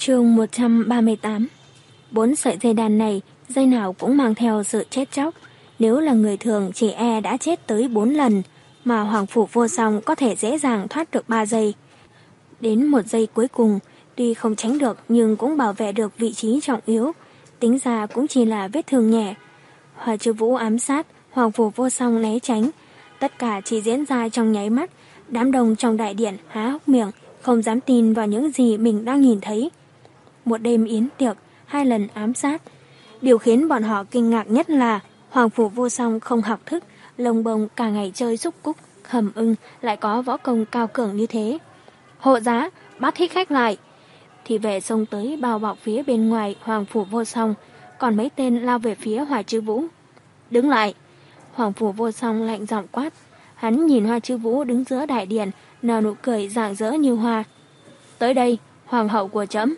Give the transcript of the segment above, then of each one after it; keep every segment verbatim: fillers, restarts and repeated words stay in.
Chương một trăm ba mươi tám. Bốn sợi dây đàn này, dây nào cũng mang theo sự chết chóc. Nếu là người thường chỉ e đã chết tới bốn lần, mà Hoàng Phủ Vô Song có thể dễ dàng thoát được ba giây. Đến một giây cuối cùng, tuy không tránh được nhưng cũng bảo vệ được vị trí trọng yếu. Tính ra cũng chỉ là vết thương nhẹ. Hoa Chiêu Vũ ám sát, Hoàng Phủ Vô Song né tránh. Tất cả chỉ diễn ra trong nháy mắt. Đám đông trong đại điện há hốc miệng, không dám tin vào những gì mình đang nhìn thấy. Một đêm yến tiệc, hai lần ám sát. Điều khiến bọn họ kinh ngạc nhất là Hoàng Phủ Vô Song không học thức, lông bông cả ngày chơi xúc cúc, hầm ưng lại có võ công cao cường như thế. Hộ giá, bắt thích khách lại. Thì vệ xông tới bao bọc phía bên ngoài Hoàng Phủ Vô Song, còn mấy tên lao về phía Hoa Chiêu Vũ. Đứng lại. Hoàng Phủ Vô Song lạnh giọng quát. Hắn nhìn Hoa Chiêu Vũ đứng giữa đại điện, nở nụ cười rạng rỡ như hoa. Tới đây, hoàng hậu của trẫm.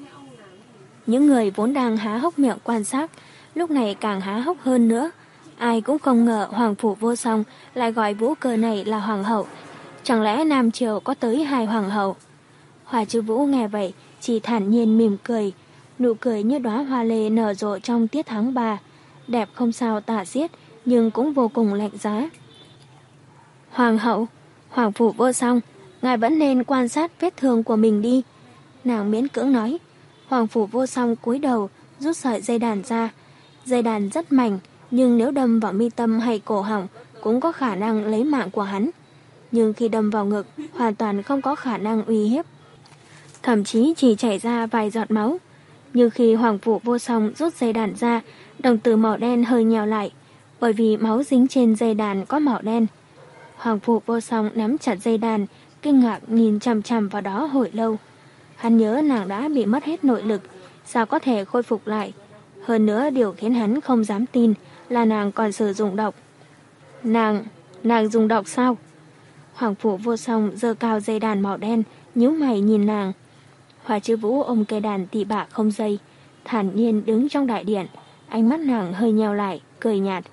Những người vốn đang há hốc miệng quan sát, lúc này càng há hốc hơn nữa. Ai cũng không ngờ Hoàng Phủ Vô Song lại gọi Vũ Cơ này là hoàng hậu. Chẳng lẽ Nam Triều có tới hai hoàng hậu? Hoa Chiêu Vũ nghe vậy, chỉ thản nhiên mỉm cười. Nụ cười như đóa hoa lê nở rộ trong tiết tháng ba. Đẹp không sao tả xiết, nhưng cũng vô cùng lạnh giá. Hoàng hậu, Hoàng Phủ Vô Song, ngài vẫn nên quan sát vết thương của mình đi. Nàng miễn cưỡng nói. Hoàng Phủ Vô Song cúi đầu, rút sợi dây đàn ra. Dây đàn rất mảnh, nhưng nếu đâm vào mi tâm hay cổ họng cũng có khả năng lấy mạng của hắn. Nhưng khi đâm vào ngực, hoàn toàn không có khả năng uy hiếp. Thậm chí chỉ chảy ra vài giọt máu. Nhưng khi Hoàng Phủ Vô Song rút dây đàn ra, đồng tử màu đen hơi nhèo lại, bởi vì máu dính trên dây đàn có màu đen. Hoàng Phủ Vô Song nắm chặt dây đàn, kinh ngạc nhìn chằm chằm vào đó hồi lâu. Hắn nhớ nàng đã bị mất hết nội lực, sao có thể khôi phục lại. Hơn nữa điều khiến hắn không dám tin là nàng còn sử dụng độc. Nàng, nàng dùng độc sao? Hoàng Phủ Vô Song giơ cao dây đàn màu đen, nhíu mày nhìn nàng. Hoa Chiêu Vũ ôm cây đàn tỉ bạ không dây, thản nhiên đứng trong đại điện, ánh mắt nàng hơi nheo lại, cười nhạt.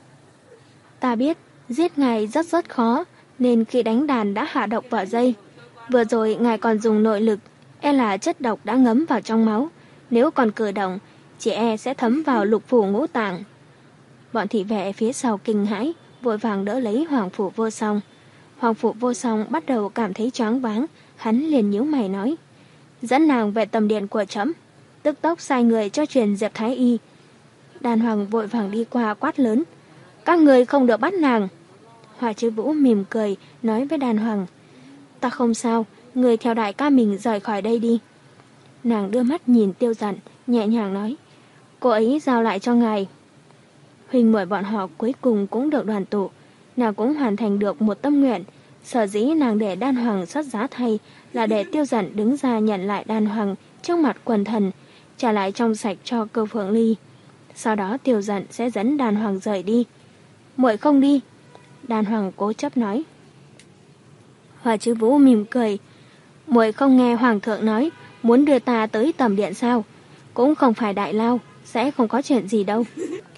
Ta biết, giết ngài rất rất khó, nên khi đánh đàn đã hạ độc vào dây. Vừa rồi ngài còn dùng nội lực, e là chất độc đã ngấm vào trong máu. Nếu còn cử động, chỉ e sẽ thấm vào lục phủ ngũ tạng. Bọn thị vệ phía sau kinh hãi, vội vàng đỡ lấy Hoàng Phủ Vô Song. Hoàng Phủ Vô Song bắt đầu cảm thấy choáng váng, hắn liền nhíu mày nói. Dẫn nàng về tầm điện của trẫm, tức tốc sai người cho truyền Diệp Thái Y. Đàn Hoàng vội vàng đi qua quát lớn. Các người không được bắt nàng. Hoa Chiêu Vũ mỉm cười, nói với Đàn Hoàng. Ta không sao, người theo đại ca mình rời khỏi đây đi. Nàng đưa mắt nhìn Tiêu Dận, nhẹ nhàng nói. Cô ấy giao lại cho ngài. Huynh muội bọn họ cuối cùng cũng được đoàn tụ. Nàng cũng hoàn thành được một tâm nguyện. Sở dĩ nàng để Đan Hoàng xuất giá thay là để Tiêu Dận đứng ra nhận lại Đan Hoàng trước mặt quần thần, trả lại trong sạch cho Cơ Phượng Ly. Sau đó Tiêu Dận sẽ dẫn Đan Hoàng rời đi. Muội không đi. Đan Hoàng cố chấp nói. Hoa Chiêu Vũ mỉm cười. Muội không nghe Hoàng thượng nói muốn đưa ta tới tầm điện sao? Cũng không phải đại lao, sẽ không có chuyện gì đâu.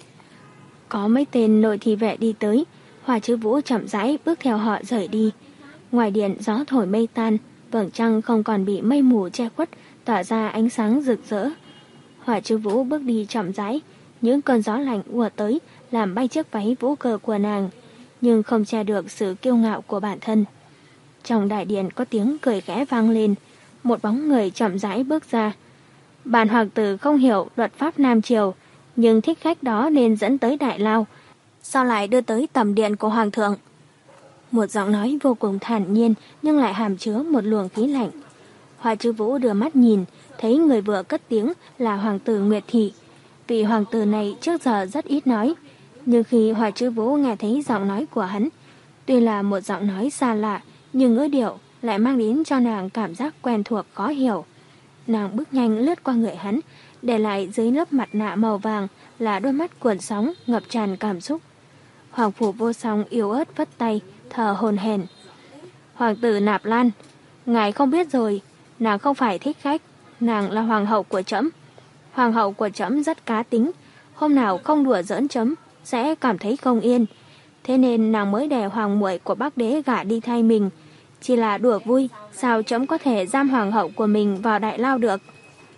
Có mấy tên nội thị vệ đi tới, Hoa Chiêu Vũ chậm rãi bước theo họ rời đi. Ngoài điện gió thổi mây tan, vầng trăng không còn bị mây mù che khuất, tỏa ra ánh sáng rực rỡ. Hoa Chiêu Vũ bước đi chậm rãi, những cơn gió lạnh ùa tới làm bay chiếc váy vũ cơ của nàng, nhưng không che được sự kiêu ngạo của bản thân. Trong đại điện có tiếng cười khẽ vang lên, một bóng người chậm rãi bước ra. Bản hoàng tử không hiểu luật pháp Nam Triều, nhưng thích khách đó nên dẫn tới đại lao, sao lại đưa tới tầm điện của hoàng thượng? Một giọng nói vô cùng thản nhiên nhưng lại hàm chứa một luồng khí lạnh. Hoa Chiêu Vũ đưa mắt nhìn, thấy người vừa cất tiếng là hoàng tử Nguyệt Thị. Vị hoàng tử này trước giờ rất ít nói, nhưng khi Hoa Chiêu Vũ nghe thấy giọng nói của hắn, tuy là một giọng nói xa lạ, nhưng ngữ điệu lại mang đến cho nàng cảm giác quen thuộc khó hiểu. Nàng bước nhanh lướt qua người hắn, để lại dưới lớp mặt nạ màu vàng là đôi mắt cuộn sóng ngập tràn cảm xúc. Hoàng Phủ Vô Song yếu ớt vất tay, thở hổn hển. Hoàng tử Nạp Lan, ngài không biết rồi, nàng không phải thích khách, nàng là hoàng hậu của trẫm. Hoàng hậu của trẫm rất cá tính, hôm nào không đùa giỡn trẫm sẽ cảm thấy không yên. Thế nên nàng mới để hoàng muội của Bắc Đế gả đi thay mình. Chỉ là đùa vui, sao trẫm có thể giam hoàng hậu của mình vào đại lao được?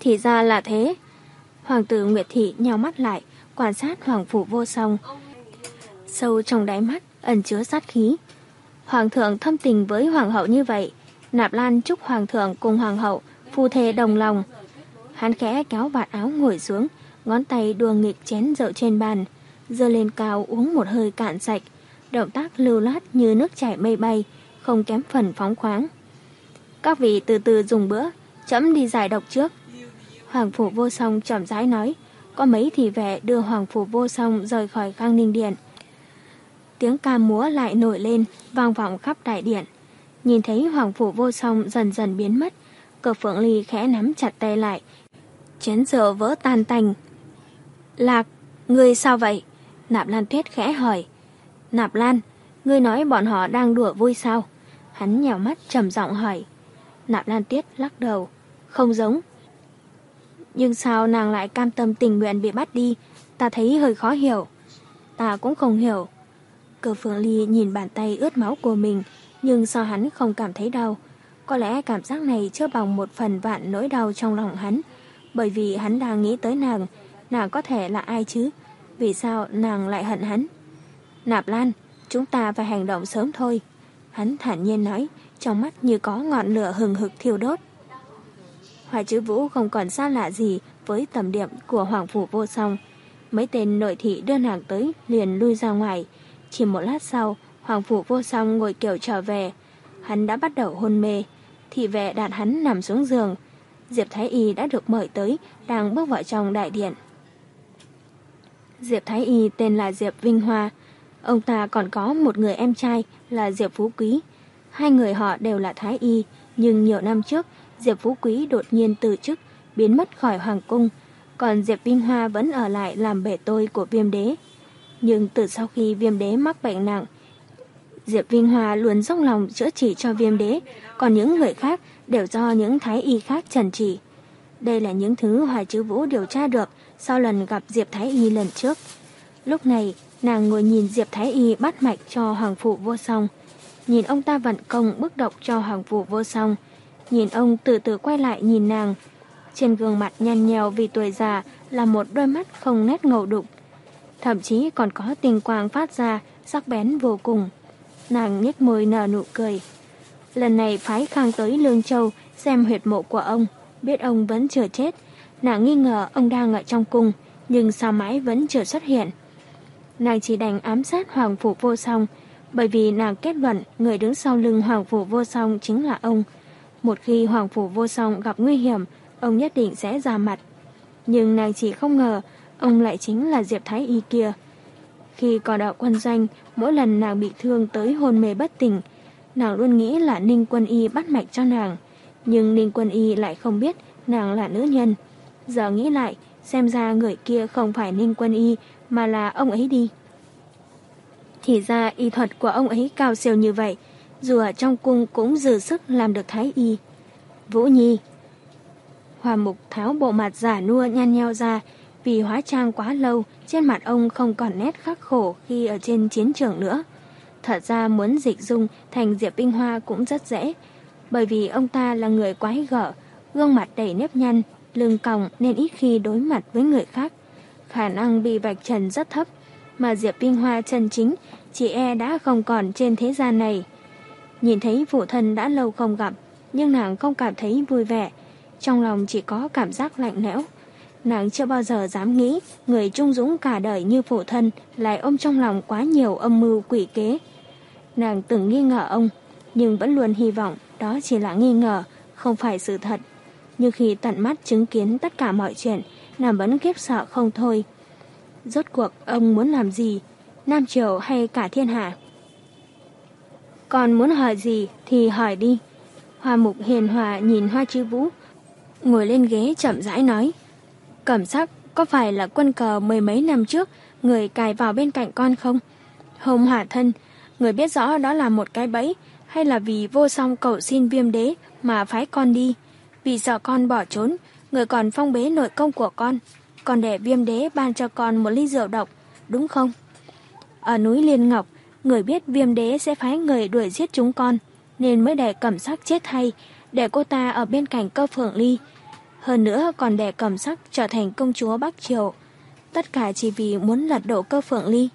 Thì ra là thế. Hoàng tử Nguyệt Thị nheo mắt lại, quan sát Hoàng Phủ Vô Song. Sâu trong đáy mắt ẩn chứa sát khí. Hoàng thượng thâm tình với hoàng hậu như vậy, Nạp Lan chúc hoàng thượng cùng hoàng hậu phu thê đồng lòng. Hắn khẽ kéo vạt áo ngồi xuống, ngón tay đùa nghịch chén rượu trên bàn, giơ lên cao uống một hơi cạn sạch, động tác lưu loát như nước chảy mây bay, không kém phần phóng khoáng. Các vị từ từ dùng bữa, trẫm đi giải độc trước. Hoàng Phủ Vô Song chậm rãi nói. Có mấy thị vệ đưa Hoàng Phủ Vô Song rời khỏi Khang Ninh Điện. Tiếng ca múa lại nổi lên, vang vọng khắp đại điện. Nhìn thấy Hoàng Phủ Vô Song dần dần biến mất, Cực Phượng Ly khẽ nắm chặt tay lại, chén rượu vỡ tan tành. Lạc, ngươi sao vậy? Nạp Lan Tuyết khẽ hỏi. Nạp Lan, ngươi nói bọn họ đang đùa vui sao? Hắn nhèo mắt trầm giọng hỏi. Nạp Lan Tuyết lắc đầu. Không giống. Nhưng sao nàng lại cam tâm tình nguyện bị bắt đi? Ta thấy hơi khó hiểu. Ta cũng không hiểu. Cực Phượng Ly nhìn bàn tay ướt máu của mình, nhưng sao hắn không cảm thấy đau? Có lẽ cảm giác này chưa bằng một phần vạn nỗi đau trong lòng hắn, bởi vì hắn đang nghĩ tới nàng. Nàng có thể là ai chứ? Vì sao nàng lại hận hắn? Nạp Lan, chúng ta phải hành động sớm thôi. Hắn thản nhiên nói, trong mắt như có ngọn lửa hừng hực thiêu đốt. Hoài Chữ Vũ không còn xa lạ gì với tầm điểm của Hoàng Phủ Vô Song. Mấy tên nội thị đưa nàng tới liền lui ra ngoài. Chỉ một lát sau, Hoàng Phủ Vô Song ngồi kiểu trở về. Hắn đã bắt đầu hôn mê. Thị vệ đặt hắn nằm xuống giường. Diệp Thái Y đã được mời tới, đang bước vào trong đại điện. Diệp Thái Y tên là Diệp Vinh Hoa. Ông ta còn có một người em trai là Diệp Phú Quý. Hai người họ đều là Thái Y, nhưng nhiều năm trước Diệp Phú Quý đột nhiên từ chức, biến mất khỏi hoàng cung, còn Diệp Vinh Hoa vẫn ở lại làm bể tôi của Viêm Đế. Nhưng từ sau khi Viêm Đế mắc bệnh nặng, Diệp Vinh Hoa luôn dốc lòng chữa trị cho Viêm Đế, còn những người khác đều do những Thái Y khác trần trị. Đây là những thứ Hoài Chữ Vũ điều tra được sau lần gặp Diệp Thái Y lần trước. Lúc này, nàng ngồi nhìn Diệp Thái Y bắt mạch cho Hoàng Phủ Vô Song, nhìn ông ta vận công bức độc cho Hoàng Phủ Vô Song, nhìn ông từ từ quay lại nhìn nàng. Trên gương mặt nhăn nheo vì tuổi già là một đôi mắt không nét ngầu đục, thậm chí còn có tinh quang phát ra, sắc bén vô cùng. Nàng nhếch môi nở nụ cười. Lần này phái Khang tới Lương Châu xem huyệt mộ của ông, biết ông vẫn chưa chết. Nàng nghi ngờ ông đang ở trong cung, nhưng sao mãi vẫn chưa xuất hiện. Nàng chỉ đành ám sát Hoàng Phủ Vô Song, bởi vì nàng kết luận người đứng sau lưng Hoàng Phủ Vô Song chính là ông. Một khi Hoàng Phủ Vô Song gặp nguy hiểm, ông nhất định sẽ ra mặt. Nhưng nàng chỉ không ngờ ông lại chính là Diệp Thái Y kia. Khi còn ở quân doanh, mỗi lần nàng bị thương tới hôn mê bất tỉnh, nàng luôn nghĩ là Ninh Quân Y bắt mạch cho nàng. Nhưng Ninh Quân Y lại không biết nàng là nữ nhân. Giờ nghĩ lại, xem ra người kia không phải Ninh Quân Y mà là ông ấy đi. Thì ra y thuật của ông ấy cao siêu như vậy, dù ở trong cung cũng dư sức làm được Thái Y. Vũ Nhi. Hoa Mục tháo bộ mặt giả nua nhăn nheo ra, vì hóa trang quá lâu, trên mặt ông không còn nét khắc khổ khi ở trên chiến trường nữa. Thật ra muốn dịch dung thành Diệp Vinh Hoa cũng rất dễ, bởi vì ông ta là người quái gở, gương mặt đầy nếp nhăn, lưng còng nên ít khi đối mặt với người khác. Khả năng bị vạch trần rất thấp, mà Diệp Vinh Hoa chân chính chỉ e đã không còn trên thế gian này. Nhìn thấy phụ thân đã lâu không gặp, nhưng nàng không cảm thấy vui vẻ, trong lòng chỉ có cảm giác lạnh lẽo. Nàng chưa bao giờ dám nghĩ người trung dũng cả đời như phụ thân lại ôm trong lòng quá nhiều âm mưu quỷ kế. Nàng từng nghi ngờ ông, nhưng vẫn luôn hy vọng đó chỉ là nghi ngờ, không phải sự thật. Nhưng khi tận mắt chứng kiến tất cả mọi chuyện, nàng vẫn khiếp sợ không thôi. Rốt cuộc ông muốn làm gì? Nam Triều hay cả thiên hạ? Còn muốn hỏi gì thì hỏi đi. Hoa Mục hiền hòa nhìn Hoa Chữ Vũ, ngồi lên ghế chậm rãi nói. Cẩm Sắc có phải là quân cờ mười mấy năm trước người cài vào bên cạnh con không? Hôm hỏa thân, người biết rõ đó là một cái bẫy, hay là vì Vô Song cầu xin Viêm Đế mà phái con đi? Vì sợ con bỏ trốn, người còn phong bế nội công của con, còn để Viêm Đế ban cho con một ly rượu độc, đúng không? Ở núi Liên Ngọc, người biết Viêm Đế sẽ phái người đuổi giết chúng con, nên mới để Cẩm Sắc chết hay, để cô ta ở bên cạnh Cơ Phượng Ly. Hơn nữa còn để Cẩm Sắc trở thành công chúa Bắc Triều. Tất cả chỉ vì muốn lật đổ Cơ Phượng Ly.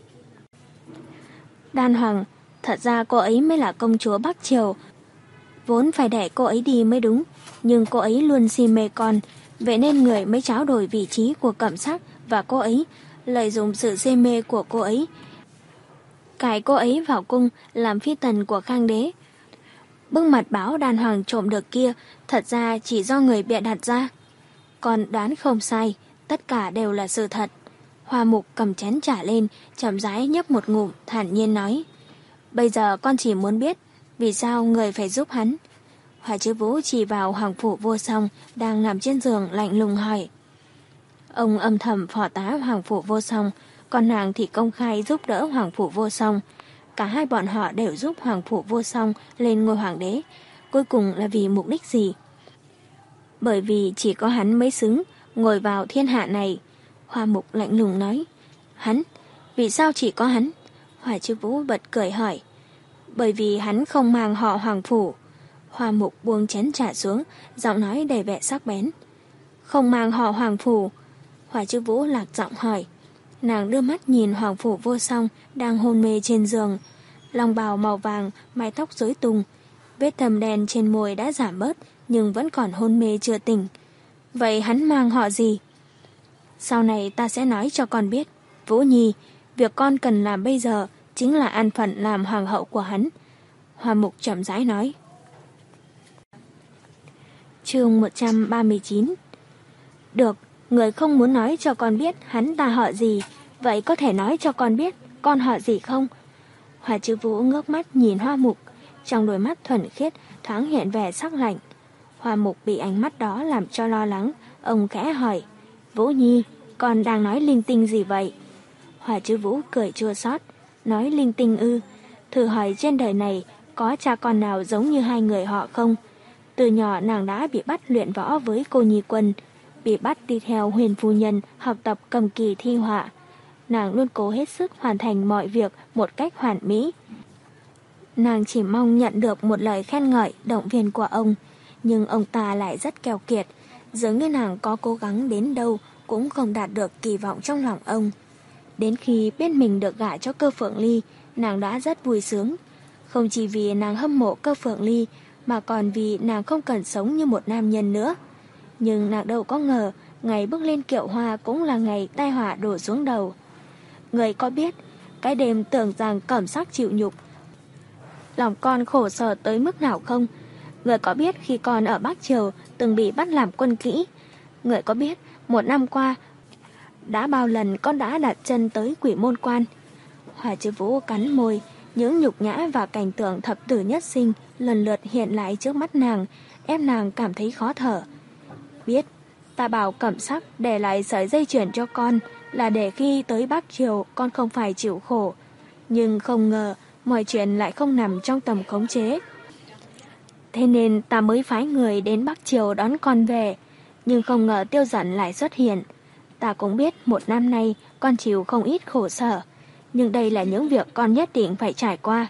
Đan Hoàng, thật ra cô ấy mới là công chúa Bắc Triều. Vốn phải để cô ấy đi mới đúng. Nhưng cô ấy luôn si mê con. Vậy nên người mới tráo đổi vị trí của Cẩm Sắc và cô ấy, lợi dụng sự si mê của cô ấy, cài cô ấy vào cung làm phi tần của Khang Đế. Bức mật báo Đan Hoàng trộm được kia thật ra chỉ do người bịa đặt ra. Con đoán không sai, tất cả đều là sự thật. Hoa Mục cầm chén trà lên, chậm rãi nhấp một ngụm, thản nhiên nói. Bây giờ con chỉ muốn biết vì sao người phải giúp hắn. Hoa Chiếu Vũ chỉ vào Hoàng Phủ Vô Song đang nằm trên giường lạnh lùng hỏi. Ông âm thầm phò tá Hoàng Phủ Vô Song, còn nàng thì công khai giúp đỡ Hoàng Phủ Vô Song. Cả hai bọn họ đều giúp Hoàng Phủ Vô Song lên ngôi hoàng đế. Cuối cùng là vì mục đích gì? Bởi vì chỉ có hắn mới xứng ngồi vào thiên hạ này. Hoa Mục lạnh lùng nói. Hắn? Vì sao chỉ có hắn? Hoa Chiếu Vũ bật cười hỏi. Bởi vì hắn không mang họ Hoàng Phủ. Hoa Mục buông chén trà xuống, giọng nói đầy vẻ sắc bén. Không mang họ Hoàng Phủ. Hoa Chiếu Vũ lạc giọng hỏi. Nàng đưa mắt nhìn Hoàng Phủ Vô Song đang hôn mê trên giường. Long bào màu vàng, mái tóc rối tung. Vết thâm đen trên môi đã giảm bớt, nhưng vẫn còn hôn mê chưa tỉnh. Vậy hắn mang họ gì? Sau này ta sẽ nói cho con biết. Vũ Nhi, việc con cần làm bây giờ chính là an phận làm hoàng hậu của hắn. Hoa Mục chậm rãi nói. Chương một trăm ba mươi chín. Được, người không muốn nói cho con biết hắn ta họ gì, vậy có thể nói cho con biết con họ gì không? Hoa Chiếu Vũ ngước mắt nhìn Hoa Mục, trong đôi mắt thuần khiết thoáng hiện vẻ sắc lạnh. Hoa Mục bị ánh mắt đó làm cho lo lắng, ông khẽ hỏi. Vũ Nhi, con đang nói linh tinh gì vậy? Hoa Chiếu Vũ cười chua xót, nói linh tinh ư? Thử hỏi trên đời này có cha con nào giống như hai người họ không? Từ nhỏ nàng đã bị bắt luyện võ với cô Nhi Quân, bị bắt đi theo Huyền phu nhân học tập cầm kỳ thi họa. Nàng luôn cố hết sức hoàn thành mọi việc một cách hoàn mỹ. Nàng chỉ mong nhận được một lời khen ngợi, động viên của ông, nhưng ông ta lại rất keo kiệt, dường như nàng có cố gắng đến đâu cũng không đạt được kỳ vọng trong lòng ông. Đến khi biết mình được gả cho Cơ Phượng Ly, nàng đã rất vui sướng. Không chỉ vì nàng hâm mộ Cơ Phượng Ly, mà còn vì nàng không cần sống như một nam nhân nữa. Nhưng nàng đâu có ngờ, ngày bước lên kiệu hoa cũng là ngày tai họa đổ xuống đầu. Người có biết, cái đêm tưởng rằng Cẩm Sắc chịu nhục, lòng con khổ sở tới mức nào không? Người có biết khi con ở Bắc Triều từng bị bắt làm quân kỹ? Người có biết một năm qua đã bao lần con đã đặt chân tới Quỷ Môn Quan? Hoa Chiếu Vũ cắn môi, những nhục nhã và cảnh tượng thập tử nhất sinh lần lượt hiện lại trước mắt nàng, ép nàng cảm thấy khó thở. Biết, ta bảo Cẩm Sắc để lại sợi dây chuyền cho con là để khi tới Bắc Triều con không phải chịu khổ. Nhưng không ngờ mọi chuyện lại không nằm trong tầm khống chế. Thế nên ta mới phái người đến Bắc Triều đón con về. Nhưng không ngờ Tiêu Dận lại xuất hiện. Ta cũng biết một năm nay con chịu không ít khổ sở, nhưng đây là những việc con nhất định phải trải qua.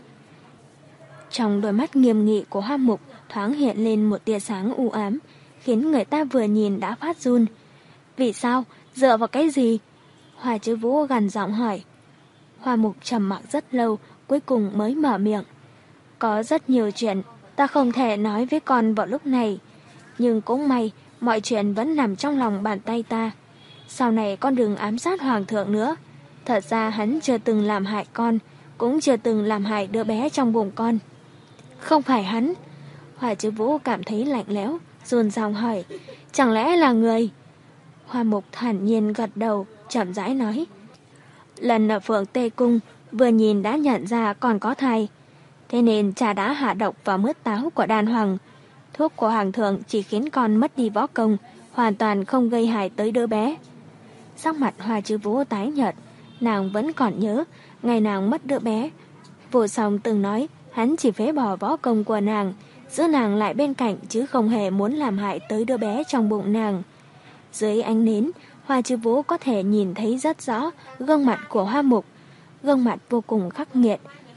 Trong đôi mắt nghiêm nghị của Hoa Mục thoáng hiện lên một tia sáng u ám, khiến người ta vừa nhìn đã phát run. Vì sao? Dựa vào cái gì? Hoa Chiếu Vũ gằn giọng hỏi. Hoa Mục trầm mặc rất lâu, cuối cùng mới mở miệng. Có rất nhiều chuyện ta không thể nói với con vào lúc này, nhưng cũng may mọi chuyện vẫn nằm trong lòng bàn tay ta. Sau này con đừng ám sát hoàng thượng nữa. Thật ra hắn chưa từng làm hại con, cũng chưa từng làm hại đứa bé trong bụng con. Không phải hắn. Hoa Chiếu Vũ cảm thấy lạnh lẽo, run ròng hỏi. Chẳng lẽ là người? Hoa Mục thản nhiên gật đầu, chậm rãi nói. Lần ở Phượng Tê Cung, vừa nhìn đã nhận ra còn có thai. Thế nên cha đã hạ độc vào mứt táo của Đan Hoàng. Thuốc của hoàng thượng chỉ khiến con mất đi võ công, hoàn toàn không gây hại tới đứa bé. Sắc mặt Hoa Chiếu Vũ tái nhợt, nàng vẫn còn nhớ ngày nàng mất đứa bé. Vô Song từng nói hắn chỉ phế bỏ võ công của nàng, giữ nàng lại bên cạnh chứ không hề muốn làm hại tới đứa bé trong bụng nàng. Dưới ánh nến, Hoa Chiếu Vũ có thể nhìn thấy rất rõ gương mặt của Hoa Mục, gương mặt vô cùng khắc nghiệt,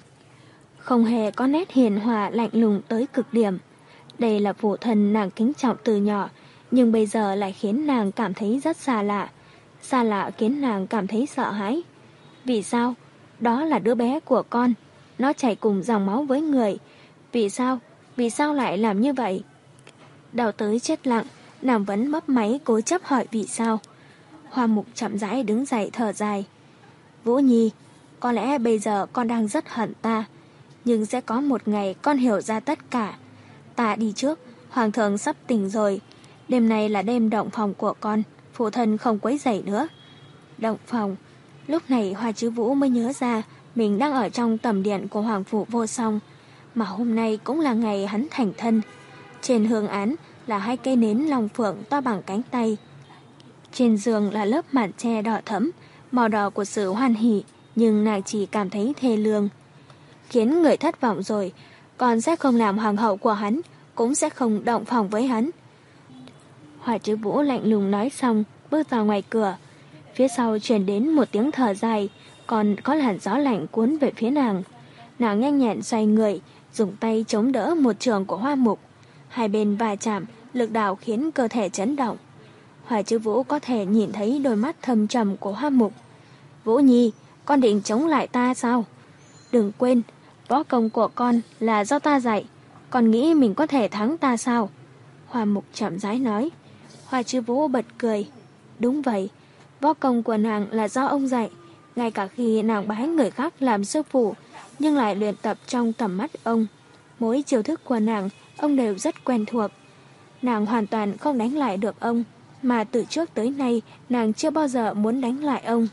không hề có nét hiền hòa lạnh lùng tới cực điểm. Đây là phụ thân nàng kính trọng từ nhỏ, nhưng bây giờ lại khiến nàng cảm thấy rất xa lạ. Xa lạ khiến nàng cảm thấy sợ hãi. Vì sao? Đó là đứa bé của con. Nó chảy cùng dòng máu với người. Vì sao? Vì sao lại làm như vậy? Đau tới chết lặng, nàng vẫn mấp máy cố chấp hỏi vì sao. Hoa Mục chậm rãi đứng dậy thở dài. Vũ Nhi, có lẽ bây giờ con đang rất hận ta, nhưng sẽ có một ngày con hiểu ra tất cả. Ta đi trước, hoàng thượng sắp tỉnh rồi. Đêm nay là đêm động phòng của con, phụ thân không quấy rầy nữa. Động phòng. Lúc này Hoa Chứ Vũ mới nhớ ra mình đang ở trong tầm điện của Hoàng Phủ Vô Song, mà hôm nay cũng là ngày hắn thành thân. Trên hương án là hai cây nến long phượng to bằng cánh tay. Trên giường là lớp màn tre đỏ thẫm, màu đỏ của sự hoan hỷ, nhưng nàng chỉ cảm thấy thê lương. Khiến người thất vọng rồi, con sẽ không làm hoàng hậu của hắn, cũng sẽ không động phòng với hắn. Hoa Chứ Vũ lạnh lùng nói xong, bước ra ngoài cửa. Phía sau truyền đến một tiếng thở dài, còn có làn gió lạnh cuốn về phía nàng. Nàng nhanh nhẹn xoay người, dùng tay chống đỡ một trường của Hoa Mục. Hai bên va chạm, lực đạo khiến cơ thể chấn động. Hoa Chứ Vũ có thể nhìn thấy đôi mắt thâm trầm của Hoa Mục. Vũ Nhi, con định chống lại ta sao? Đừng quên, võ công của con là do ta dạy. Con nghĩ mình có thể thắng ta sao? Hoa Mục chậm rãi nói. Hoa Chứ Vũ bật cười. Đúng vậy, võ công của nàng là do ông dạy. Ngay cả khi nàng bái người khác làm sư phụ, nhưng lại luyện tập trong tầm mắt ông. Mỗi chiêu thức của nàng, ông đều rất quen thuộc. Nàng hoàn toàn không đánh lại được ông, mà từ trước tới nay nàng chưa bao giờ muốn đánh lại ông.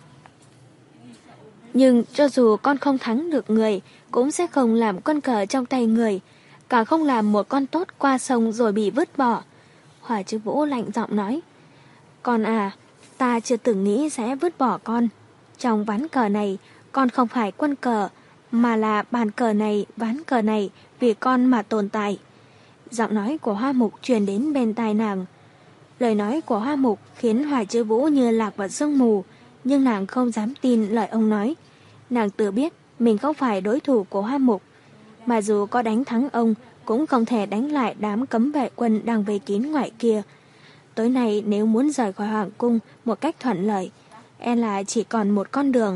Nhưng cho dù con không thắng được người, cũng sẽ không làm con cờ trong tay người, cả không làm một con tốt qua sông rồi bị vứt bỏ. Hoa Chứ Vũ lạnh giọng nói. Con à, ta chưa từng nghĩ sẽ vứt bỏ con. Trong ván cờ này, con không phải quân cờ, mà là bàn cờ này, ván cờ này vì con mà tồn tại. Giọng nói của Hoa Mục truyền đến bên tai nàng. Lời nói của Hoa Mục khiến Hoa Chứ Vũ như lạc vào sương mù, nhưng nàng không dám tin lời ông nói. Nàng tự biết mình không phải đối thủ của Hoa Mục, mà dù có đánh thắng ông cũng không thể đánh lại đám cấm vệ quân đang vây kín ngoài kia. Tối nay nếu muốn rời khỏi hoàng cung một cách thuận lợi, e là chỉ còn một con đường.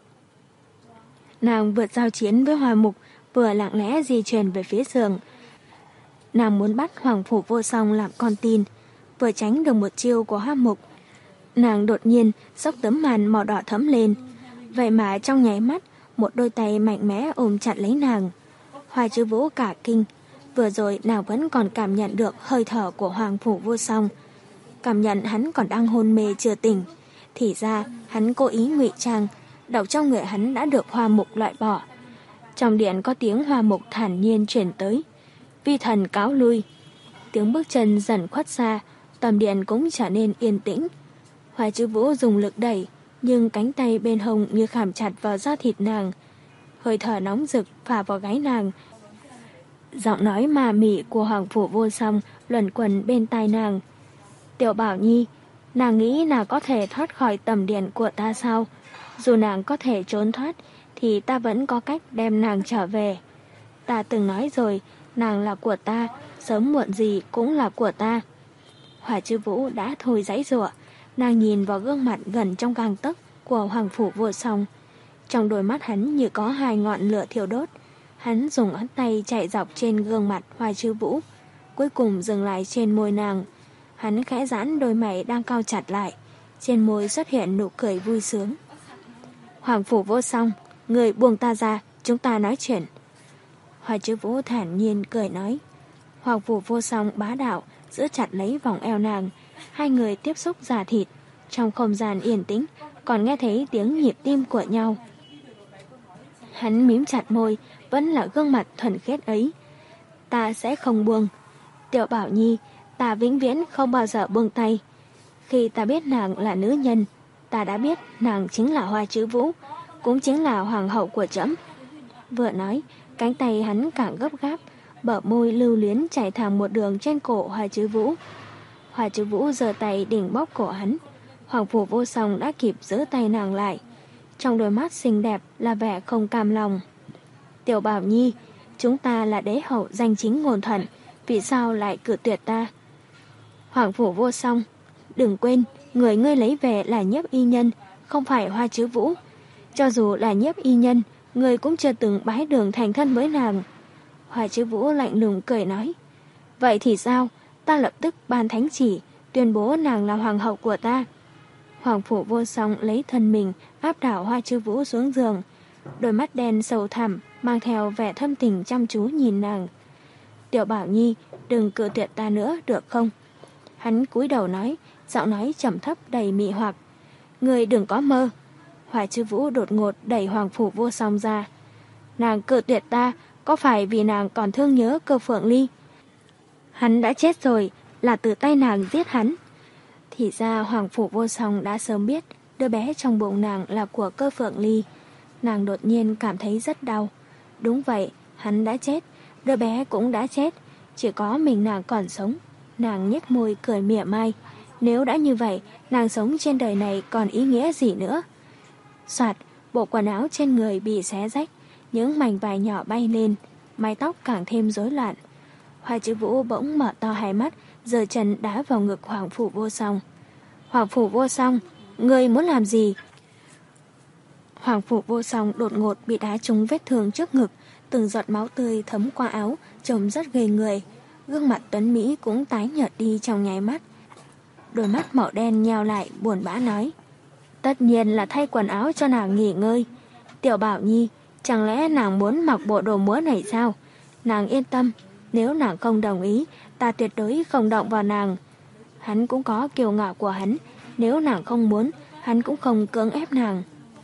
Nàng vượt giao chiến với Hoa Mục, vừa lặng lẽ di chuyển về phía giường. Nàng muốn bắt Hoàng Phủ Vô Song làm con tin, vừa tránh được một chiêu của Hoa Mục. Nàng đột nhiên xốc tấm màn màu đỏ thẫm lên, vậy mà trong nháy mắt một đôi tay mạnh mẽ ôm chặt lấy nàng. Hoa Chứ Vũ cả kinh, vừa rồi nàng vẫn còn cảm nhận được hơi thở của Hoàng Phủ Vô Song, cảm nhận hắn còn đang hôn mê chưa tỉnh. Thì ra hắn cố ý ngụy trang, độc trong người hắn đã được Hoa Mục loại bỏ. Trong điện có tiếng Hoa Mục thản nhiên truyền tới. Vi thần cáo lui. Tiếng bước chân dần khuất xa, tầm điện cũng trở nên yên tĩnh. Hoa Chứ Vũ dùng lực đẩy, nhưng cánh tay bên hông như khảm chặt vào da thịt nàng. Hơi thở nóng rực phả vào gáy nàng. Giọng nói mà mị của Hoàng Phủ Vô Song luẩn quẩn bên tai nàng. Tiểu Bảo Nhi, nàng nghĩ nàng có thể thoát khỏi tầm điện của ta sao? Dù nàng có thể trốn thoát, thì ta vẫn có cách đem nàng trở về. Ta từng nói rồi, nàng là của ta, sớm muộn gì cũng là của ta. Hoa Chứ Vũ đã thôi giãy giụa, nàng nhìn vào gương mặt gần trong gang tấc của Hoàng Phủ Vô Song. Trong đôi mắt hắn như có hai ngọn lửa thiêu đốt. Hắn dùng ngón tay chạy dọc trên gương mặt Hoa Chứ Vũ, cuối cùng dừng lại trên môi nàng. Hắn khẽ giãn đôi mày đang cau chặt lại, trên môi xuất hiện nụ cười vui sướng. Hoàng Phủ Vô Song, người buông ta ra, chúng ta nói chuyện. Hoa Chứ Vũ thản nhiên cười nói. Hoàng Phủ Vô Song bá đạo giữ chặt lấy vòng eo nàng, hai người tiếp xúc da thịt. Trong không gian yên tĩnh còn nghe thấy tiếng nhịp tim của nhau. Hắn mím chặt môi, vẫn là gương mặt thuần khiết ấy. Ta sẽ không buông. Tiểu Bảo Nhi, ta vĩnh viễn không bao giờ buông tay. Khi ta biết nàng là nữ nhân, ta đã biết nàng chính là Hoa Chứ Vũ, cũng chính là hoàng hậu của trẫm. Vừa nói, cánh tay hắn càng gấp gáp, bờ môi lưu luyến chảy thẳng một đường trên cổ Hoa Chứ Vũ. Hoa Chứ Vũ giơ tay đỉnh bóp cổ hắn. Hoàng Phủ Vô Song đã kịp giữ tay nàng lại. Trong đôi mắt xinh đẹp là vẻ không cam lòng. Tiểu Bảo Nhi, chúng ta là đế hậu danh chính ngôn thuận, vì sao lại cự tuyệt ta? Hoàng phủ vô song, đừng quên, người ngươi lấy về là Nhiếp y nhân, không phải Hoa Chứ Vũ. Cho dù là Nhiếp y nhân, người cũng chưa từng bái đường thành thân với nàng. Hoa Chứ Vũ lạnh lùng cười nói, vậy thì sao, ta lập tức ban thánh chỉ, tuyên bố nàng là hoàng hậu của ta. Hoàng phủ vô song lấy thân mình áp đảo Hoa Chứ Vũ xuống giường, đôi mắt đen sầu thẳm mang theo vẻ thâm tình chăm chú nhìn nàng. Tiểu Bảo Nhi, đừng cự tuyệt ta nữa được không? Hắn cúi đầu nói, giọng nói trầm thấp đầy mị hoặc, người đừng có mơ. Hoa Chứ Vũ đột ngột đẩy Hoàng phủ vô song ra. Nàng cự tuyệt ta, có phải vì nàng còn thương nhớ Cơ Phượng Ly? Hắn đã chết rồi, là từ tay nàng giết hắn. Thì ra Hoàng phủ vô song đã sớm biết đứa bé trong bụng nàng là của Cơ Phượng Ly. Nàng đột nhiên cảm thấy rất đau. Đúng vậy, hắn đã chết, đứa bé cũng đã chết, chỉ có mình nàng còn sống. Nàng nhếch môi cười mỉa mai. Nếu đã như vậy, nàng sống trên đời này còn ý nghĩa gì nữa? Soạt, bộ quần áo trên người bị xé rách, những mảnh vải nhỏ bay lên, mái tóc càng thêm rối loạn. Hoa Chứ Vũ bỗng mở to hai mắt, giơ chân đá vào ngực Hoàng phủ vô song. Hoàng phủ vô song, ngươi muốn làm gì? Hoàng phủ vô song đột ngột bị đá trúng vết thương trước ngực, từng giọt máu tươi thấm qua áo, trông rất ghê người. Gương mặt tuấn Mỹ cũng tái nhợt đi trong nháy mắt. Đôi mắt màu đen nheo lại, buồn bã nói, tất nhiên là thay quần áo cho nàng nghỉ ngơi. Tiểu Bảo Nhi, chẳng lẽ nàng muốn mặc bộ đồ múa này sao? Nàng yên tâm, nếu nàng không đồng ý, ta tuyệt đối không động vào nàng. Hắn cũng có kiêu ngạo của hắn, nếu nàng không muốn, hắn cũng không cưỡng ép nàng.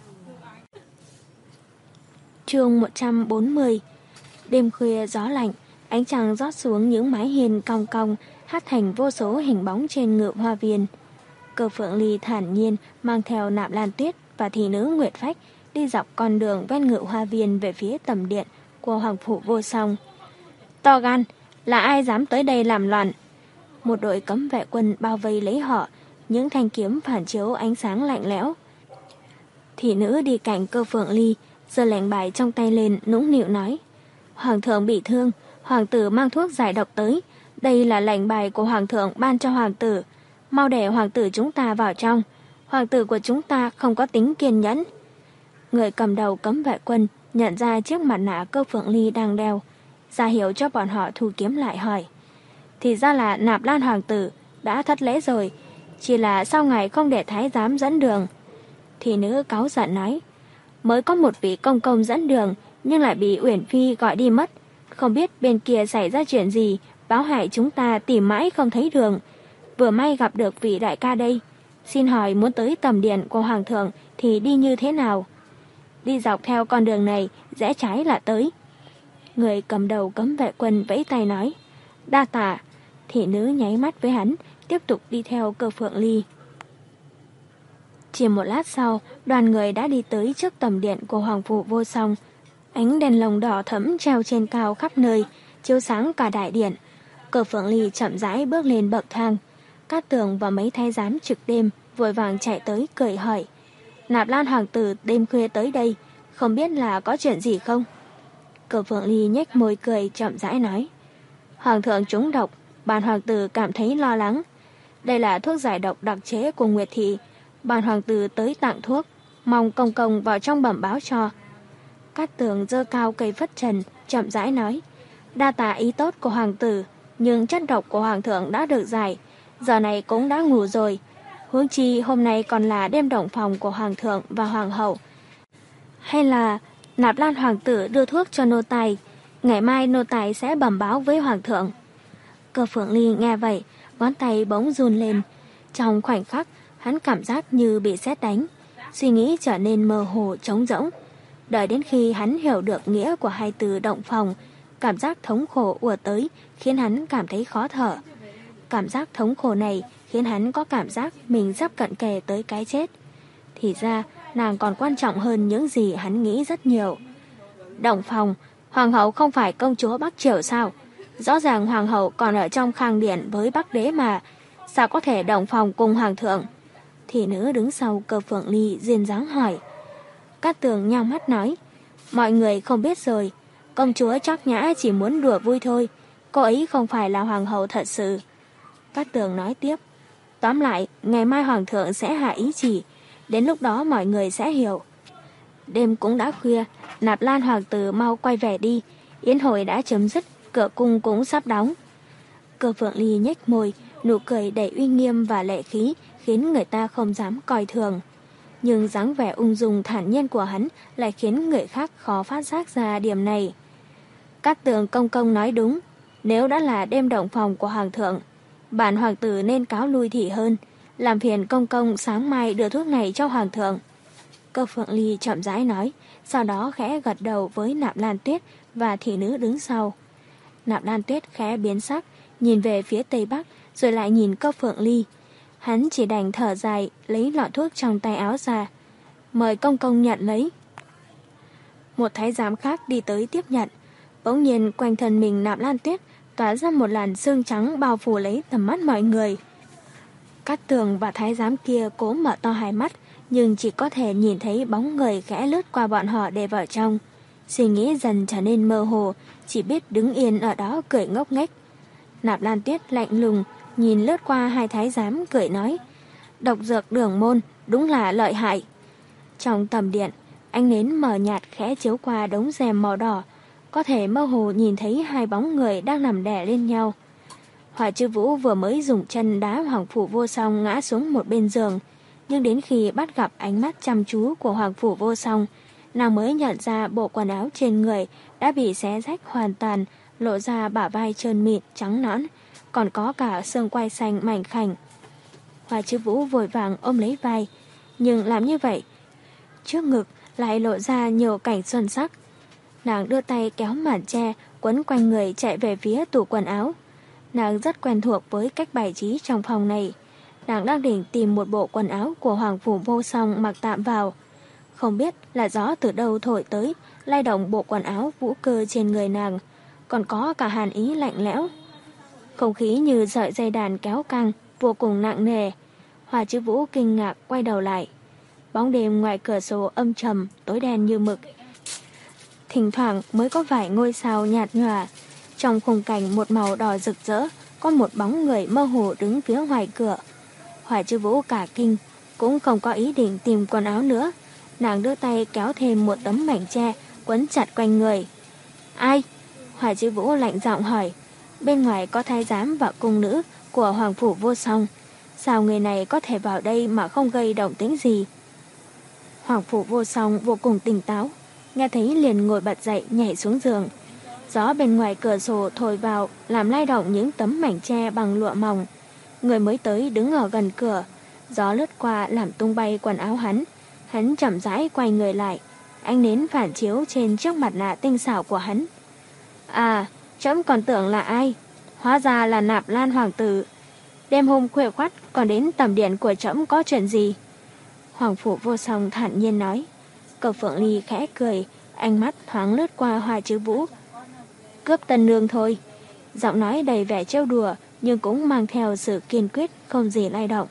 Chương một trăm bốn mươi. Đêm khuya gió lạnh, ánh trăng rót xuống những mái hiên cong cong, hát thành vô số hình bóng trên ngự hoa viên. Cơ Phượng Ly thản nhiên mang theo Nạp Lan Tuyết và thị nữ Nguyệt Phách đi dọc con đường ven ngự hoa viên về phía tầm điện của Hoàng phủ vô song. To gan, là ai dám tới đây làm loạn? Một đội cấm vệ quân bao vây lấy họ, những thanh kiếm phản chiếu ánh sáng lạnh lẽo. Thị nữ đi cạnh Cơ Phượng Ly, giơ lệnh bài trong tay lên, nũng nịu nói, Hoàng thượng bị thương, hoàng tử mang thuốc giải độc tới, đây là lệnh bài của hoàng thượng ban cho hoàng tử, mau để hoàng tử chúng ta vào trong, hoàng tử của chúng ta không có tính kiên nhẫn. Người cầm đầu cấm vệ quân nhận ra chiếc mặt nạ Cơ Phượng Ly đang đeo, ra hiệu cho bọn họ thu kiếm lại, hỏi, thì ra là Nạp Lan hoàng tử đã thất lễ rồi, chỉ là sao ngài không để thái giám dẫn đường? Thị nữ cáu giận nói, mới có một vị công công dẫn đường nhưng lại bị Uyển Phi gọi đi mất, không biết bên kia xảy ra chuyện gì, báo hại chúng ta tìm mãi không thấy đường. Vừa may gặp được vị đại ca đây, xin hỏi muốn tới tầm điện của hoàng thượng thì đi như thế nào? Đi dọc theo con đường này, rẽ trái là tới. Người cầm đầu cấm vệ quân vẫy tay nói, đa tạ. Thị nữ nháy mắt với hắn, tiếp tục đi theo Cơ Phượng Ly. Chỉ một lát sau, đoàn người đã đi tới trước tầm điện của Hoàng phủ vô song. Ánh đèn lồng đỏ thẫm treo trên cao khắp nơi, chiếu sáng cả đại điện. Cơ Phượng Ly chậm rãi bước lên bậc thang. Cát Tường và mấy thái giám trực đêm vội vàng chạy tới cười hỏi, Nạp Lan hoàng tử đêm khuya tới đây, không biết là có chuyện gì không? Cơ Phượng Ly nhếch môi cười chậm rãi nói, hoàng thượng trúng độc, bản hoàng tử cảm thấy lo lắng. Đây là thuốc giải độc đặc chế của Nguyệt thị, bản hoàng tử tới tặng thuốc, mong công công vào trong bẩm báo cho. Cát Tường giơ cao cây phất trần, chậm rãi nói, đa tạ ý tốt của hoàng tử, nhưng chất độc của hoàng thượng đã được giải, giờ này cũng đã ngủ rồi. Huống chi hôm nay còn là đêm động phòng của hoàng thượng và hoàng hậu. Hay là Nạp Lan hoàng tử đưa thuốc cho nô tài, ngày mai nô tài sẽ bẩm báo với hoàng thượng. Cơ Phượng Ly nghe vậy, ngón tay bỗng run lên. Trong khoảnh khắc, hắn cảm giác như bị sét đánh, suy nghĩ trở nên mơ hồ trống rỗng. Đợi đến khi hắn hiểu được nghĩa của hai từ động phòng, cảm giác thống khổ ùa tới khiến hắn cảm thấy khó thở. Cảm giác thống khổ này khiến hắn có cảm giác mình sắp cận kề tới cái chết. Thì ra, nàng còn quan trọng hơn những gì hắn nghĩ rất nhiều. Động phòng, hoàng hậu không phải công chúa Bắc Triều sao? Rõ ràng hoàng hậu còn ở trong khang điện với Bắc đế mà, sao có thể động phòng cùng hoàng thượng? Thị nữ đứng sau Cơ Phượng Ly duyên dáng hỏi. Cát Tường nhao mắt nói, mọi người không biết rồi, công chúa Trác Nhã chỉ muốn đùa vui thôi, cô ấy không phải là hoàng hậu thật sự. Cát Tường nói tiếp. Tóm lại, ngày mai hoàng thượng sẽ hạ ý chỉ, đến lúc đó mọi người sẽ hiểu. Đêm cũng đã khuya, Nạp Lan hoàng tử mau quay về đi, yến hội đã chấm dứt, cửa cung cũng sắp đóng. Cơ Phượng Ly nhếch môi, nụ cười đầy uy nghiêm và lệ khí khiến người ta không dám coi thường. Nhưng dáng vẻ ung dung thản nhiên của hắn lại khiến người khác khó phát giác ra điểm này. Cát Tường công công nói đúng, nếu đã là đêm động phòng của hoàng thượng, bản hoàng tử nên cáo lui thì hơn, làm phiền công công sáng mai đưa thuốc này cho hoàng thượng. Cơ Phượng Ly chậm rãi nói, sau đó khẽ gật đầu với Nạp Lan Tuyết và thị nữ đứng sau. Nạp Lan Tuyết khẽ biến sắc, nhìn về phía tây bắc, rồi lại nhìn Cơ Phượng Ly. Hắn chỉ đành thở dài, lấy lọ thuốc trong tay áo ra. Mời công công nhận lấy. Một thái giám khác đi tới tiếp nhận. Bỗng nhiên quanh thân mình Nạp Lan Tuyết tỏa ra một làn sương trắng bao phủ lấy tầm mắt mọi người. Cát Tường và thái giám kia cố mở to hai mắt, nhưng chỉ có thể nhìn thấy bóng người khẽ lướt qua bọn họ để vào trong. Suy nghĩ dần trở nên mơ hồ, chỉ biết đứng yên ở đó cười ngốc nghếch. Nạp Lan Tuyết lạnh lùng, nhìn lướt qua hai thái giám cười nói, độc dược Đường Môn đúng là lợi hại. Trong tầm điện, ánh nến mờ nhạt khẽ chiếu qua đống rèm màu đỏ, có thể mơ hồ nhìn thấy hai bóng người đang nằm đè lên nhau. Hỏa Chư Vũ vừa mới dùng chân đá Hoàng Phủ Vô Song ngã xuống một bên giường, nhưng đến khi bắt gặp ánh mắt chăm chú của Hoàng Phủ Vô Song, nàng mới nhận ra bộ quần áo trên người đã bị xé rách hoàn toàn, lộ ra bả vai trơn mịn trắng nõn, còn có cả xương quai xanh mảnh khảnh. Hỏa Chư Vũ vội vàng ôm lấy vai, nhưng làm như vậy, trước ngực lại lộ ra nhiều cảnh xuân sắc. Nàng đưa tay kéo màn che quấn quanh người chạy về phía tủ quần áo. Nàng rất quen thuộc với cách bài trí trong phòng này. Nàng đang định tìm một bộ quần áo của Hoàng Phủ Vô Song mặc tạm vào. Không biết là gió từ đâu thổi tới, lay động bộ quần áo vũ cơ trên người nàng, còn có cả hàn ý lạnh lẽo. Không khí như sợi dây đàn kéo căng, vô cùng nặng nề. Hỏa Chư Vũ kinh ngạc quay đầu lại. Bóng đêm ngoài cửa sổ âm trầm, tối đen như mực. Thỉnh thoảng mới có vài ngôi sao nhạt nhòa. Trong khung cảnh một màu đỏ rực rỡ, có một bóng người mơ hồ đứng phía ngoài cửa. Hỏa Chư Vũ cả kinh, cũng không có ý định tìm quần áo nữa. Nàng đưa tay kéo thêm một tấm mảnh tre quấn chặt quanh người. Ai? Hỏa Chư Vũ lạnh giọng hỏi. Bên ngoài có thái giám và cung nữ của Hoàng Phủ Vô Song. Sao người này có thể vào đây mà không gây động tĩnh gì? Hoàng Phủ Vô Song vô cùng tỉnh táo, nghe thấy liền ngồi bật dậy nhảy xuống giường. Gió bên ngoài cửa sổ thổi vào làm lay động những tấm mảnh tre bằng lụa mỏng. Người mới tới đứng ở gần cửa, gió lướt qua làm tung bay quần áo hắn. Hắn chậm rãi quay người lại, ánh nến phản chiếu trên chiếc mặt nạ tinh xảo của hắn. À, trẫm còn tưởng là ai, hóa ra là Nạp Lan hoàng tử. Đêm hôm khuya khoắt còn đến tầm điện của trẫm có chuyện gì? Hoàng Phủ Vô Song thản nhiên nói. Cơ Phượng Ly khẽ cười, ánh mắt thoáng lướt qua Hỏa Chư Vũ. Cướp tân nương thôi. Giọng nói đầy vẻ trêu đùa, nhưng cũng mang theo sự kiên quyết không gì lay động.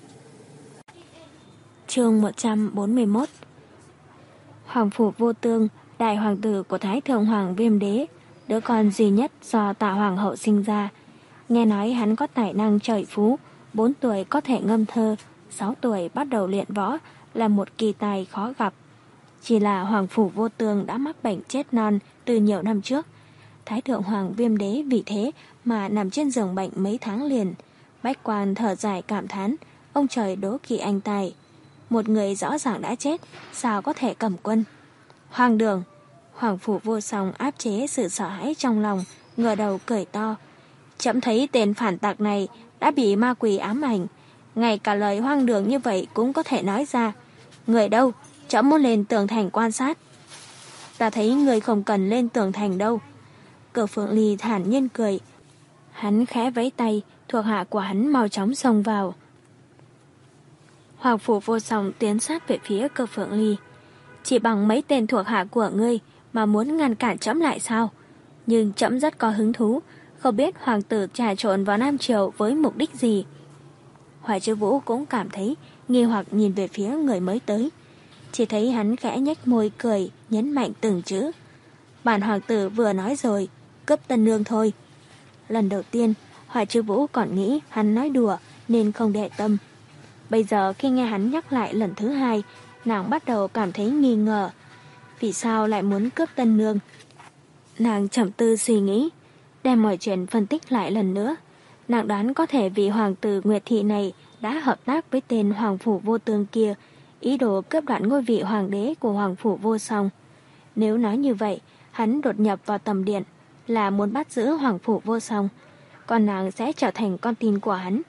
Chương một trăm bốn mươi mốt. Hoàng Phủ Vô Tương, đại hoàng tử của Thái Thượng Hoàng Viêm Đế, đứa con duy nhất do Tạ Hoàng hậu sinh ra. Nghe nói hắn có tài năng trời phú, bốn tuổi có thể ngâm thơ, sáu tuổi bắt đầu luyện võ, là một kỳ tài khó gặp. Chỉ là Hoàng Phủ Vô Tương đã mắc bệnh chết non từ nhiều năm trước. Thái Thượng Hoàng Viêm Đế vì thế mà nằm trên giường bệnh mấy tháng liền. Bách quan thở dài cảm thán, ông trời đố kỵ anh tài. Một người rõ ràng đã chết, sao có thể cầm quân? Hoàng đường! Hoàng Phủ Vô Song áp chế sự sợ hãi trong lòng, ngửa đầu cười to. Trẫm thấy tên phản tặc này đã bị ma quỷ ám ảnh. Ngay cả lời hoang đường như vậy cũng có thể nói ra. Người đâu? Trẫm muốn lên tường thành quan sát. Ta thấy người không cần lên tường thành đâu. Cơ Phượng Ly thản nhiên cười. Hắn khẽ vẫy tay, thuộc hạ của hắn mau chóng xông vào. Hoàng Phủ Vô Song tiến sát về phía Cơ Phượng Ly. Chỉ bằng mấy tên thuộc hạ của ngươi mà muốn ngăn cản trẫm lại sao? Nhưng trẫm rất có hứng thú, không biết hoàng tử trà trộn vào Nam Triều với mục đích gì. Hỏa Chư Vũ cũng cảm thấy nghi hoặc nhìn về phía người mới tới. Chỉ thấy hắn khẽ nhếch môi cười, nhấn mạnh từng chữ. Bản hoàng tử vừa nói rồi, cướp tân nương thôi. Lần đầu tiên, Hoa Chiêu Vũ còn nghĩ hắn nói đùa nên không để tâm. Bây giờ khi nghe hắn nhắc lại lần thứ hai, nàng bắt đầu cảm thấy nghi ngờ. Vì sao lại muốn cướp tân nương? Nàng trầm tư suy nghĩ, đem mọi chuyện phân tích lại lần nữa. Nàng đoán có thể vì hoàng tử Nguyệt Thị này đã hợp tác với tên Hoàng Phủ Vô Tương kia, ý đồ cướp đoạt ngôi vị hoàng đế của Hoàng Phủ Vô Song. Nếu nói như vậy, hắn đột nhập vào tầm điện là muốn bắt giữ Hoàng Phủ Vô Song, còn nàng sẽ trở thành con tin của hắn.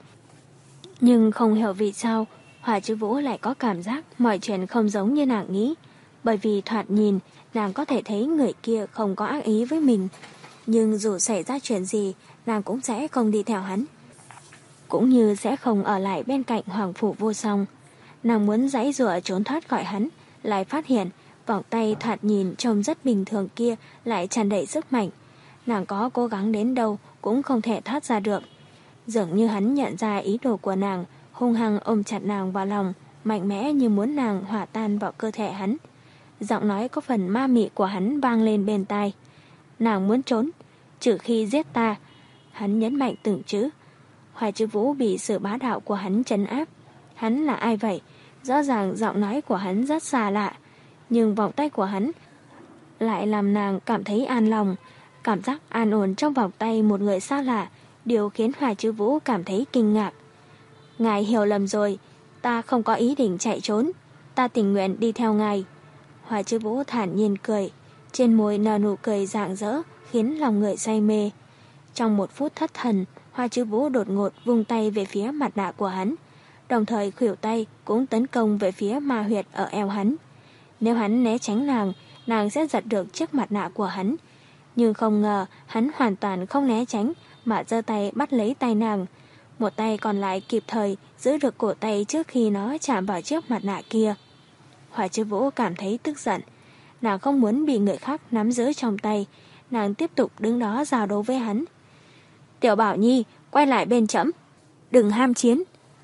Nhưng không hiểu vì sao, Hoa Chiêu Vũ lại có cảm giác mọi chuyện không giống như nàng nghĩ, bởi vì thoạt nhìn, nàng có thể thấy người kia không có ác ý với mình. Nhưng dù xảy ra chuyện gì, nàng cũng sẽ không đi theo hắn. Cũng như sẽ không ở lại bên cạnh Hoàng Phủ Vô Song. Nàng muốn giãy giụa trốn thoát khỏi hắn, lại phát hiện vòng tay thoạt nhìn trông rất bình thường kia lại tràn đầy sức mạnh. Nàng có cố gắng đến đâu cũng không thể thoát ra được. Dường như hắn nhận ra ý đồ của nàng, hung hăng ôm chặt nàng vào lòng, mạnh mẽ như muốn nàng hòa tan vào cơ thể hắn. Giọng nói có phần ma mị của hắn vang lên bên tai. Nàng muốn trốn, trừ khi giết ta. Hắn nhấn mạnh từng chữ. Hoa Chiêu Vũ bị sự bá đạo của hắn trấn áp. Hắn là ai vậy? Rõ ràng giọng nói của hắn rất xa lạ, nhưng vòng tay của hắn lại làm nàng cảm thấy an lòng. Cảm giác an ổn trong vòng tay một người xa lạ, điều khiến Hoa Chiêu Vũ cảm thấy kinh ngạc. Ngài hiểu lầm rồi, ta không có ý định chạy trốn, ta tình nguyện đi theo ngài. Hoa Chiêu Vũ thản nhiên cười, trên môi nở nụ cười rạng rỡ, khiến lòng người say mê. Trong một phút thất thần, Hoa Chiêu Vũ đột ngột vung tay về phía mặt nạ của hắn, đồng thời khuỷu tay cũng tấn công về phía ma huyệt ở eo hắn. Nếu hắn né tránh nàng, nàng sẽ giật được chiếc mặt nạ của hắn. Nhưng không ngờ hắn hoàn toàn không né tránh mà giơ tay bắt lấy tay nàng. Một tay còn lại kịp thời giữ được cổ tay trước khi nó chạm vào chiếc mặt nạ kia. Hoa Chiêu Vũ cảm thấy tức giận. Nàng không muốn bị người khác nắm giữ trong tay. Nàng tiếp tục đứng đó giao đấu với hắn. Tiểu Bảo Nhi, quay lại bên trẫm, đừng ham chiến.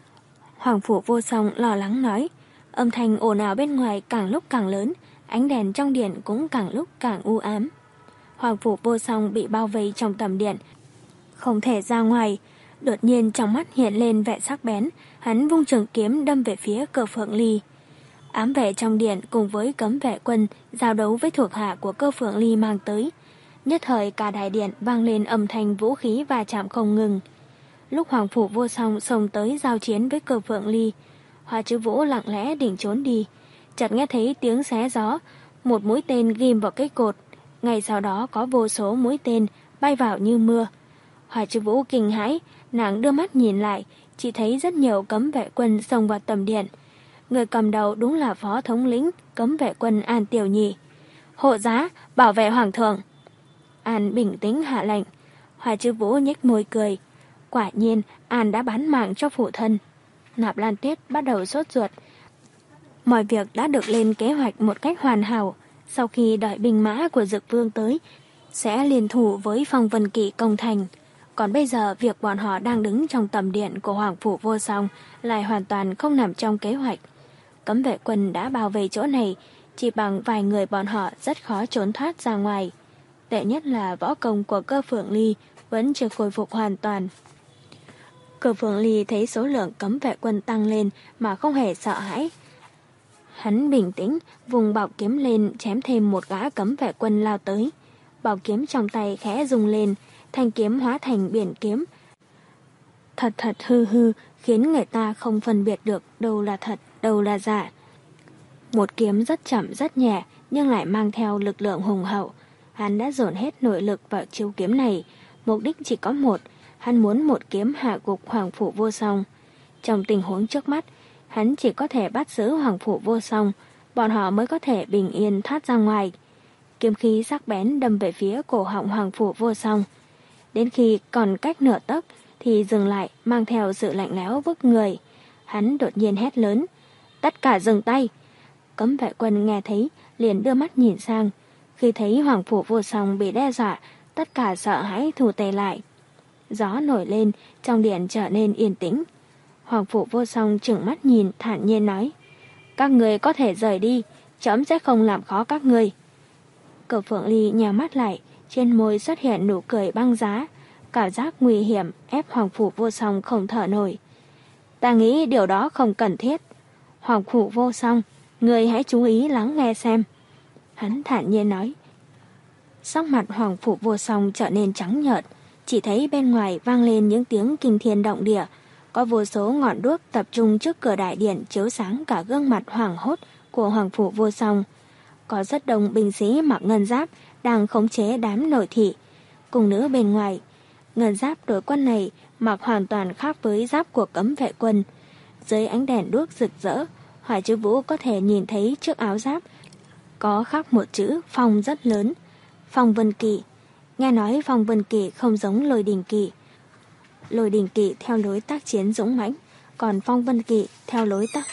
Hoàng Phủ Vô Song lo lắng nói. Âm thanh ồn ào bên ngoài càng lúc càng lớn, ánh đèn trong điện cũng càng lúc càng u ám. Hoàng Phủ Vô Song bị bao vây trong tầm điện, không thể ra ngoài. Đột nhiên trong mắt hiện lên vẻ sắc bén, hắn vung trường kiếm đâm về phía Cơ Phượng Ly. Ám vệ trong điện cùng với cấm vệ quân giao đấu với thuộc hạ của Cơ Phượng Ly mang tới. Nhất thời cả đại điện vang lên âm thanh vũ khí va chạm không ngừng. Lúc Hoàng Phủ Vô Song xông tới giao chiến với Cơ Phượng Ly, Hoa Chiêu Vũ lặng lẽ định trốn đi. Chợt nghe thấy tiếng xé gió, một mũi tên ghim vào cây cột. Ngay sau đó có vô số mũi tên bay vào như mưa. Hoa Chiêu Vũ kinh hãi, nàng đưa mắt nhìn lại, chỉ thấy rất nhiều cấm vệ quân xông vào tầm điện. Người cầm đầu đúng là phó thống lĩnh cấm vệ quân An Tiểu Nhị. Hộ giá, bảo vệ hoàng thượng. An bình tĩnh hạ lệnh. Hoa Chiêu Vũ nhếch môi cười. Quả nhiên An đã bán mạng cho phụ thân. Nạp Lan Tuyết bắt đầu sốt ruột. Mọi việc đã được lên kế hoạch một cách hoàn hảo. Sau khi đợi binh mã của Dực Vương tới, sẽ liên thủ với Phong Vân Kỵ công thành. Còn bây giờ việc bọn họ đang đứng trong tầm điện của Hoàng Phủ Vô Song lại hoàn toàn không nằm trong kế hoạch. Cấm vệ quân đã bao vây chỗ này, chỉ bằng vài người bọn họ rất khó trốn thoát ra ngoài. Tệ nhất là võ công của Cơ Phượng Ly vẫn chưa khôi phục hoàn toàn. Cơ Phượng Ly thấy số lượng cấm vệ quân tăng lên mà không hề sợ hãi. Hắn bình tĩnh, vùng bảo kiếm lên chém thêm một gã cấm vệ quân lao tới. Bảo kiếm trong tay khẽ rung lên, thanh kiếm hóa thành biển kiếm. Thật thật hư hư, khiến người ta không phân biệt được đâu là thật, đâu là giả. Một kiếm rất chậm rất nhẹ, nhưng lại mang theo lực lượng hùng hậu. Hắn đã dồn hết nội lực vào chiêu kiếm này, mục đích chỉ có một, hắn muốn một kiếm hạ gục Hoàng Phủ Vô Song. Trong tình huống trước mắt, hắn chỉ có thể bắt giữ Hoàng Phủ Vô Song, bọn họ mới có thể bình yên thoát ra ngoài. Kiếm khí sắc bén đâm về phía cổ họng Hoàng Phủ Vô Song. Đến khi còn cách nửa tấc thì dừng lại, mang theo sự lạnh lẽo vức người. Hắn đột nhiên hét lớn, tất cả dừng tay. Cấm vệ quân nghe thấy liền đưa mắt nhìn sang. Khi thấy Hoàng Phủ Vô Song bị đe dọa, tất cả sợ hãi thu tay lại. Gió nổi lên, trong điện trở nên yên tĩnh. Hoàng Phủ Vô Song trừng mắt nhìn, thản nhiên nói, các người có thể rời đi, trẫm sẽ không làm khó các người. Cơ Phượng Ly nhào mắt lại, trên môi xuất hiện nụ cười băng giá. Cảm giác nguy hiểm ép Hoàng Phủ Vô Song không thở nổi. Ta nghĩ điều đó không cần thiết. Hoàng Phủ Vô Song, người hãy chú ý lắng nghe xem. Hắn thản nhiên nói. Sắc mặt Hoàng Phủ Vô Song trở nên trắng nhợt, chỉ thấy bên ngoài vang lên những tiếng kinh thiên động địa. Có vô số ngọn đuốc tập trung trước cửa đại điện chiếu sáng cả gương mặt hoảng hốt của Hoàng Phủ Vô Song. Có rất đông binh sĩ mặc ngân giáp đang khống chế đám nội thị. Cung nữ bên ngoài, ngân giáp đội quân này mặc hoàn toàn khác với giáp của cấm vệ quân. Dưới ánh đèn đuốc rực rỡ, Hoài Chữ Vũ có thể nhìn thấy trước áo giáp có khắc một chữ Phong rất lớn. Phong Vân Kỵ. Nghe nói Phong Vân Kỵ không giống Lôi Đình Kỵ. Lôi Đình Kỵ theo lối tác chiến dũng mãnh, còn Phong Vân Kỵ theo lối tác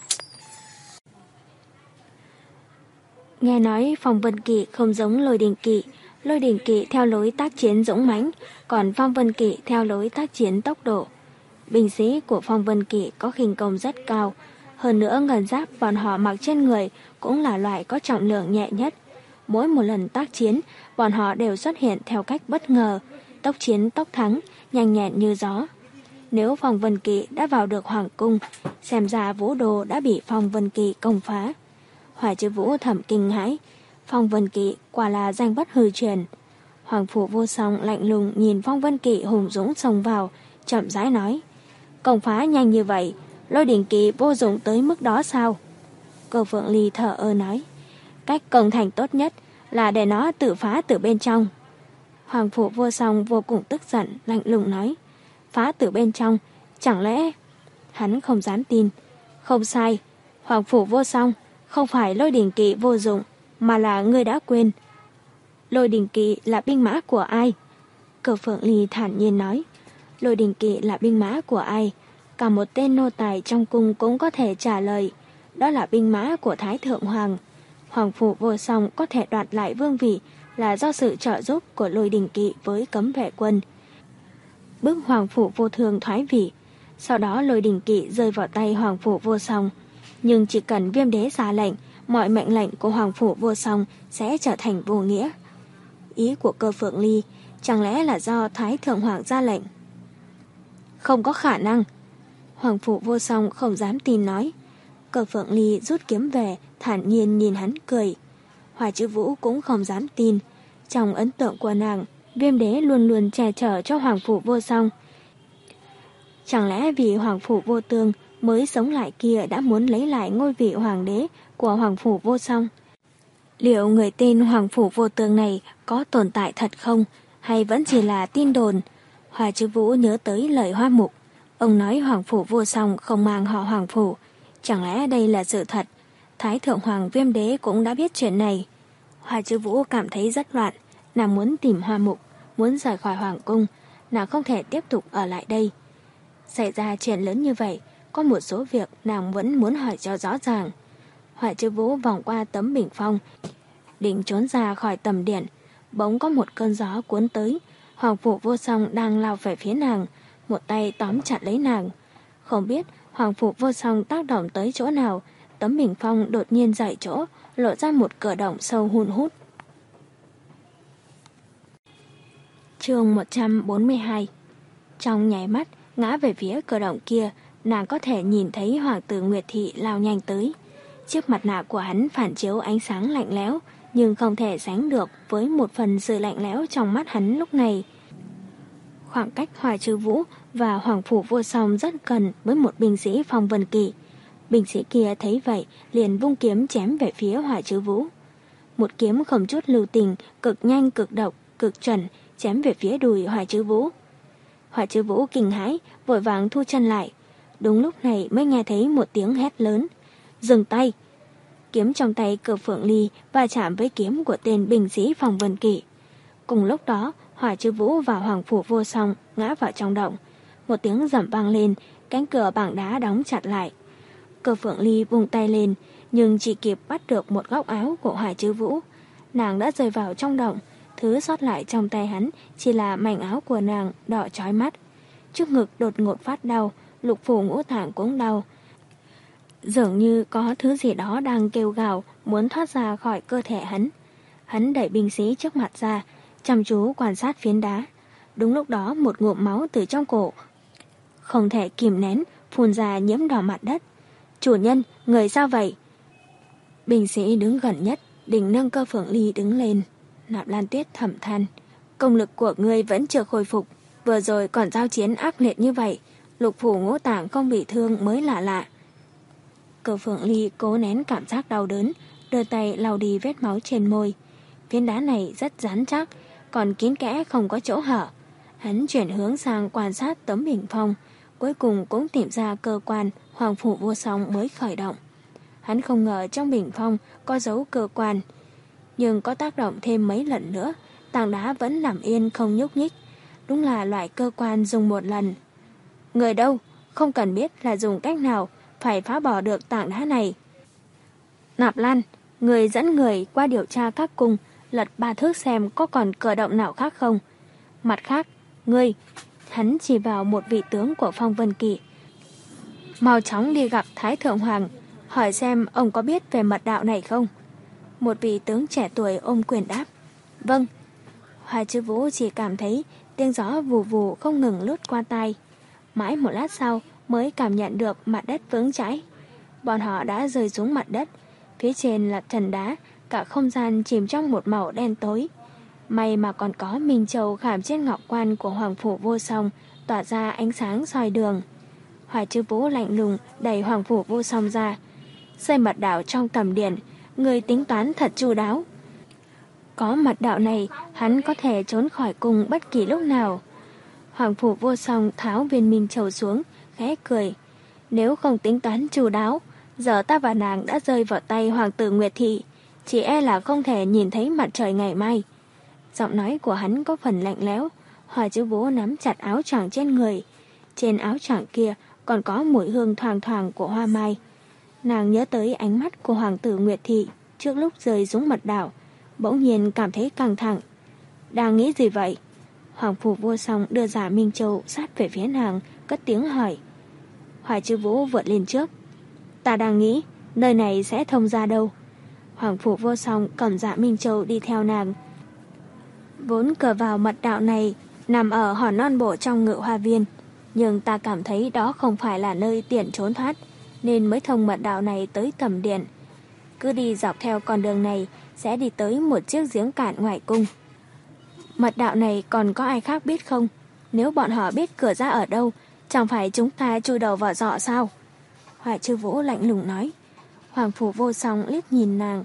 Nghe nói Phong Vân Kỵ không giống Lôi Đình Kỵ, Lôi Đình Kỵ theo lối tác chiến dũng mãnh, còn Phong Vân Kỵ theo lối tác chiến tốc độ. Binh sĩ của Phong Vân Kỵ có khinh công rất cao, hơn nữa ngân giáp bọn họ mặc trên người cũng là loại có trọng lượng nhẹ nhất. Mỗi một lần tác chiến, bọn họ đều xuất hiện theo cách bất ngờ, tốc chiến tốc thắng, nhanh nhẹn như gió. Nếu Phong Vân Kỵ đã vào được Hoàng cung, xem ra Vũ Đô đã bị Phong Vân Kỵ công phá. Hoài Chữ Vũ thầm kinh hãi, Phong Vân Kỵ quả là danh bất hư truyền. Hoàng Phủ Vô Song lạnh lùng nhìn Phong Vân Kỵ hùng dũng xông vào, chậm rãi nói, công phá nhanh như vậy, Lôi Đình Kỵ vô dụng tới mức đó sao? Cơ Phượng Ly thở ơ nói, cách công thành tốt nhất là để nó tự phá từ bên trong. Hoàng Phủ Vô Song vô cùng tức giận, lạnh lùng nói, phá từ bên trong, chẳng lẽ... Hắn không dám tin. Không sai, Hoàng Phủ Vô Song, không phải Lôi Đình Kỵ vô dụng, mà là ngươi đã quên. Lôi Đình Kỵ là binh mã của ai? Cơ Phượng Ly thản nhiên nói, Lôi Đình Kỵ là binh mã của ai? Cả một tên nô tài trong cung cũng có thể trả lời, đó là binh mã của Thái Thượng Hoàng. Hoàng Phủ Vô Song có thể đoạt lại vương vị là do sự trợ giúp của Lôi Đình Kỵ với cấm vệ quân. Bức Hoàng Phủ Vô Thương thoái vị, sau đó Lôi Đình Kỵ rơi vào tay Hoàng Phủ Vô Song. Nhưng chỉ cần Viêm Đế ra lệnh, mọi mệnh lệnh của Hoàng Phủ Vô Song sẽ trở thành vô nghĩa. Ý của Cơ Phượng Ly chẳng lẽ là do Thái Thượng Hoàng ra lệnh? Không có khả năng. Hoàng Phủ Vô Song không dám tin nói. Cơ Phượng Ly rút kiếm về, thản nhiên nhìn hắn cười. Hoài Chữ Vũ cũng không dám tin. Trong ấn tượng của nàng, Viêm Đế luôn luôn che chở cho Hoàng Phủ Vô Song. Chẳng lẽ vì Hoàng Phủ Vô Tương mới sống lại kia đã muốn lấy lại ngôi vị hoàng đế của Hoàng Phủ Vô Song? Liệu người tên Hoàng Phủ Vô Tương này có tồn tại thật không, hay vẫn chỉ là tin đồn? Hoài Chữ Vũ nhớ tới lời Hoa Mục. Ông nói Hoàng Phủ Vô Song không mang họ Hoàng Phủ. Chẳng lẽ đây là sự thật? Thái Thượng Hoàng Viêm Đế cũng đã biết chuyện này. Hoài Chữ Vũ cảm thấy rất loạn. Nàng muốn tìm Hoa Mục, muốn rời khỏi Hoàng cung. Nàng không thể tiếp tục ở lại đây. Xảy ra chuyện lớn như vậy, có một số việc nàng vẫn muốn hỏi cho rõ ràng. Hoài Chữ Vũ vòng qua tấm bình phong, định trốn ra khỏi tầm điện. Bỗng có một cơn gió cuốn tới. Hoàng Phủ Vô Song đang lao về phía nàng, một tay tóm chặt lấy nàng. Không biết Hoàng Phủ Vô Song tác động tới chỗ nào, tấm bình phong đột nhiên dậy chỗ, lộ ra một cửa động sâu hun hút. Chương một trăm bốn mươi hai. Trong nháy mắt ngã về phía cửa động kia, nàng có thể nhìn thấy Hoàng tử Nguyệt Thị lao nhanh tới. Chiếc mặt nạ của hắn phản chiếu ánh sáng lạnh lẽo, nhưng không thể sánh được với một phần sự lạnh lẽo trong mắt hắn lúc này. Khoảng cách Hoài Chữ Vũ và Hoàng Phủ Vô Song rất gần với một binh sĩ Phong Vân Kỵ. Binh sĩ kia thấy vậy liền vung kiếm chém về phía Hoài Chữ Vũ. Một kiếm không chút lưu tình, cực nhanh cực độc, cực chuẩn, chém về phía đùi Hoài Chữ Vũ. Hoài Chữ Vũ kinh hãi, vội vàng thu chân lại. Đúng lúc này mới nghe thấy một tiếng hét lớn, dừng tay. Kiếm trong tay Cơ Phượng Ly va chạm với kiếm của tên binh sĩ Phong Vân Kỵ. Cùng lúc đó, Hoài Chữ Vũ và Hoàng Phủ Vô Song ngã vào trong động. Một tiếng rầm vang lên, cánh cửa bằng đá đóng chặt lại. Cơ Phượng Ly vung tay lên, nhưng chỉ kịp bắt được một góc áo của Hoài Chữ Vũ. Nàng đã rơi vào trong động, thứ sót lại trong tay hắn chỉ là mảnh áo của nàng đỏ chói mắt. Trước ngực đột ngột phát đau, lục phủ ngũ tạng cũng đau. Dường như có thứ gì đó đang kêu gào muốn thoát ra khỏi cơ thể hắn. Hắn đẩy binh sĩ trước mặt ra, chăm chú quan sát phiến đá. Đúng lúc đó một ngụm máu từ trong cổ không thể kìm nén phun ra nhiễm đỏ mặt đất. Chủ nhân, người sao vậy? Binh sĩ đứng gần nhất định nâng Cơ Phượng Ly đứng lên. Nạp Lan Tuyết thầm than, công lực của ngươi vẫn chưa khôi phục, vừa rồi còn giao chiến ác liệt như vậy, lục phủ ngũ tạng không bị thương mới lạ lạ. Cơ Phượng Ly cố nén cảm giác đau đớn, đưa tay lau đi vết máu trên môi. Viên đá này rất rắn chắc, còn kín kẽ không có chỗ hở. Hắn chuyển hướng sang quan sát tấm bình phong, cuối cùng cũng tìm ra cơ quan Hoàng Phủ Vô Song mới khởi động. Hắn không ngờ trong bình phong có dấu cơ quan, nhưng có tác động thêm mấy lần nữa, tảng đá vẫn nằm yên không nhúc nhích. Đúng là loại cơ quan dùng một lần. Người đâu? Không cần biết là dùng cách nào, phải phá bỏ được tảng đá này. Nạp Lan, người dẫn người qua điều tra các cung, lật ba thước xem có còn cử động nào khác không. Mặt khác, ngươi, hắn chỉ vào một vị tướng của Phong Vân Kỵ. Mau chóng đi gặp Thái Thượng Hoàng, hỏi xem ông có biết về mật đạo này không. Một vị tướng trẻ tuổi ôm quyền đáp. Vâng. Hoa Chư Vũ chỉ cảm thấy tiếng gió vù vù không ngừng lướt qua tai. Mãi một lát sau mới cảm nhận được mặt đất vững chãi. Bọn họ đã rơi xuống mặt đất. Phía trên là trần đá, cả không gian chìm trong một màu đen tối. May mà còn có Minh Châu khảm trên ngọc quan của Hoàng Phủ Vô Song tỏa ra ánh sáng soi đường. Hoa Chư Vũ lạnh lùng đẩy Hoàng Phủ Vô Song ra. Xây mật đạo trong tầm điện, người tính toán thật chu đáo. Có mật đạo này, hắn có thể trốn khỏi cung bất kỳ lúc nào. Hoàng Phủ Vô Song tháo viên Minh Châu xuống, khẽ cười. Nếu không tính toán chu đáo, giờ ta và nàng đã rơi vào tay Hoàng tử Nguyệt Thị, chỉ e là không thể nhìn thấy mặt trời ngày mai. Giọng nói của hắn có phần lạnh lẽo. Hoa Chư Vũ nắm chặt áo choàng trên người. Trên áo choàng kia còn có mùi hương thoang thoảng của hoa mai. Nàng nhớ tới ánh mắt của Hoàng tử Nguyệt Thị trước lúc rơi xuống mật đảo, bỗng nhiên cảm thấy căng thẳng. Đang nghĩ gì vậy? Hoàng Phủ Vô Song đưa Giả Minh Châu sát về phía nàng, cất tiếng hỏi. Hoa Chư Vũ vượt lên trước. Ta đang nghĩ, nơi này sẽ thông ra đâu? Hoàng Phủ Vô Song cầm Dạ Minh Châu đi theo nàng. Vốn cửa vào mật đạo này nằm ở hòn non bộ trong Ngự Hoa Viên, nhưng ta cảm thấy đó không phải là nơi tiện trốn thoát, nên mới thông mật đạo này tới tầm điện. Cứ đi dọc theo con đường này sẽ đi tới một chiếc giếng cạn ngoài cung. Mật đạo này còn có ai khác biết không? Nếu bọn họ biết cửa ra ở đâu, chẳng phải chúng ta chui đầu vào giọ sao? Hoa Chư Vũ lạnh lùng nói. Hoàng Phủ Vô Song liếc nhìn nàng.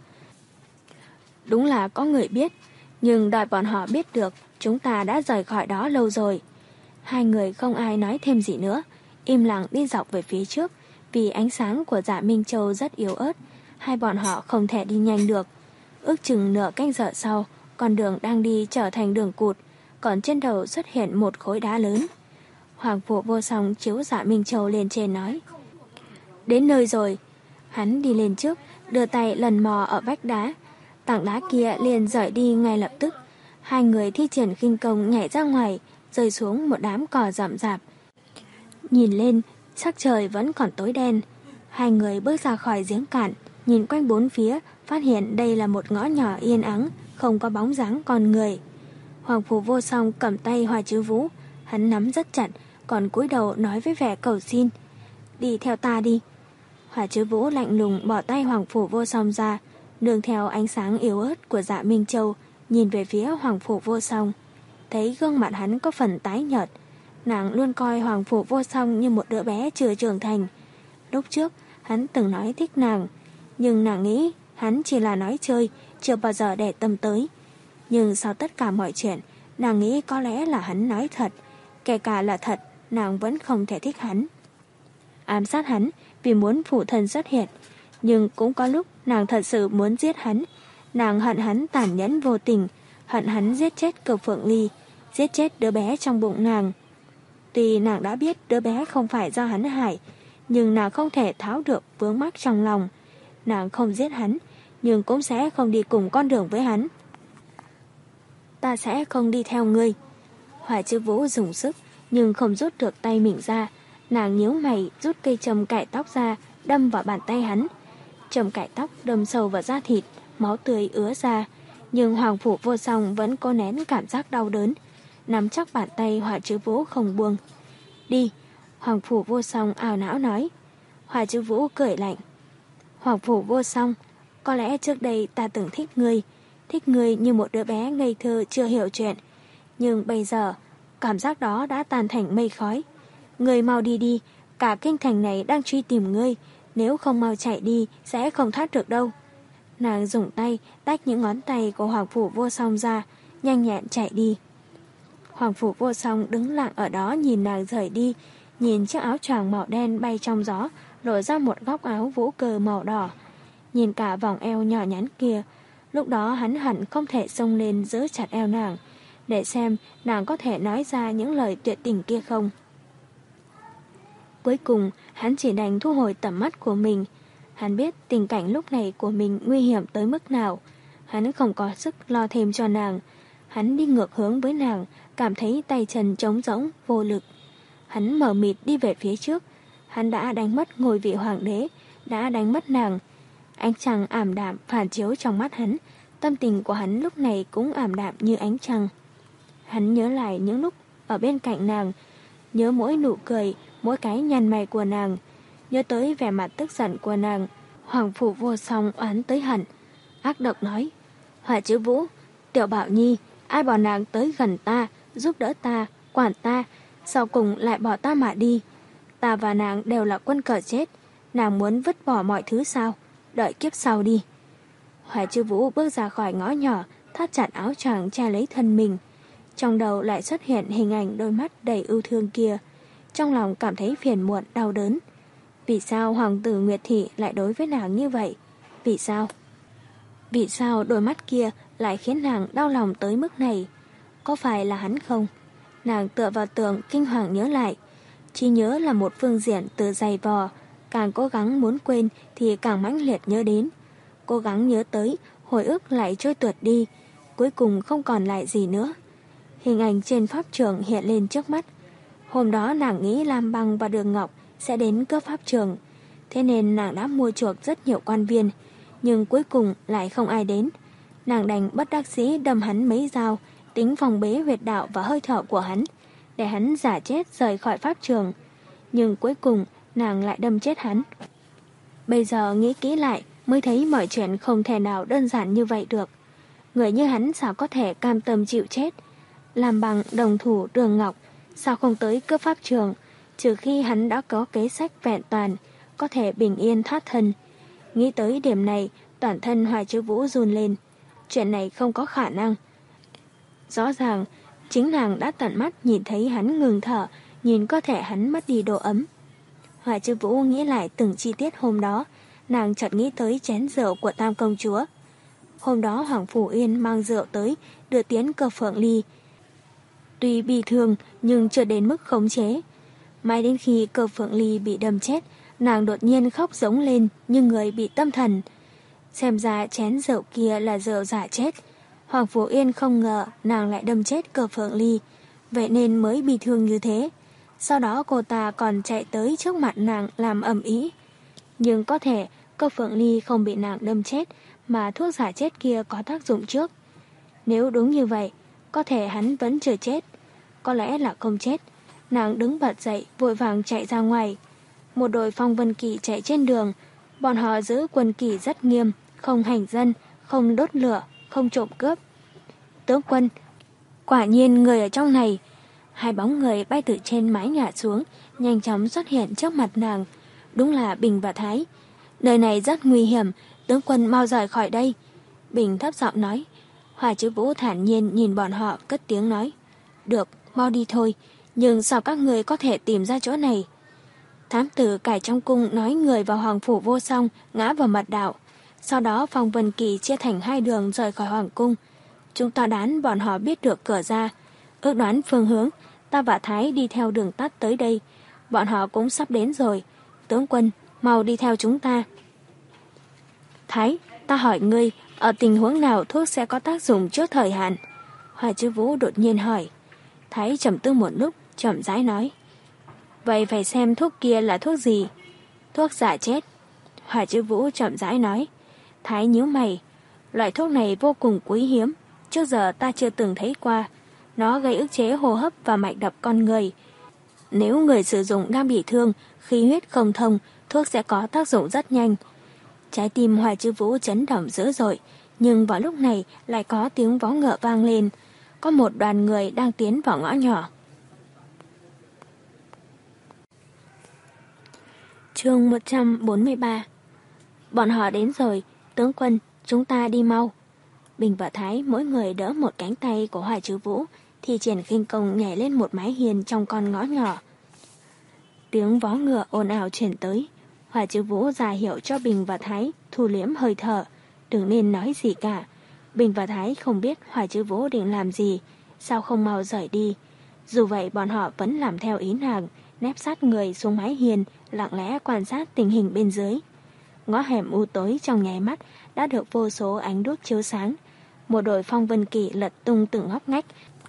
Đúng là có người biết, nhưng đợi bọn họ biết được chúng ta đã rời khỏi đó lâu rồi. Hai người không ai nói thêm gì nữa, im lặng đi dọc về phía trước. Vì ánh sáng của Dạ Minh Châu rất yếu ớt, hai bọn họ không thể đi nhanh được. Ước chừng nửa canh giờ sau, con đường đang đi trở thành đường cụt, còn trên đầu xuất hiện một khối đá lớn. Hoàng Phủ Vô Song chiếu Dạ Minh Châu lên trên nói. Đến nơi rồi. Hắn đi lên trước, đưa tay lần mò ở vách đá. Tảng đá kia liền rời đi ngay lập tức. Hai người thi triển khinh công nhảy ra ngoài, rơi xuống một đám cỏ rậm rạp. Nhìn lên, sắc trời vẫn còn tối đen. Hai người bước ra khỏi giếng cạn, nhìn quanh bốn phía, phát hiện đây là một ngõ nhỏ yên ắng, không có bóng dáng con người. Hoàng Phủ Vô Song cầm tay Hoa Chư Vũ, hắn nắm rất chặt, còn cúi đầu nói với vẻ cầu xin. Đi theo ta đi. Hoa Chư Vũ lạnh lùng bỏ tay Hoàng Phủ Vô Song ra, nương theo ánh sáng yếu ớt của Dạ Minh Châu, nhìn về phía Hoàng Phủ Vô Song. Thấy gương mặt hắn có phần tái nhợt. Nàng luôn coi Hoàng Phủ Vô Song như một đứa bé chưa trưởng thành. Lúc trước, hắn từng nói thích nàng, nhưng nàng nghĩ hắn chỉ là nói chơi, chưa bao giờ để tâm tới. Nhưng sau tất cả mọi chuyện, nàng nghĩ có lẽ là hắn nói thật. Kể cả là thật, nàng vẫn không thể thích hắn. Ám sát hắn vì muốn phụ thân xuất hiện, nhưng cũng có lúc nàng thật sự muốn giết hắn. Nàng hận hắn tàn nhẫn vô tình, hận hắn giết chết Cơ Phượng Ly, giết chết đứa bé trong bụng nàng. Tuy nàng đã biết đứa bé không phải do hắn hại, nhưng nàng không thể tháo được vướng mắc trong lòng. Nàng không giết hắn, nhưng cũng sẽ không đi cùng con đường với hắn. Ta sẽ không đi theo ngươi. Hoa Chư Vũ dùng sức, nhưng không rút được tay mình ra. Nàng nhíu mày rút cây châm cải tóc ra, đâm vào bàn tay hắn. Châm cải tóc đâm sâu vào da thịt, máu tươi ứa ra. Nhưng Hoàng Phủ Vô Song vẫn cố nén cảm giác đau đớn. nắm chắc bàn tay Hỏa Trư Vũ không buông. Đi, Hoàng Phủ Vô Song ảo não nói. Hỏa Trư Vũ cười lạnh. Hoàng Phủ Vô Song, có lẽ trước đây ta từng thích ngươi, thích ngươi như một đứa bé ngây thơ chưa hiểu chuyện. Nhưng bây giờ, cảm giác đó đã tan thành mây khói. Ngươi mau đi đi, cả kinh thành này đang truy tìm ngươi, nếu không mau chạy đi sẽ không thoát được đâu. Nàng dùng tay tách những ngón tay của Hoàng Phủ Vô Song ra, nhanh nhẹn chạy đi. Hoàng Phủ Vô Song đứng lặng ở đó nhìn nàng rời đi, nhìn chiếc áo choàng màu đen bay trong gió, lộ ra một góc áo vũ cờ màu đỏ. Nhìn cả vòng eo nhỏ nhắn kia, lúc đó hắn hẳn không thể xông lên giữ chặt eo nàng, để xem nàng có thể nói ra những lời tuyệt tình kia không. Cuối cùng, hắn chỉ đành thu hồi tầm mắt của mình. Hắn biết tình cảnh lúc này của mình nguy hiểm tới mức nào. Hắn không có sức lo thêm cho nàng. Hắn đi ngược hướng với nàng, cảm thấy tay chân trống rỗng, vô lực. Hắn mở mịt đi về phía trước. Hắn đã đánh mất ngôi vị hoàng đế, đã đánh mất nàng. Ánh trăng ảm đạm phản chiếu trong mắt hắn. Tâm tình của hắn lúc này cũng ảm đạm như ánh trăng. Hắn nhớ lại những lúc ở bên cạnh nàng, nhớ mỗi nụ cười, mỗi cái nhăn mày của nàng, nhớ tới vẻ mặt tức giận của nàng. Hoàng Phủ Vô Song oán tới hận, ác độc nói: Hỏa Trư Vũ, Tiểu Bảo Nhi, ai bỏ nàng tới gần ta, giúp đỡ ta, quản ta, sau cùng lại bỏ ta mà đi. Ta và nàng đều là quân cờ chết, nàng muốn vứt bỏ mọi thứ sao? Đợi kiếp sau đi. Hỏa Trư Vũ bước ra khỏi ngõ nhỏ, thắt chặt áo choàng che lấy thân mình. Trong đầu lại xuất hiện hình ảnh đôi mắt đầy ưu thương kia. Trong lòng cảm thấy phiền muộn, đau đớn. Vì sao hoàng tử Nguyệt Thị lại đối với nàng như vậy? Vì sao? Vì sao đôi mắt kia lại khiến nàng đau lòng tới mức này? Có phải là hắn không? Nàng tựa vào tường kinh hoàng nhớ lại. Chỉ nhớ là một phương diện từ dày vò. Càng cố gắng muốn quên thì càng mãnh liệt nhớ đến. Cố gắng nhớ tới, hồi ức lại trôi tuột đi. Cuối cùng không còn lại gì nữa. Hình ảnh trên pháp trường hiện lên trước mắt. Hôm đó nàng nghĩ Lam Băng và Đường Ngọc sẽ đến cướp pháp trường. Thế nên nàng đã mua chuộc rất nhiều quan viên. Nhưng cuối cùng lại không ai đến. Nàng đành bất đắc dĩ đâm hắn mấy dao, tính phòng bế huyệt đạo và hơi thở của hắn, để hắn giả chết rời khỏi pháp trường. Nhưng cuối cùng nàng lại đâm chết hắn. Bây giờ nghĩ kỹ lại mới thấy mọi chuyện không thể nào đơn giản như vậy được. Người như hắn sao có thể cam tâm chịu chết? Làm bằng đồng thủ Đường Ngọc, sao không tới cướp pháp trường, trừ khi hắn đã có kế sách vẹn toàn, có thể bình yên thoát thân. Nghĩ tới điểm này, toàn thân Hỏa Trư Vũ run lên. Chuyện này không có khả năng. Rõ ràng, chính nàng đã tận mắt nhìn thấy hắn ngừng thở, nhìn cơ thể hắn mất đi độ ấm. Hỏa Trư Vũ nghĩ lại từng chi tiết hôm đó, nàng chợt nghĩ tới chén rượu của Tam công chúa. Hôm đó Hoàng Phủ Yên mang rượu tới, đưa tiến Cơ Phượng Ly. Tuy bị thương nhưng chưa đến mức khống chế. Mãi đến khi Cơ Phượng Ly bị đâm chết, nàng đột nhiên khóc giống lên như người bị tâm thần. Xem ra chén rượu kia là rượu giả chết. Hoàng Phủ Yên không ngờ nàng lại đâm chết Cơ Phượng Ly, vậy nên mới bị thương như thế. Sau đó cô ta còn chạy tới trước mặt nàng làm ầm ĩ. Nhưng có thể Cơ Phượng Ly không bị nàng đâm chết, mà thuốc giả chết kia có tác dụng trước. Nếu đúng như vậy, có thể hắn vẫn chưa chết. Có lẽ là không chết. Nàng đứng bật dậy, vội vàng chạy ra ngoài. Một đội phong vân kỵ chạy trên đường. Bọn họ giữ quân kỵ rất nghiêm, không hành dân, không đốt lửa, không trộm cướp. Tướng quân, quả nhiên người ở trong này. Hai bóng người bay từ trên mái nhà xuống, nhanh chóng xuất hiện trước mặt nàng. Đúng là Bình và Thái. Nơi này rất nguy hiểm, tướng quân mau rời khỏi đây. Bình thấp giọng nói. Hỏa Trư Vũ thản nhiên nhìn bọn họ, cất tiếng nói. Được, mau đi thôi, nhưng sao các người có thể tìm ra chỗ này? Thám tử cải trong cung nói người vào Hoàng Phủ Vô Song ngã vào mật đạo. Sau đó Phong Vân Kỳ chia thành hai đường rời khỏi Hoàng cung. Chúng ta đoán bọn họ biết được cửa ra. Ước đoán phương hướng, ta và Thái đi theo đường tắt tới đây. Bọn họ cũng sắp đến rồi. Tướng quân, mau đi theo chúng ta. Thái, ta hỏi ngươi, ở tình huống nào thuốc sẽ có tác dụng trước thời hạn? Hỏa Trư Vũ đột nhiên hỏi. Thái trầm tư một lúc, chậm rãi nói. Vậy phải xem thuốc kia là thuốc gì? Thuốc giả chết. Hỏa Trư Vũ chậm rãi nói. Thái nhíu mày. Loại thuốc này vô cùng quý hiếm. Trước giờ ta chưa từng thấy qua. Nó gây ức chế hô hấp và mạch đập con người. Nếu người sử dụng đang bị thương, khí huyết không thông, thuốc sẽ có tác dụng rất nhanh. Trái tim Hoài Chư Vũ chấn động dữ dội, nhưng vào lúc này lại có tiếng vó ngựa vang lên. Có một đoàn người đang tiến vào ngõ nhỏ. Chương một trăm bốn mươi ba. Bọn họ đến rồi, tướng quân, chúng ta đi mau. Bình và Thái mỗi người đỡ một cánh tay của Hoài Chư Vũ, thì triển khinh công nhảy lên một mái hiên trong con ngõ nhỏ. Tiếng vó ngựa ồn ào chuyển tới. Hoài Chư Vũ ra hiệu cho Bình và Thái thu liếm hơi thở, đừng nên nói gì cả. Bình và Thái không biết Hoài Chư Vũ định làm gì, sao không mau rời đi. Dù vậy bọn họ vẫn làm theo ý nàng, nép sát người xuống mái hiên, lặng lẽ quan sát tình hình bên dưới. Ngõ hẻm u tối trong nháy mắt đã được vô số ánh đuốc chiếu sáng. Một đội phong vân kỵ lật tung từng ngóc ngách.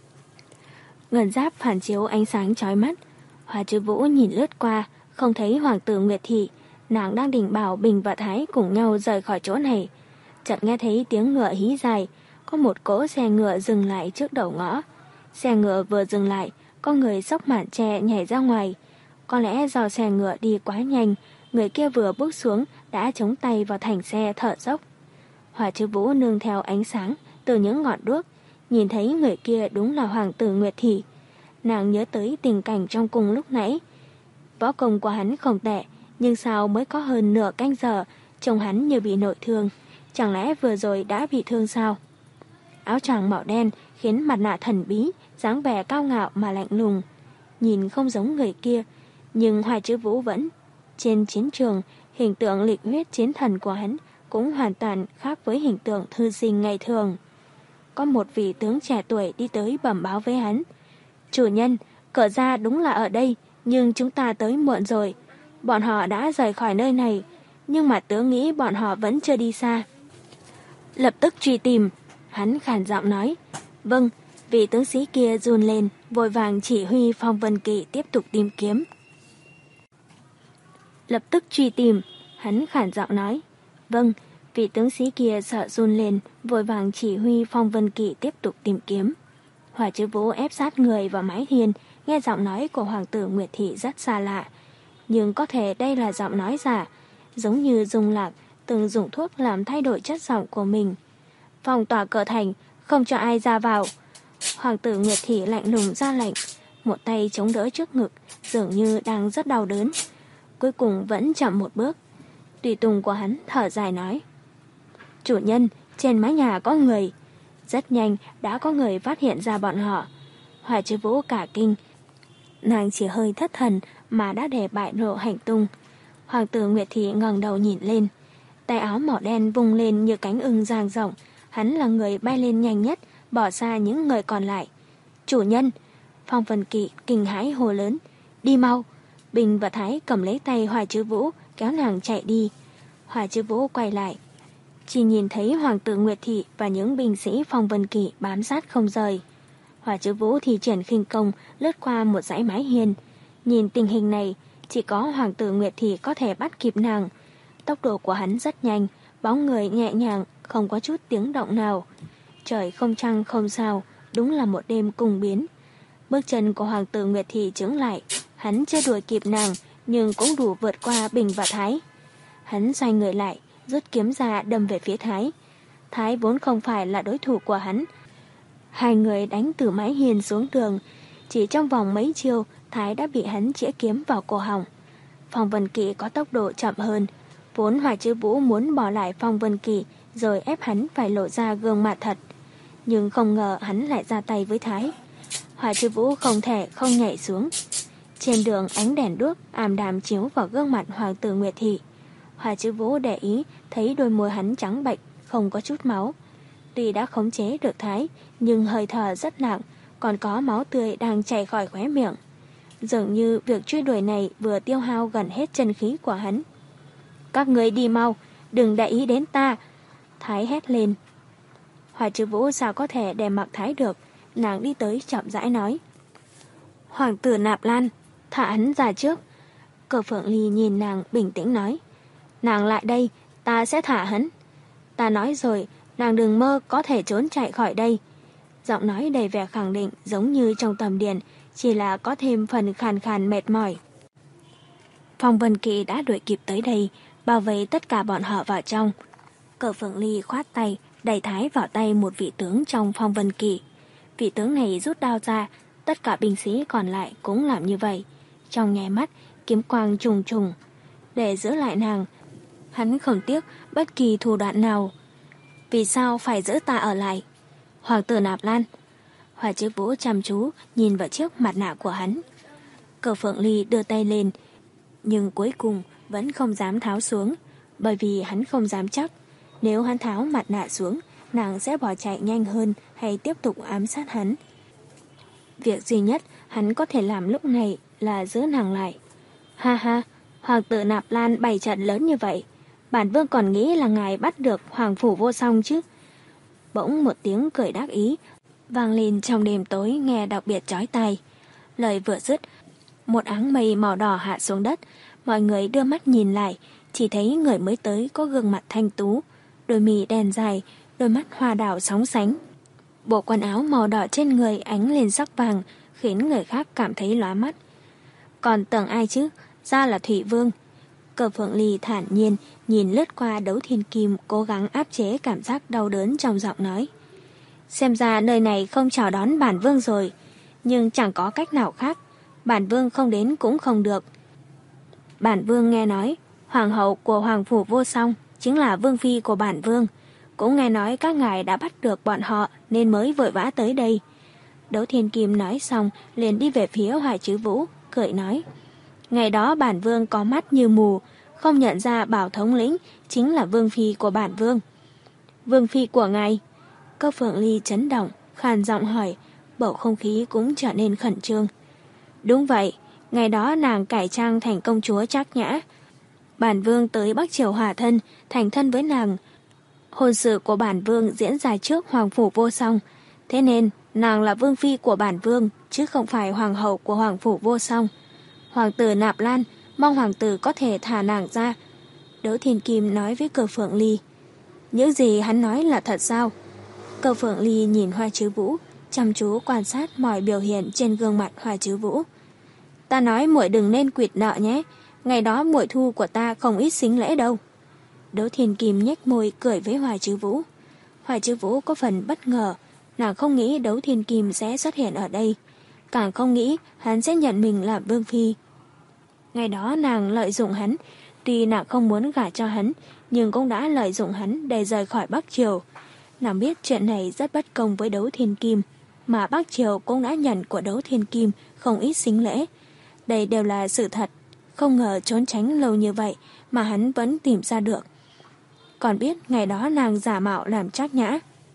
Ngân giáp phản chiếu ánh sáng chói mắt. Hoài Chư Vũ nhìn lướt qua, không thấy hoàng tử Nguyệt Thị. Nàng đang định bảo Bình và Thái cùng nhau rời khỏi chỗ này. Chợt nghe thấy tiếng ngựa hí dài, có một cỗ xe ngựa dừng lại trước đầu ngõ. Xe ngựa vừa dừng lại, có người xốc màn tre nhảy ra ngoài. Có lẽ do xe ngựa đi quá nhanh, người kia vừa bước xuống đã chống tay vào thành xe thở dốc. Hoài Chư Vũ nương theo ánh sáng từ những ngọn đuốc, nhìn thấy người kia đúng là hoàng tử Nguyệt Thị. Nàng nhớ tới tình cảnh trong cung lúc nãy. Võ công của hắn không tệ, nhưng sao mới có hơn nửa canh giờ, trông hắn như bị nội thương. Chẳng lẽ vừa rồi đã bị thương sao? Áo choàng màu đen khiến mặt nạ thần bí, dáng vẻ cao ngạo mà lạnh lùng. Nhìn không giống người kia, nhưng Hoài Chư Vũ vẫn. Trên chiến trường, hình tượng lịch huyết chiến thần của hắn cũng hoàn toàn khác với hình tượng thư sinh ngày thường. Có một vị tướng trẻ tuổi đi tới bẩm báo với hắn. Chủ nhân, cửa ra đúng là ở đây, nhưng chúng ta tới muộn rồi. Bọn họ đã rời khỏi nơi này, nhưng mà tướng nghĩ bọn họ vẫn chưa đi xa. Lập tức truy tìm, hắn khàn giọng nói. Vâng, vị tướng sĩ kia run lên, vội vàng chỉ huy phong vân kỵ tiếp tục tìm kiếm. Lập tức truy tìm, hắn khàn giọng nói. Vâng, vị tướng sĩ kia sợ run lên, vội vàng chỉ huy phong vân kỵ tiếp tục tìm kiếm. Hoài Chư Vũ ép sát người vào mái hiên, nghe giọng nói của hoàng tử Nguyệt Thị rất xa lạ. Nhưng có thể đây là giọng nói giả, giống như Dung Lạc từng dùng thuốc làm thay đổi chất giọng của mình. Phong tỏa cửa thành, không cho ai ra vào. Hoàng tử Nguyệt Thị lạnh lùng ra lệnh, một tay chống đỡ trước ngực, dường như đang rất đau đớn. Cuối cùng vẫn chậm một bước. Tùy tùng của hắn thở dài nói. Chủ nhân, trên mái nhà có người. Rất nhanh đã có người phát hiện ra bọn họ. Hoài Chư Vũ cả kinh. Nàng chỉ hơi thất thần mà đã để bại lộ hành tung. Hoàng tử Nguyệt Thị ngẩng đầu nhìn lên. Tay áo màu đen vung lên như cánh ưng dang rộng. Hắn là người bay lên nhanh nhất, bỏ xa những người còn lại. Chủ nhân! Phong Vân Kỵ kinh hãi hô lớn. Đi mau! Bình và Thái cầm lấy tay Hoài Chư Vũ, kéo nàng chạy đi. Hoài Chư Vũ quay lại. Chỉ nhìn thấy hoàng tử Nguyệt Thị và những binh sĩ Phong Vân Kỵ bám sát không rời. Hoài Chư Vũ thì triển khinh công lướt qua một dãy mái hiên. Nhìn tình hình này, chỉ có hoàng tử Nguyệt Thị có thể bắt kịp nàng. Tốc độ của hắn rất nhanh, bóng người nhẹ nhàng, không có chút tiếng động nào. Trời không trăng không sao, đúng là một đêm cùng biến. Bước chân của hoàng tử Nguyệt Thị chững lại, hắn chưa đuổi kịp nàng, nhưng cũng đủ vượt qua Bình và Thái. Hắn xoay người lại, rút kiếm ra đâm về phía Thái. Thái vốn không phải là đối thủ của hắn. Hai người đánh từ mái hiên xuống đường. Chỉ trong vòng mấy chiêu, Thái đã bị hắn chĩa kiếm vào cổ họng. Phong Vân Kỵ có tốc độ chậm hơn. Vốn Hoài Chư Vũ muốn bỏ lại Phong Vân Kỵ rồi ép hắn phải lộ ra gương mặt thật. Nhưng không ngờ hắn lại ra tay với Thái. Hoài Chư Vũ không thể không nhảy xuống. Trên đường ánh đèn đuốc ảm đạm chiếu vào gương mặt hoàng tử Nguyệt Thị. Hoài Chư Vũ để ý thấy đôi môi hắn trắng bệch, không có chút máu. Tuy đã khống chế được Thái, nhưng hơi thở rất nặng, còn có máu tươi đang chảy khỏi khóe miệng. Dường như việc truy đuổi này vừa tiêu hao gần hết chân khí của hắn. Các người đi mau, đừng để ý đến ta. Thái hét lên. Hoài Chư Vũ sao có thể để mặc Thái được. Nàng đi tới chậm rãi nói. Hoàng tử Nạp Lan, thả hắn ra trước. Cờ Phượng Ly nhìn nàng bình tĩnh nói. Nàng lại đây, ta sẽ thả hắn. Ta nói rồi, nàng đừng mơ có thể trốn chạy khỏi đây. giọng nói đầy vẻ khẳng định giống như trong tầm điện, chỉ là có thêm phần khàn khàn mệt mỏi. Phong Vân Kỳ đã đuổi kịp tới đây, bao vây tất cả bọn họ vào trong. Cờ Phượng Ly khoát tay, đẩy thái vào tay một vị tướng trong Phong Vân Kỳ. Vị tướng này rút đao ra, tất cả binh sĩ còn lại cũng làm như vậy. Trong nháy mắt, kiếm quang trùng trùng. Để giữ lại nàng, hắn không tiếc bất kỳ thủ đoạn nào. Vì sao phải giữ ta ở lại? Hoàng tử Nạp Lan. Hoa Chứ Vũ chăm chú nhìn vào chiếc mặt nạ của hắn. Cờ Phượng Ly đưa tay lên, nhưng cuối cùng vẫn không dám tháo xuống, bởi vì hắn không dám chắc. Nếu hắn tháo mặt nạ xuống, nàng sẽ bỏ chạy nhanh hơn hay tiếp tục ám sát hắn. Việc duy nhất hắn có thể làm lúc này là giữ nàng lại. Ha ha, Hoàng tử Nạp Lan bày trận lớn như vậy, bản vương còn nghĩ là ngài bắt được Hoàng phủ Vô Song chứ. Bỗng một tiếng cười đắc ý vang lên trong đêm tối, nghe đặc biệt chói tai. Lời vừa dứt, một áng mây màu đỏ hạ xuống đất. Mọi người đưa mắt nhìn lại, chỉ thấy người mới tới có gương mặt thanh tú, đôi mì đen dài, đôi mắt hoa đào sóng sánh. Bộ quần áo màu đỏ trên người ánh lên sắc vàng, khiến người khác cảm thấy lóa mắt. Còn tưởng ai chứ, ra là Thủy Vương. Cờ Phượng Ly thản nhiên nhìn lướt qua Đấu Thiên Kim, cố gắng áp chế cảm giác đau đớn trong giọng nói. Xem ra nơi này không chào đón bản vương rồi, nhưng chẳng có cách nào khác, bản vương không đến cũng không được. Bản vương nghe nói hoàng hậu của Hoàng phủ Vô Song chính là vương phi của bản vương, cũng nghe nói các ngài đã bắt được bọn họ nên mới vội vã tới đây. Đấu Thiên Kim nói xong liền đi về phía Hoài Chứ Vũ, cười nói: Ngày đó bản vương có mắt như mù, không nhận ra Bảo thống lĩnh chính là vương phi của bản vương. Vương phi của ngài? Cơ Phượng Ly chấn động, khàn giọng hỏi, bầu không khí cũng trở nên khẩn trương. Đúng vậy, ngày đó nàng cải trang thành công chúa Trác Nhã. Bản vương tới Bắc Triều hòa thân, thành thân với nàng. Hôn sự của bản vương diễn ra trước Hoàng phủ Vô Song, thế nên nàng là vương phi của bản vương, chứ không phải hoàng hậu của Hoàng phủ Vô Song. Hoàng tử Nạp Lan, mong hoàng tử có thể thả nàng ra. Đấu Thiên Kim nói với Cơ Phượng Ly. Những gì hắn nói là thật sao? Cơ Phượng Ly nhìn Hoa Chứ Vũ, chăm chú quan sát mọi biểu hiện trên gương mặt Hoa Chứ Vũ. Ta nói muội đừng nên quỵt nợ nhé, ngày đó muội thu của ta không ít sính lễ đâu. Đấu Thiên Kim nhếch môi cười với Hoa Chứ Vũ. Hoa Chứ Vũ có phần bất ngờ, nàng không nghĩ Đấu Thiên Kim sẽ xuất hiện ở đây, càng không nghĩ hắn sẽ nhận mình làm vương phi. Ngày đó nàng lợi dụng hắn, tuy nàng không muốn gả cho hắn, nhưng cũng đã lợi dụng hắn để rời khỏi Bắc Triều. Nàng biết chuyện này rất bất công với Đấu Thiên Kim, mà Bắc Triều cũng đã nhận của Đấu Thiên Kim không ít sính lễ. Đây đều là sự thật, không ngờ trốn tránh lâu như vậy mà hắn vẫn tìm ra được. Còn biết ngày đó nàng giả mạo làm Trác Nhã.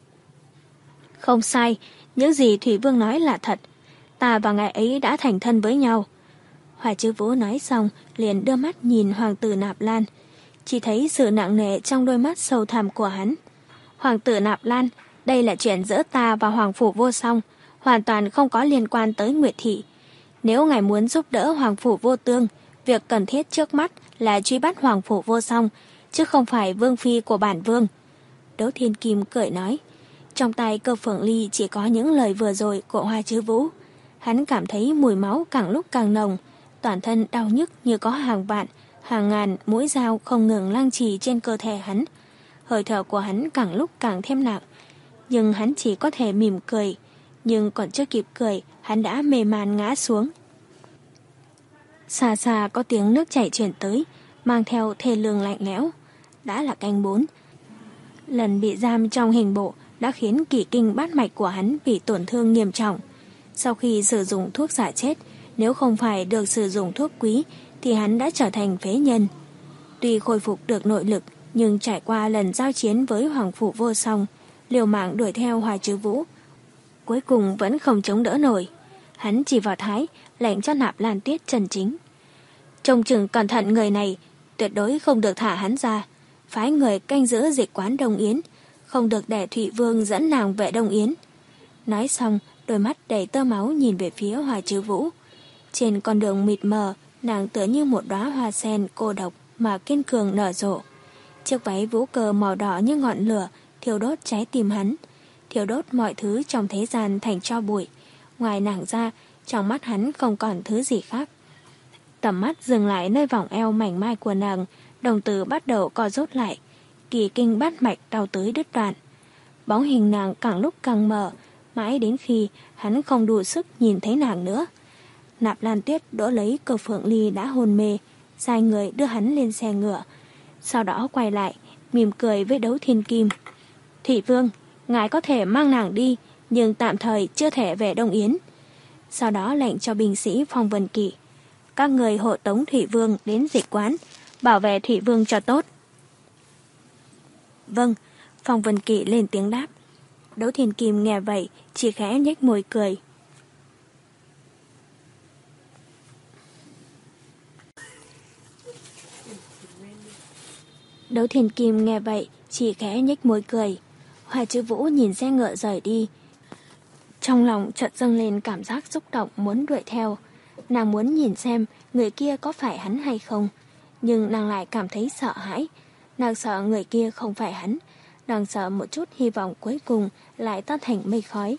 Không sai, những gì Thủy Vương nói là thật. Ta và ngài ấy đã thành thân với nhau. Hoa Chứ Vũ nói xong liền đưa mắt nhìn Hoàng tử Nạp Lan, chỉ thấy sự nặng nề trong đôi mắt sâu thẳm của hắn. Hoàng tử Nạp Lan, đây là chuyện giữa ta và Hoàng phủ Vô Song, hoàn toàn không có liên quan tới Nguyệt thị. Nếu ngài muốn giúp đỡ Hoàng phủ Vô Tương, việc cần thiết trước mắt là truy bắt Hoàng phủ Vô Song, chứ không phải vương phi của bản vương. Đấu Thiên Kim cười nói. Trong tay Cơ Phượng Ly chỉ có những lời vừa rồi của Hoa Chứ Vũ. Hắn cảm thấy mùi máu càng lúc càng nồng, toàn thân đau nhức như có hàng vạn, hàng ngàn mũi dao không ngừng lăng trì trên cơ thể hắn. Hơi thở của hắn càng lúc càng thêm nặng, nhưng hắn chỉ có thể mỉm cười, nhưng còn chưa kịp cười, hắn đã mê man ngã xuống. Xa xa có tiếng nước chảy truyền tới, mang theo thê lương lạnh lẽo. Đã là canh bốn. Lần bị giam trong hình bộ đã khiến kỳ kinh bát mạch của hắn bị tổn thương nghiêm trọng. Sau khi sử dụng thuốc giả chết, nếu không phải được sử dụng thuốc quý thì hắn đã trở thành phế nhân. Tuy khôi phục được nội lực, nhưng trải qua lần giao chiến với Hoàng phủ Vô Song, liều mạng đuổi theo Hoa Chứ Vũ, cuối cùng vẫn không chống đỡ nổi. Hắn chỉ vào thái, lệnh cho Nạp Lan Tuyết chân chính. Trông chừng cẩn thận người này, tuyệt đối không được thả hắn ra. Phái người canh giữ dịch quán Đông Yến, không được để Thụy Vương dẫn nàng về Đông Yến. Nói xong, đôi mắt đầy tơ máu nhìn về phía Hoa Chứ Vũ. Trên con đường mịt mờ, nàng tựa như một đóa hoa sen cô độc mà kiên cường nở rộ. Chiếc váy vũ cờ màu đỏ như ngọn lửa thiêu đốt trái tim hắn. thiêu đốt mọi thứ trong thế gian thành tro bụi. Ngoài nàng ra, trong mắt hắn không còn thứ gì khác. Tầm mắt dừng lại nơi vòng eo mảnh mai của nàng, đồng tử bắt đầu co rút lại, kỳ kinh bát mạch đau tới đứt đoạn. Bóng hình nàng càng lúc càng mờ, mãi đến khi hắn không đủ sức nhìn thấy nàng nữa. Nạp Lan Tuyết đỡ lấy Cơ Phượng Ly đã hôn mê, sai người đưa hắn lên xe ngựa. Sau đó quay lại, mỉm cười với Đấu Thiên Kim. Thủy Vương, ngài có thể mang nàng đi, nhưng tạm thời chưa thể về Đông Yến. Sau đó lệnh cho binh sĩ Phong Vân Kỵ. Các người hộ tống Thủy Vương đến dịch quán, bảo vệ Thủy Vương cho tốt. Vâng, Phong Vân Kỵ lên tiếng đáp. Đấu Thiên Kim nghe vậy, chỉ khẽ nhếch môi cười. Đấu Thiên Kim nghe vậy, chỉ khẽ nhếch môi cười. Hoa Chữ Vũ nhìn xe ngựa rời đi. Trong lòng chợt dâng lên cảm giác xúc động muốn đuổi theo. Nàng muốn nhìn xem người kia có phải hắn hay không. Nhưng nàng lại cảm thấy sợ hãi. Nàng sợ người kia không phải hắn. Nàng sợ một chút hy vọng cuối cùng lại tan thành mây khói.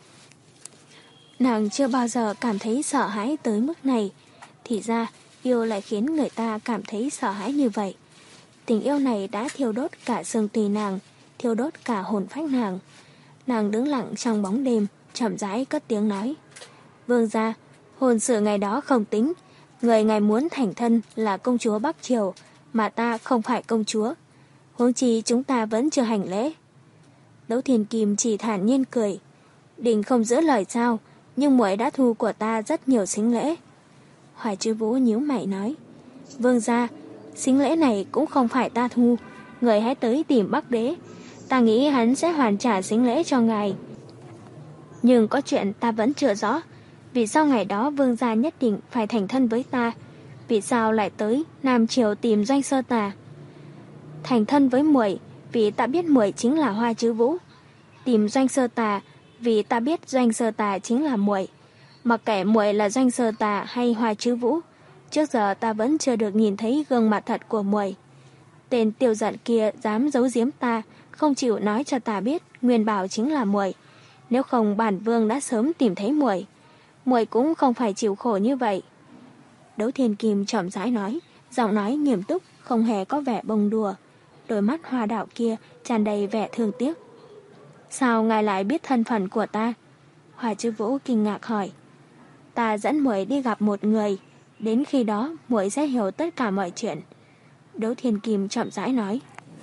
Nàng chưa bao giờ cảm thấy sợ hãi tới mức này. Thì ra, yêu lại khiến người ta cảm thấy sợ hãi như vậy. Tình yêu này đã thiêu đốt cả xương tùy nàng, thiêu đốt cả hồn phách nàng. Nàng đứng lặng trong bóng đêm, chậm rãi cất tiếng nói. Vương gia, hôn sự ngày đó không tính. Người ngài muốn thành thân là công chúa Bắc Triều, mà ta không phải công chúa. Huống chi chúng ta vẫn chưa hành lễ. Đấu Thiên Kim chỉ thản nhiên cười. Định không giữ lời sao, nhưng muội đã thu của ta rất nhiều sính lễ. Hoài Chữ Vũ nhíu mày nói. Vương gia, sính lễ này cũng không phải ta thu. Người hãy tới tìm Bắc Đế. Ta nghĩ hắn sẽ hoàn trả sính lễ cho ngài. Nhưng có chuyện ta vẫn chưa rõ. Vì sao ngày đó vương gia nhất định phải thành thân với ta? Vì sao lại tới Nam Triều tìm Doanh Sơ Tà? Thành thân với muội vì ta biết muội chính là Hoa Chữ Vũ. Tìm Doanh Sơ Tà vì ta biết Doanh Sơ Tà chính là muội. Mặc kệ muội là Doanh Sơ Tà hay Hoa Chữ Vũ, trước giờ ta vẫn chưa được nhìn thấy gương mặt thật của muội. Tên Tiêu Giận kia dám giấu giếm ta, không chịu nói cho ta biết Nguyên Bảo chính là muội. Nếu không bản vương đã sớm tìm thấy muội. Muội cũng không phải chịu khổ như vậy. Đấu Thiên Kim chậm rãi nói, giọng nói nghiêm túc, không hề có vẻ bông đùa. Đôi mắt hoa đạo kia tràn đầy vẻ thương tiếc. Sao ngài lại biết thân phận của ta? Hoa Chữ Vũ kinh ngạc hỏi. Ta dẫn muội đi gặp một người, đến khi đó muội sẽ hiểu tất cả mọi chuyện. Đấu Thiên Kim chậm rãi nói.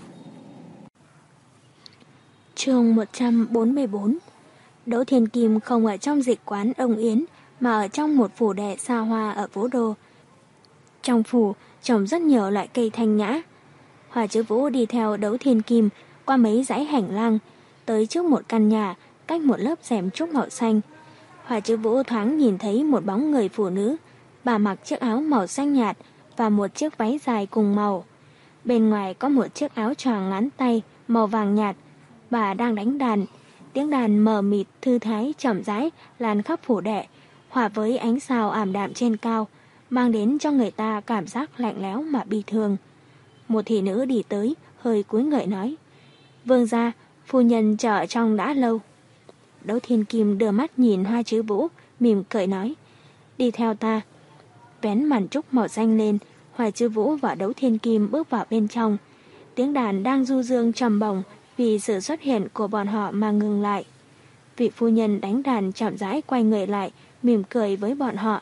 Chương một trăm bốn mươi bốn. Đấu Thiên Kim không ở trong dịch quán ông Yến, mà ở trong một phủ đệ xa hoa ở Vũ Đô. Trong phủ trồng rất nhiều loại cây thanh nhã. Hoa Chữ Vũ đi theo Đấu Thiên Kim qua mấy dãy hành lang, tới trước một căn nhà cách một lớp rèm trúc màu xanh. Hoa Chữ Vũ thoáng nhìn thấy một bóng người phụ nữ. Bà mặc chiếc áo màu xanh nhạt và một chiếc váy dài cùng màu. Bên ngoài có một chiếc áo choàng ngắn tay màu vàng nhạt. Bà đang đánh đàn. Tiếng đàn mờ mịt thư thái chậm rãi lan khắp phủ đệ, hòa với ánh sao ảm đạm trên cao, mang đến cho người ta cảm giác lạnh lẽo mà bi thương. Một thị nữ đi tới, hơi cúi người nói. Vương gia, phu nhân chờ ở trong đã lâu. Đấu Thiên Kim đưa mắt nhìn Hoa Chữ Vũ, mỉm cười nói. Đi theo ta. Vén màn trúc màu xanh lên, Hoa Chữ Vũ và Đấu Thiên Kim bước vào bên trong. Tiếng đàn đang du dương trầm bổng vì sự xuất hiện của bọn họ mà ngừng lại. Vị phu nhân đánh đàn chậm rãi quay người lại, mỉm cười với bọn họ.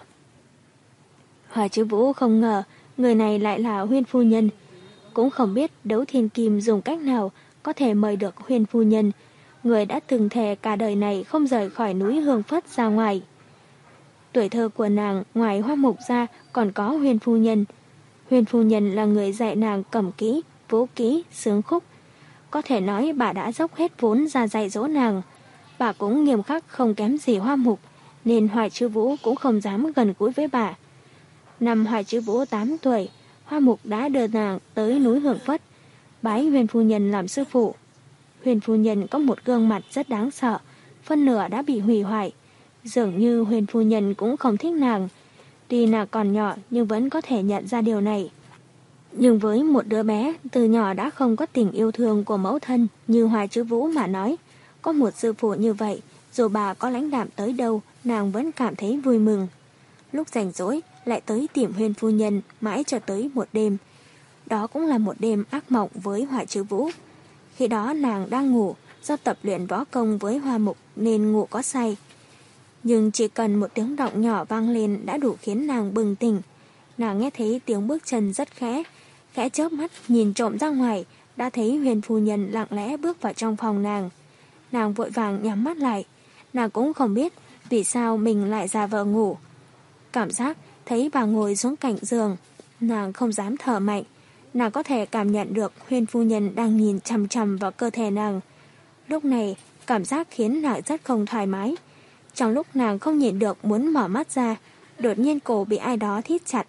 Hoa Chữ Vũ không ngờ người này lại là Huyên phu nhân. Cũng không biết Đấu Thiên Kim dùng cách nào có thể mời được Huyên phu nhân, người đã từng thề cả đời này không rời khỏi núi Hương Phất ra ngoài. Tuổi thơ của nàng ngoài Hoa Mục ra còn có Huyên phu nhân. Huyên phu nhân là người dạy nàng cẩm kỹ, vũ kỹ, sướng khúc. Có thể nói bà đã dốc hết vốn ra dạy dỗ nàng. Bà cũng nghiêm khắc không kém gì Hoa Mục, nên Hoài Chữ Vũ cũng không dám gần gũi với bà. Năm Hoài Chữ Vũ tám tuổi, Hoa Mục đã đưa nàng tới núi Hương Phất, bái Huyền phu nhân làm sư phụ. Huyền phu nhân có một gương mặt rất đáng sợ, phân nửa đã bị hủy hoại. Dường như Huyền phu nhân cũng không thích nàng. Tuy nàng còn nhỏ nhưng vẫn có thể nhận ra điều này. Nhưng với một đứa bé từ nhỏ đã không có tình yêu thương của mẫu thân như Hoài Chữ Vũ mà nói, Có một sư phụ như vậy, dù bà có lãnh đạm tới đâu, nàng vẫn cảm thấy vui mừng. Lúc rảnh rỗi, lại tới tìm Huyền phu nhân mãi cho tới một đêm. Đó cũng là một đêm ác mộng với Hỏa Trư Vũ. Khi đó nàng đang ngủ, do tập luyện võ công với Hoa Mục nên ngủ có say. Nhưng chỉ cần một tiếng động nhỏ vang lên đã đủ khiến nàng bừng tỉnh. Nàng nghe thấy tiếng bước chân rất khẽ, khẽ chớp mắt nhìn trộm ra ngoài, đã thấy Huyền phu nhân lặng lẽ bước vào trong phòng nàng. Nàng vội vàng nhắm mắt lại, nàng cũng không biết vì sao mình lại giả vờ ngủ. Cảm giác thấy bà ngồi xuống cạnh giường, nàng không dám thở mạnh. Nàng có thể cảm nhận được Huyền phu nhân đang nhìn chằm chằm vào cơ thể nàng. Lúc này, cảm giác khiến nàng rất không thoải mái. Trong lúc nàng không nhịn được muốn mở mắt ra, đột nhiên cổ bị ai đó thít chặt.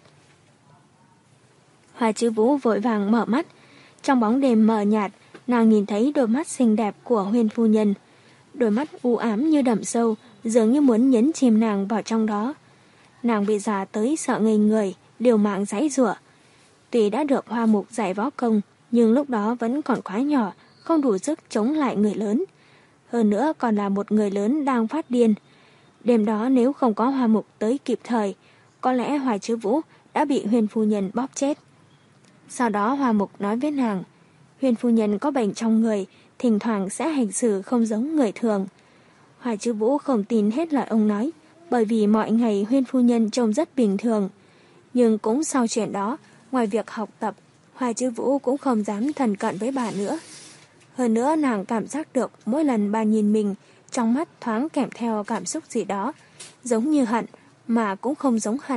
Hỏa Trư Vũ vội vàng mở mắt. Trong bóng đêm mờ nhạt, nàng nhìn thấy đôi mắt xinh đẹp của Huyền phu nhân. Đôi mắt u ám như đầm sâu, dường như muốn nhấn chìm nàng vào trong đó. Nàng bị dọa tới sợ ngây người, liều mạng giãy giụa. Tuy đã được Hoa Mục dạy võ công, nhưng lúc đó vẫn còn quá nhỏ, không đủ sức chống lại người lớn. Hơn nữa còn là một người lớn đang phát điên. Đêm đó nếu không có Hoa Mục tới kịp thời, có lẽ Hỏa Trư Vũ đã bị Huyền phu nhân bóp chết. Sau đó Hoa Mục nói với nàng, Huyền phu nhân có bệnh trong người, thỉnh thoảng sẽ hành xử không giống người thường. Hỏa Trư Vũ không tin hết lời ông nói, bởi vì mọi ngày Huyền phu nhân trông rất bình thường. Nhưng cũng sau chuyện đó, ngoài việc học tập, Hỏa Trư Vũ cũng không dám thân cận với bà nữa. Hơn nữa nàng cảm giác được mỗi lần bà nhìn mình, trong mắt thoáng kèm theo cảm xúc gì đó, giống như hận, mà cũng không giống hận.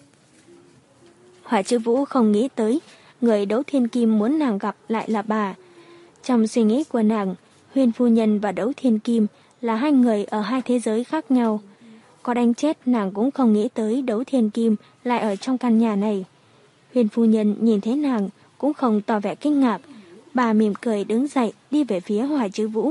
Hỏa Trư Vũ không nghĩ tới, người Đấu Thiên Kim muốn nàng gặp lại là bà. Trong suy nghĩ của nàng, Huyền phu nhân và Đấu Thiên Kim là hai người ở hai thế giới khác nhau. Có đánh chết nàng cũng không nghĩ tới Đấu Thiên Kim lại ở trong căn nhà này. Huyền phu nhân nhìn thấy nàng cũng không tỏ vẻ kinh ngạc. Bà mỉm cười đứng dậy đi về phía Hỏa Trư Vũ.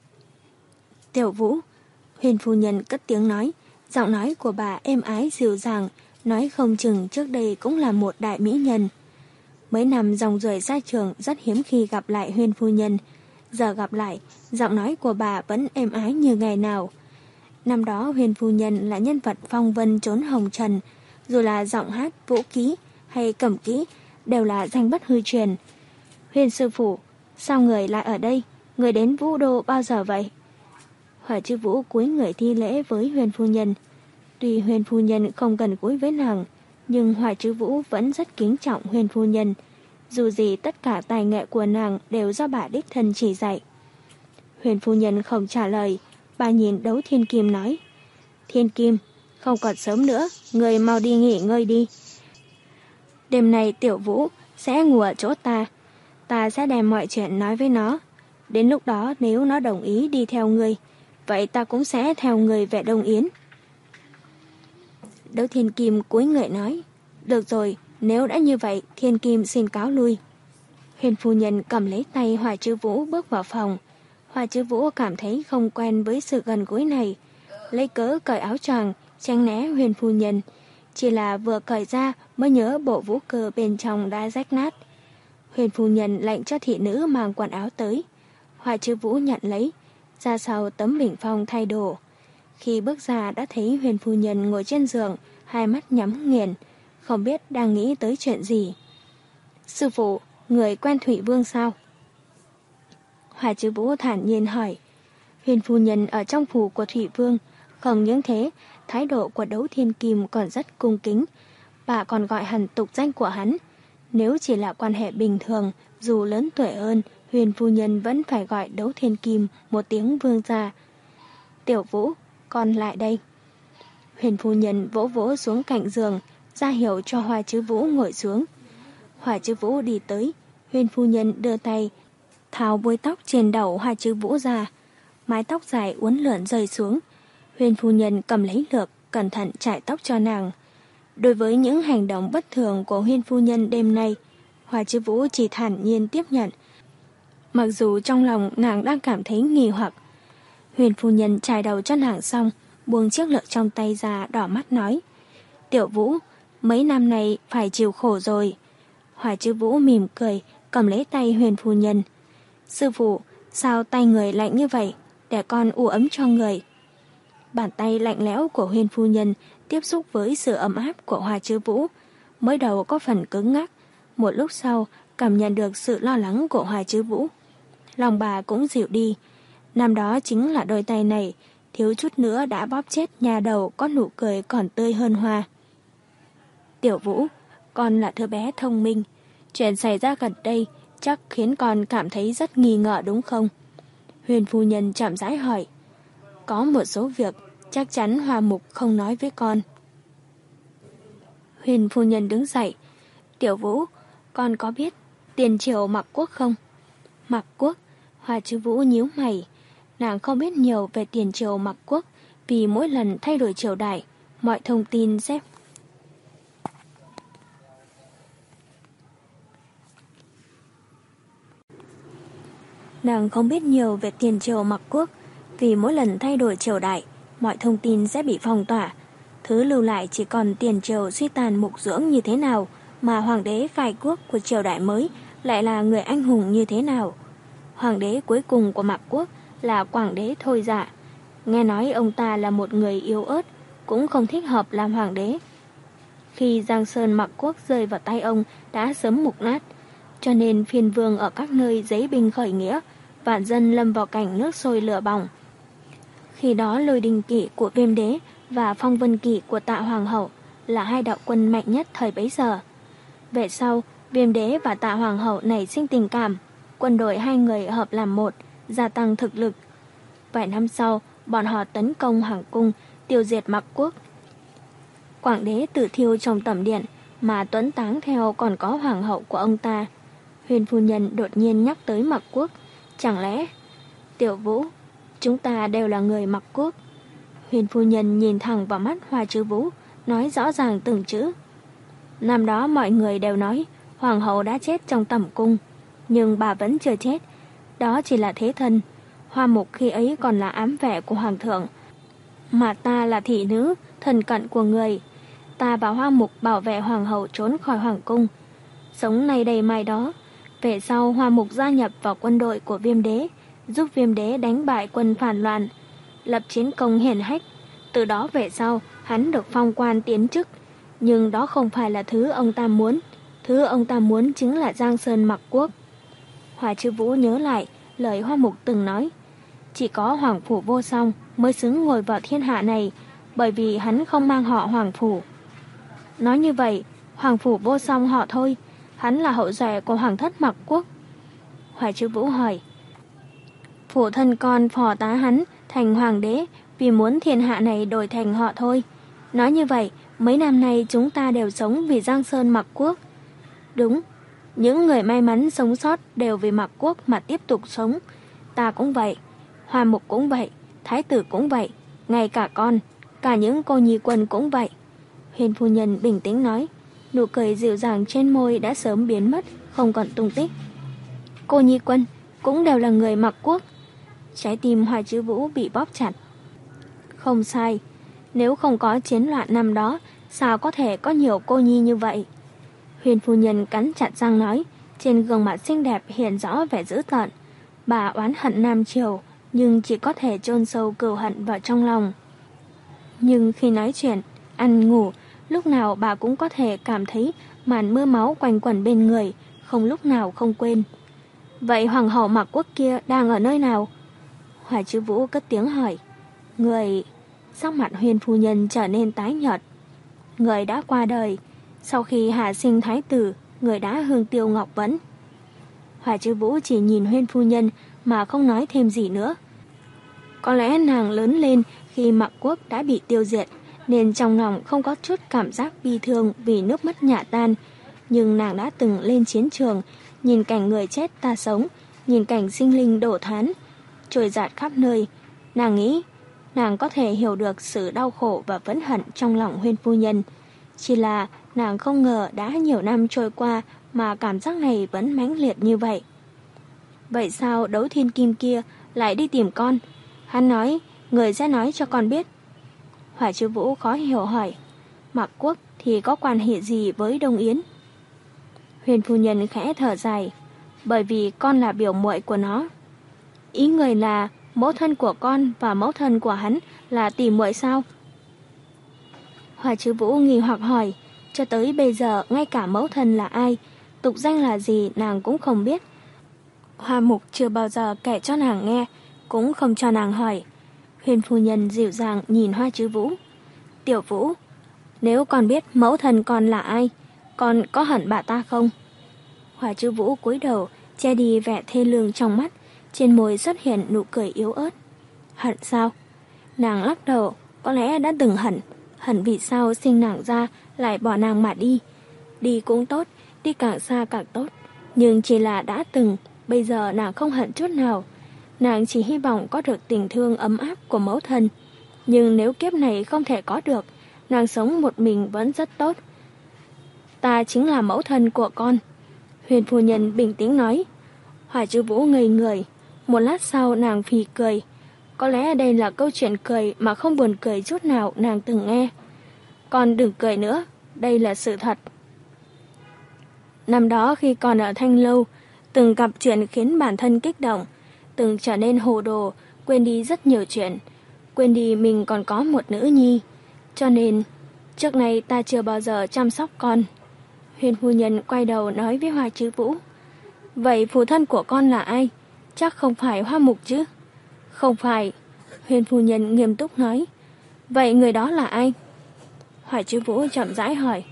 Tiểu Vũ, Huyền phu nhân cất tiếng nói, giọng nói của bà êm ái dịu dàng, nói không chừng trước đây cũng là một đại mỹ nhân. Mấy năm dòng rời ra trường rất hiếm khi gặp lại Huyền phu nhân. Giờ gặp lại, giọng nói của bà vẫn êm ái như ngày nào. Năm đó Huyền phu nhân là nhân vật phong vân trốn hồng trần, dù là giọng hát, vũ kỹ hay cẩm kỹ đều là danh bất hư truyền. Huyền sư phụ, sao người lại ở đây? Người đến Vũ Đô bao giờ vậy? Hỏa Trư Vũ cúi người thi lễ với Huyền phu nhân. Tuy Huyền phu nhân không gần gũi với nàng, nhưng Hỏa Trư Vũ vẫn rất kính trọng Huyền phu nhân. Dù gì tất cả tài nghệ của nàng đều do bà đích thân chỉ dạy. Huyền phu nhân không trả lời, bà nhìn Đấu Thiên Kim nói, Thiên Kim, không còn sớm nữa, người mau đi nghỉ ngơi đi. Đêm nay Tiểu Vũ sẽ ngủ ở chỗ ta, ta sẽ đem mọi chuyện nói với nó. Đến lúc đó nếu nó đồng ý đi theo người, vậy ta cũng sẽ theo người về Đông Yến. Đấu Thiên Kim cúi người nói, được rồi, nếu đã như vậy, Thiên Kim xin cáo lui. Huyền phu nhân cầm lấy tay Hỏa Trư Vũ bước vào phòng. Hỏa Trư Vũ cảm thấy không quen với sự gần gũi này, lấy cớ cởi áo choàng tránh né Huyền phu nhân. Chỉ là vừa cởi ra mới nhớ bộ vũ cơ bên trong đã rách nát. Huyền phu nhân lệnh cho thị nữ mang quần áo tới. Hỏa Trư Vũ nhận lấy, ra sau tấm bình phong thay đồ. Khi bước ra đã thấy Huyền phu nhân ngồi trên giường, hai mắt nhắm nghiền, không biết đang nghĩ tới chuyện gì. Sư phụ, người quen Thủy Vương sao? Hỏa Trư Vũ thản nhiên hỏi. Huyền phu nhân ở trong phủ của Thủy Vương, không những thế, thái độ của Đấu Thiên Kim còn rất cung kính. Bà còn gọi hẳn tục danh của hắn. Nếu chỉ là quan hệ bình thường, dù lớn tuổi hơn, Huyền phu nhân vẫn phải gọi Đấu Thiên Kim một tiếng vương gia. Tiểu Vũ, con lại đây. Huyền phu nhân vỗ vỗ xuống cạnh giường, ra hiệu cho Hỏa Trư Vũ ngồi xuống. Hỏa Trư Vũ đi tới, Huyền phu nhân đưa tay tháo búi tóc trên đầu Hỏa Trư Vũ ra. Mái tóc dài uốn lượn rơi xuống. Huyền phu nhân cầm lấy lược, cẩn thận chải tóc cho nàng. Đối với những hành động bất thường của Huyền phu nhân đêm nay, Hỏa Trư Vũ chỉ thản nhiên tiếp nhận. Mặc dù trong lòng nàng đang cảm thấy nghi hoặc. Huyền phu nhân chải đầu cho nàng xong, buông chiếc lược trong tay ra, đỏ mắt nói, Tiểu Vũ, mấy năm nay phải chịu khổ rồi. Hỏa Trư Vũ mỉm cười, cầm lấy tay Huyền phu nhân. Sư phụ, sao tay người lạnh như vậy? để con u ấm cho người. Bàn tay lạnh lẽo của Huyền phu nhân tiếp xúc với sự ấm áp của Hoa Chứ Vũ. Mới đầu có phần cứng ngắc, một lúc sau cảm nhận được sự lo lắng của Hoa Chứ Vũ. Lòng bà cũng dịu đi. Năm đó chính là đôi tay này, thiếu chút nữa đã bóp chết nhà đầu có nụ cười còn tươi hơn hoa. Tiểu Vũ, con là đứa bé thông minh. Chuyện xảy ra gần đây chắc khiến con cảm thấy rất nghi ngờ đúng không? Huyền phu nhân chậm rãi hỏi. Có một số việc chắc chắn Hoa Mục không nói với con. Huyền phu nhân đứng dậy. Tiểu Vũ, con có biết tiền triều Mạc Quốc không? Mạc Quốc? Hoa Chứ Vũ nhíu mày. Nàng không biết nhiều về tiền triều Mạc Quốc vì mỗi lần thay đổi triều đại, mọi thông tin sẽ... Nàng không biết nhiều về tiền triều Mạc Quốc vì mỗi lần thay đổi triều đại, mọi thông tin sẽ bị phong tỏa. Thứ lưu lại chỉ còn tiền triều suy tàn mục dưỡng như thế nào, mà hoàng đế khai quốc của triều đại mới lại là người anh hùng như thế nào. Hoàng đế cuối cùng của Mạc Quốc là Quảng đế Thôi Dạ. Nghe nói ông ta là một người yếu ớt, cũng không thích hợp làm hoàng đế. Khi Giang Sơn Mạc Quốc rơi vào tay ông đã sớm mục nát, cho nên phiên vương ở các nơi giấy binh khởi nghĩa, vạn dân lâm vào cảnh nước sôi lửa bỏng. Khi đó Lôi Đình Kỷ của Viêm Đế và Phong Vân Kỷ của Tạ Hoàng hậu là hai đạo quân mạnh nhất thời bấy giờ. Về sau, Viêm Đế và Tạ Hoàng hậu nảy sinh tình cảm, quân đội hai người hợp làm một, gia tăng thực lực. Vài năm sau, bọn họ tấn công Hoàng cung, tiêu diệt Mạc Quốc. Quảng đế tự thiêu trong tẩm điện, mà tuẫn táng theo còn có hoàng hậu của ông ta. Huyền phu nhân đột nhiên nhắc tới Mạc Quốc. Chẳng lẽ... Tiểu Vũ, chúng ta đều là người Mạc Quốc. Huyền phu nhân nhìn thẳng vào mắt Hoa Chứ Vũ, nói rõ ràng từng chữ. Năm đó mọi người đều nói hoàng hậu đã chết trong tẩm cung, nhưng bà vẫn chưa chết. Đó chỉ là thế thân. Hoa Mục khi ấy còn là ám vệ của hoàng thượng, mà ta là thị nữ, thần cận của người. Ta và Hoa Mục bảo vệ hoàng hậu trốn khỏi hoàng cung, sống nay đây mai đó. Về sau Hoa Mục gia nhập vào quân đội của Viêm Đế, giúp Viêm Đế đánh bại quân phản loạn, lập chiến công hiển hách. Từ đó về sau hắn được phong quan tiến chức, nhưng đó không phải là thứ ông ta muốn. Thứ ông ta muốn chính là Giang Sơn Mạc Quốc. Hoa Chứ Vũ nhớ lại lời Hoa Mục từng nói, chỉ có Hoàng Phủ Vô Song mới xứng ngồi vào thiên hạ này, bởi vì hắn không mang họ Hoàng Phủ. Nói như vậy, Hoàng Phủ Vô Song họ Thôi, hắn là hậu duệ của Hoàng thất Mạc Quốc. Hoa Chứ Vũ hỏi, phụ thân con phò tá hắn thành hoàng đế vì muốn thiên hạ này đổi thành họ Thôi. Nói như vậy, mấy năm nay chúng ta đều sống vì Giang Sơn Mạc Quốc. Đúng, những người may mắn sống sót đều vì Mạc Quốc mà tiếp tục sống. Ta cũng vậy, Hoa Mục cũng vậy, Thái tử cũng vậy, ngay cả con, cả những cô nhi quân cũng vậy. Huyền phu nhân bình tĩnh nói, nụ cười dịu dàng trên môi đã sớm biến mất, không còn tung tích. Cô nhi quân cũng đều là người Mạc Quốc. Trái tim Hoa Chứ Vũ bị bóp chặt. Không sai, nếu không có chiến loạn năm đó, sao có thể có nhiều cô nhi như vậy? Huyền phu nhân cắn chặt răng nói, trên gương mặt xinh đẹp hiện rõ vẻ dữ tợn. Bà oán hận Nam Triều, nhưng chỉ có thể chôn sâu cừu hận vào trong lòng. Nhưng khi nói chuyện, ăn ngủ, lúc nào bà cũng có thể cảm thấy màn mưa máu quanh quẩn bên người, không lúc nào không quên. Vậy hoàng hậu Mạc Quốc kia đang ở nơi nào? Hoa Chứ Vũ cất tiếng hỏi. Người... Sắc mặt Huyền phu nhân trở nên tái nhợt. Người đã qua đời. Sau khi hạ sinh thái tử, người đã hương tiêu ngọc vẫn. Hoa Chứ Vũ chỉ nhìn Huyền phu nhân mà không nói thêm gì nữa. Có lẽ nàng lớn lên khi Mạc Quốc đã bị tiêu diệt, nên trong lòng không có chút cảm giác bi thương vì nước mắt nhả tan. Nhưng nàng đã từng lên chiến trường, nhìn cảnh người chết ta sống, nhìn cảnh sinh linh đổ thán, trôi dạt khắp nơi. Nàng nghĩ, nàng có thể hiểu được sự đau khổ và phẫn hận trong lòng Huyền phu nhân. Chỉ là nàng không ngờ đã nhiều năm trôi qua mà cảm giác này vẫn mãnh liệt như vậy. Vậy sao Đấu Thiên Kim kia lại đi tìm con? Hắn nói, người sẽ nói cho con biết. Hoa Chứ Vũ khó hiểu hỏi, Mạc Quốc thì có quan hệ gì với Đông Yến? Huyền phu nhân khẽ thở dài, bởi vì con là biểu muội của nó. Ý người là Mẫu thân của con và mẫu thân của hắn là tỷ muội sao? Hoa Chứ Vũ nghi hoặc hỏi, cho tới bây giờ ngay cả mẫu thân là ai, tục danh là gì nàng cũng không biết. Hoa Mục chưa bao giờ kể cho nàng nghe, cũng không cho nàng hỏi. Huyền phu nhân dịu dàng nhìn Hoa Chứ Vũ. Tiểu Vũ, nếu con biết mẫu thân con là ai, con có hận bà ta không? Hoa Chứ Vũ cúi đầu, che đi vẻ thê lương trong mắt, trên môi xuất hiện nụ cười yếu ớt. Hận sao? Nàng lắc đầu, có lẽ đã từng hận, hận vì sao sinh nàng ra lại bỏ nàng mà đi. Đi cũng tốt, đi càng xa càng tốt, nhưng chỉ là đã từng, bây giờ nàng không hận chút nào. Nàng chỉ hy vọng có được tình thương ấm áp của mẫu thân. Nhưng nếu kiếp này không thể có được, nàng sống một mình vẫn rất tốt. Ta chính là mẫu thân của con. Huyền phu nhân bình tĩnh nói. Hoa Chứ Vũ ngây người. Một lát sau nàng phì cười. Có lẽ đây là câu chuyện cười mà không buồn cười chút nào nàng từng nghe. Con đừng cười nữa, đây là sự thật. Năm đó khi còn ở Thanh Lâu, từng gặp chuyện khiến bản thân kích động, từng trở nên hồ đồ, quên đi rất nhiều chuyện, quên đi mình còn có một nữ nhi. Cho nên, trước này ta chưa bao giờ chăm sóc con. Huyền phu nhân quay đầu nói với Hoa Chứ Vũ. Vậy phụ thân của con là ai? Chắc không phải Hoa Mục chứ? Không phải. Huyền phu nhân nghiêm túc nói. Vậy người đó là ai? Hoa Chứ Vũ chậm rãi hỏi.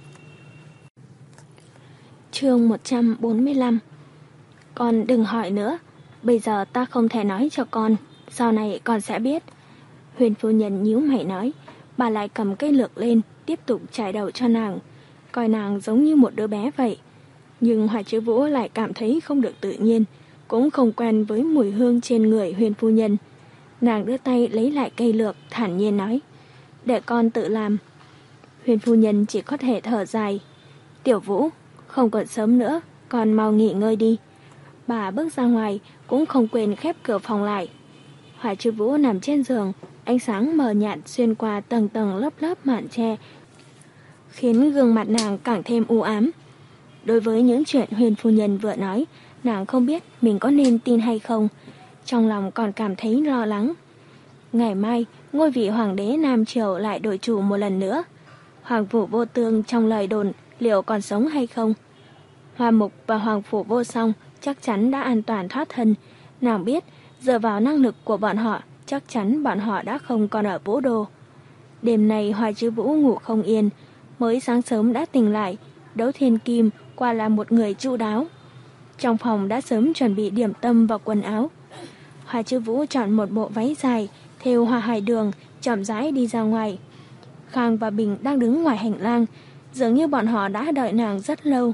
Chương một trăm bốn mươi lăm. Con đừng hỏi nữa, bây giờ ta không thể nói cho con, sau này con sẽ biết. Huyền phu nhân nhíu mày nói, bà lại cầm cây lược lên, tiếp tục chải đầu cho nàng, coi nàng giống như một đứa bé vậy. Nhưng Hoa Chứ Vũ lại cảm thấy không được tự nhiên, cũng không quen với mùi hương trên người huyền phu nhân. Nàng đưa tay lấy lại cây lược, thản nhiên nói, để con tự làm. Huyền phu nhân chỉ có thể thở dài. Tiểu Vũ, không còn sớm nữa, con mau nghỉ ngơi đi. Bà bước ra ngoài, cũng không quên khép cửa phòng lại. Hoa Chứ Vũ nằm trên giường, ánh sáng mờ nhạt xuyên qua tầng tầng lớp lớp màn che, khiến gương mặt nàng càng thêm u ám. Đối với những chuyện huyền phu nhân vừa nói, nàng không biết mình có nên tin hay không. Trong lòng còn cảm thấy lo lắng. Ngày mai, ngôi vị hoàng đế Nam Triều lại đổi chủ một lần nữa. Hoàng phủ Vô Tương trong lời đồn liệu còn sống hay không? Hoa Mục và Hoàng phủ Vô Song chắc chắn đã an toàn thoát thân. Nàng biết, dựa vào năng lực của bọn họ, chắc chắn bọn họ đã không còn ở Vũ Đô. Đêm nay Hoa Chứ Vũ ngủ không yên, mới sáng sớm đã tỉnh lại. Đấu Thiên Kim quả là một người chu đáo. Trong phòng đã sớm chuẩn bị điểm tâm và quần áo. Hoa Chứ Vũ chọn một bộ váy dài, thêu hoa hải đường, chậm rãi đi ra ngoài. Khang và Bình đang đứng ngoài hành lang, dường như bọn họ đã đợi nàng rất lâu.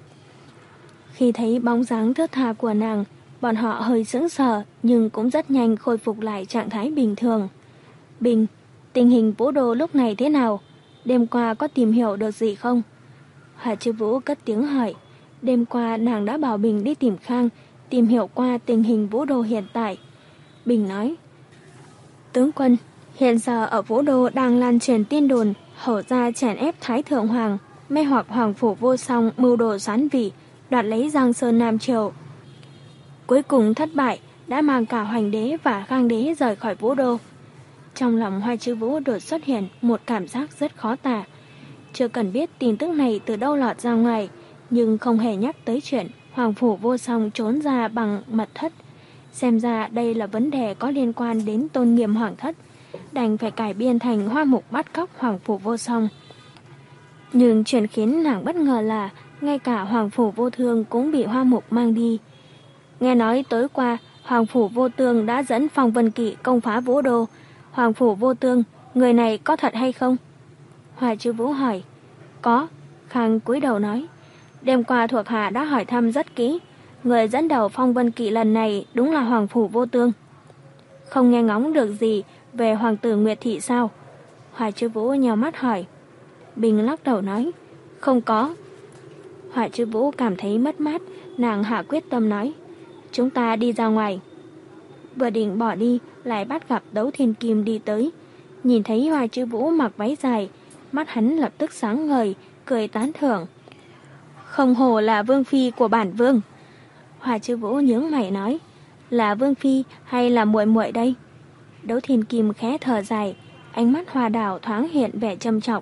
Khi thấy bóng dáng thướt tha của nàng, bọn họ hơi sững sờ nhưng cũng rất nhanh khôi phục lại trạng thái bình thường. Bình, tình hình Vũ Đô lúc này thế nào? Đêm qua có tìm hiểu được gì không? Hoa Chứ Vũ cất tiếng hỏi. Đêm qua nàng đã bảo Bình đi tìm Khang, tìm hiểu qua tình hình Vũ Đô hiện tại. Bình nói, tướng quân, hiện giờ ở Vũ Đô đang lan truyền tin đồn Hầu gia chèn ép Thái Thượng Hoàng, mê hoặc Hoàng phủ Vô Song mưu đồ xoán vị, đoạt lấy Giang Sơn Nam Triều. Cuối cùng thất bại, đã mang cả Hoành đế và Khang đế rời khỏi Vũ Đô. Trong lòng Hoa Chứ Vũ đột xuất hiện một cảm giác rất khó tả. Chưa cần biết tin tức này từ đâu lọt ra ngoài, nhưng không hề nhắc tới chuyện Hoàng phủ Vô Song trốn ra bằng mật thất. Xem ra đây là vấn đề có liên quan đến tôn nghiêm hoàng thất, đành phải cải biên thành Hoa Mục bắt cóc Hoàng phủ Vô Song. Nhưng chuyện khiến nàng bất ngờ là ngay cả Hoàng phủ Vô Thương cũng bị Hoa Mục mang đi. Nghe nói tối qua Hoàng phủ Vô Tương đã dẫn Phong Vân Kỵ công phá Vũ Đô. Hoàng phủ Vô Tương, người này có thật hay không? Hoa Chứ Vũ hỏi. Có, Khang cúi đầu nói. Đêm qua thuộc hạ đã hỏi thăm rất kỹ, người dẫn đầu Phong Vân Kỵ lần này đúng là Hoàng phủ Vô Tương. Không nghe ngóng được gì về Hoàng tử Nguyệt Thị sao? Hoa Chứ Vũ nhào mắt hỏi. Bình lắc đầu nói, không có. Hoa Chứ Vũ cảm thấy mất mát, nàng hạ quyết tâm nói, chúng ta đi ra ngoài. Vừa định bỏ đi, lại bắt gặp Đấu Thiên Kim đi tới. Nhìn thấy Hoa Chứ Vũ mặc váy dài, mắt hắn lập tức sáng ngời, cười tán thưởng. Không hổ là vương phi của bản vương. Hoa Chứ Vũ nhướng mày nói, Là vương phi hay là muội muội đây? Đấu Thiên Kim khẽ thở dài, ánh mắt hoa đào thoáng hiện vẻ trầm trọng.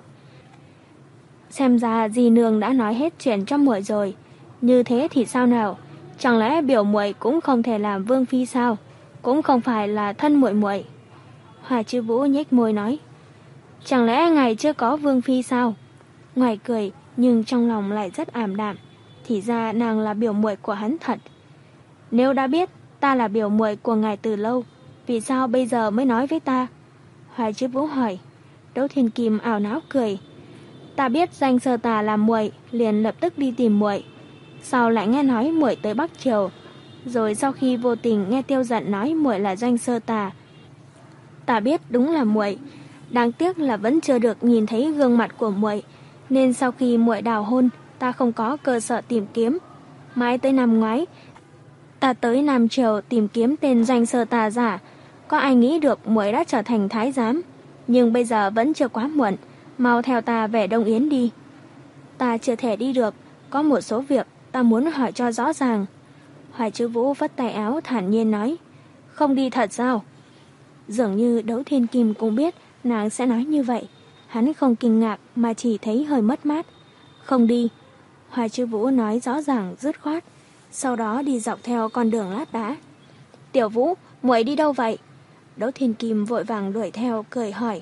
Xem ra dì nương đã nói hết chuyện cho muội rồi. Như thế thì sao nào? Chẳng lẽ biểu muội cũng không thể làm vương phi sao? Cũng không phải là thân muội muội. Hoa Chiêu Vũ nhếch môi nói. Chẳng lẽ ngài chưa có vương phi sao? Ngoài cười nhưng trong lòng lại rất ảm đạm. Thì ra nàng là biểu muội của hắn thật. Nếu đã biết ta là biểu muội của ngài từ lâu, vì sao bây giờ mới nói với ta? Hoa Chiêu Vũ hỏi. Đấu Thiên Kim ảo não cười. Ta biết Doanh Sơ Tà là muội, liền lập tức đi tìm muội. Sau lại nghe nói muội tới Bắc Triều, rồi sau khi vô tình nghe Tiêu Dận nói muội là Doanh Sơ Tà, ta biết đúng là muội. Đáng tiếc là vẫn chưa được nhìn thấy gương mặt của muội, nên sau khi muội đào hôn, ta không có cơ sở tìm kiếm. Mãi tới năm ngoái, ta tới Nam Triều tìm kiếm tên Doanh Sơ Tà giả, có ai nghĩ được muội đã trở thành thái giám. Nhưng bây giờ vẫn chưa quá muộn, mau theo ta về Đông Yến đi. Ta chưa thể đi được, có một số việc ta muốn hỏi cho rõ ràng. Hoài Chiêu Vũ vất tay áo thản nhiên nói. Không đi thật sao? Dường như Đấu Thiên Kim cũng biết nàng sẽ nói như vậy. Hắn không kinh ngạc mà chỉ thấy hơi mất mát. Không đi. Hoài Chiêu Vũ nói rõ ràng dứt khoát, sau đó đi dọc theo con đường lát đá. Tiểu Vũ, muội đi đâu vậy? Đấu Thiên Kim vội vàng đuổi theo cười hỏi.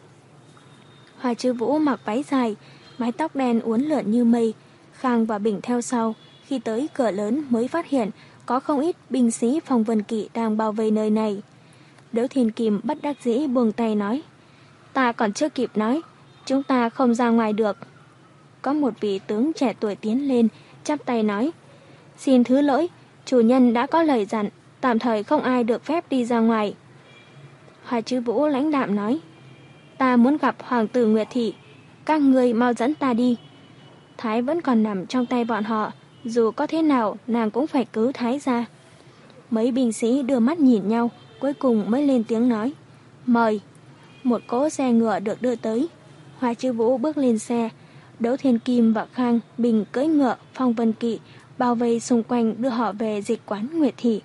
Hoài Chiêu Vũ mặc váy dài, mái tóc đen uốn lượn như mây, Khang và Bình theo sau. Khi tới cửa lớn mới phát hiện có không ít binh sĩ Phong Vân Kỵ đang bao vây nơi này. Đấu Thiên Kim bất đắc dĩ buông tay nói. Ta còn chưa kịp nói, chúng ta không ra ngoài được. Có một vị tướng trẻ tuổi tiến lên, chắp tay nói. Xin thứ lỗi, chủ nhân đã có lời dặn, tạm thời không ai được phép đi ra ngoài. Hoài Chiêu Vũ lãnh đạm nói. Ta muốn gặp Hoàng tử Nguyệt Thị, các ngươi mau dẫn ta đi. Thái vẫn còn nằm trong tay bọn họ, dù có thế nào nàng cũng phải cứu Thái ra. Mấy binh sĩ đưa mắt nhìn nhau, cuối cùng mới lên tiếng nói. Mời. Một cỗ xe ngựa được đưa tới. Hoài Chiêu Vũ bước lên xe. Đấu Thiên Kim và Khang Bình cưỡi ngựa Phong Vân Kỵ bao vây xung quanh đưa họ về dịch quán Nguyệt Thị.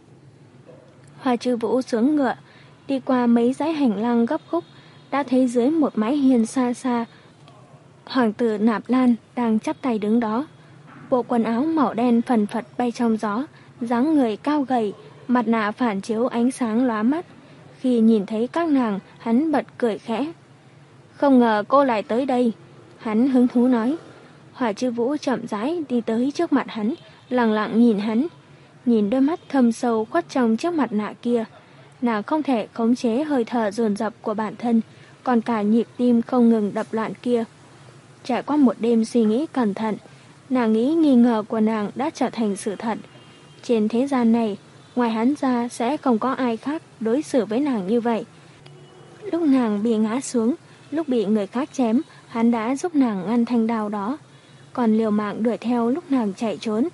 Hoài Chiêu Vũ xuống ngựa, đi qua mấy dãy hành lang gấp khúc, đã thấy dưới một mái hiên xa xa Hoàng tử Nạp Lan đang chắp tay đứng đó. Bộ quần áo màu đen phần phật bay trong gió, dáng người cao gầy, mặt nạ phản chiếu ánh sáng lóa mắt. Khi nhìn thấy các nàng, hắn bật cười khẽ. Không ngờ cô lại tới đây, hắn hứng thú nói. Hoài Chiêu Vũ chậm rãi đi tới trước mặt hắn, lặng lặng nhìn hắn. Nhìn đôi mắt thâm sâu khuất trong chiếc mặt nạ kia, nàng không thể khống chế hơi thở dồn dập của bản thân, còn cả nhịp tim không ngừng đập loạn kia. Trải qua một đêm suy nghĩ cẩn thận, nàng nghĩ nghi ngờ của nàng đã trở thành sự thật. Trên thế gian này, ngoài hắn ra sẽ không có ai khác đối xử với nàng như vậy. Lúc nàng bị ngã xuống, lúc bị người khác chém, hắn đã giúp nàng ngăn thanh đao đó, còn liều mạng đuổi theo lúc nàng chạy trốn.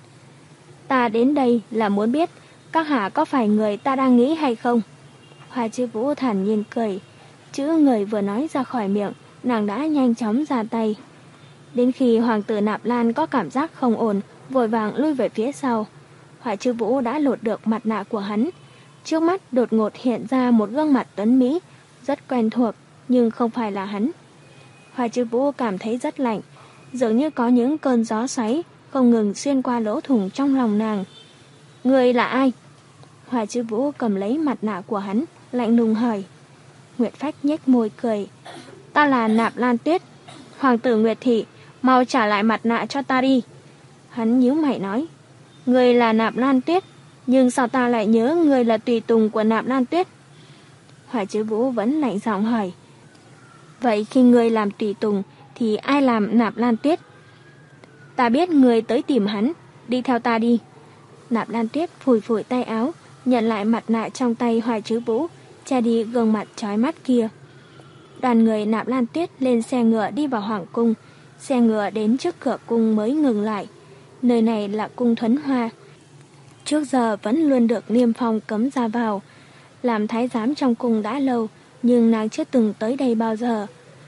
Ta đến đây là muốn biết các hạ có phải người ta đang nghĩ hay không? Hoài Chiêu Vũ thản nhiên cười. Chữ người vừa nói ra khỏi miệng, nàng đã nhanh chóng ra tay. Đến khi Hoàng tử Nạp Lan có cảm giác không ổn, vội vàng lui về phía sau. Hoài Chiêu Vũ đã lột được mặt nạ của hắn. Trước mắt đột ngột hiện ra một gương mặt tuấn mỹ, rất quen thuộc, nhưng không phải là hắn. Hoài Chiêu Vũ cảm thấy rất lạnh, dường như có những cơn gió xoáy không ngừng xuyên qua lỗ thủng trong lòng nàng. Người là ai? Hoài Chiêu Vũ cầm lấy mặt nạ của hắn, lạnh lùng hỏi. Nguyệt Phách nhếch môi cười. Ta là Nạp Lan Tuyết, Hoàng tử Nguyệt Thị, mau trả lại mặt nạ cho ta đi. Hắn nhíu mày nói. Người là Nạp Lan Tuyết, nhưng sao ta lại nhớ người là tùy tùng của Nạp Lan Tuyết? Hoài Chiêu Vũ vẫn lạnh giọng hỏi. Vậy khi người làm tùy tùng thì ai làm Nạp Lan Tuyết? Ta biết người tới tìm hắn, đi theo ta đi. Nạp Lan Tuyết phủi phủi tay áo, nhận lại mặt nạ trong tay Hoài Chiêu Vũ, che đi gương mặt chói mắt kia. Đoàn người Nạp Lan Tuyết lên xe ngựa đi vào hoàng cung. Xe ngựa đến trước cửa cung mới ngừng lại. Nơi này là cung Thuấn Hoa. Trước giờ vẫn luôn được Niêm Phong cấm ra vào. Làm thái giám trong cung đã lâu, nhưng nàng chưa từng tới đây bao giờ.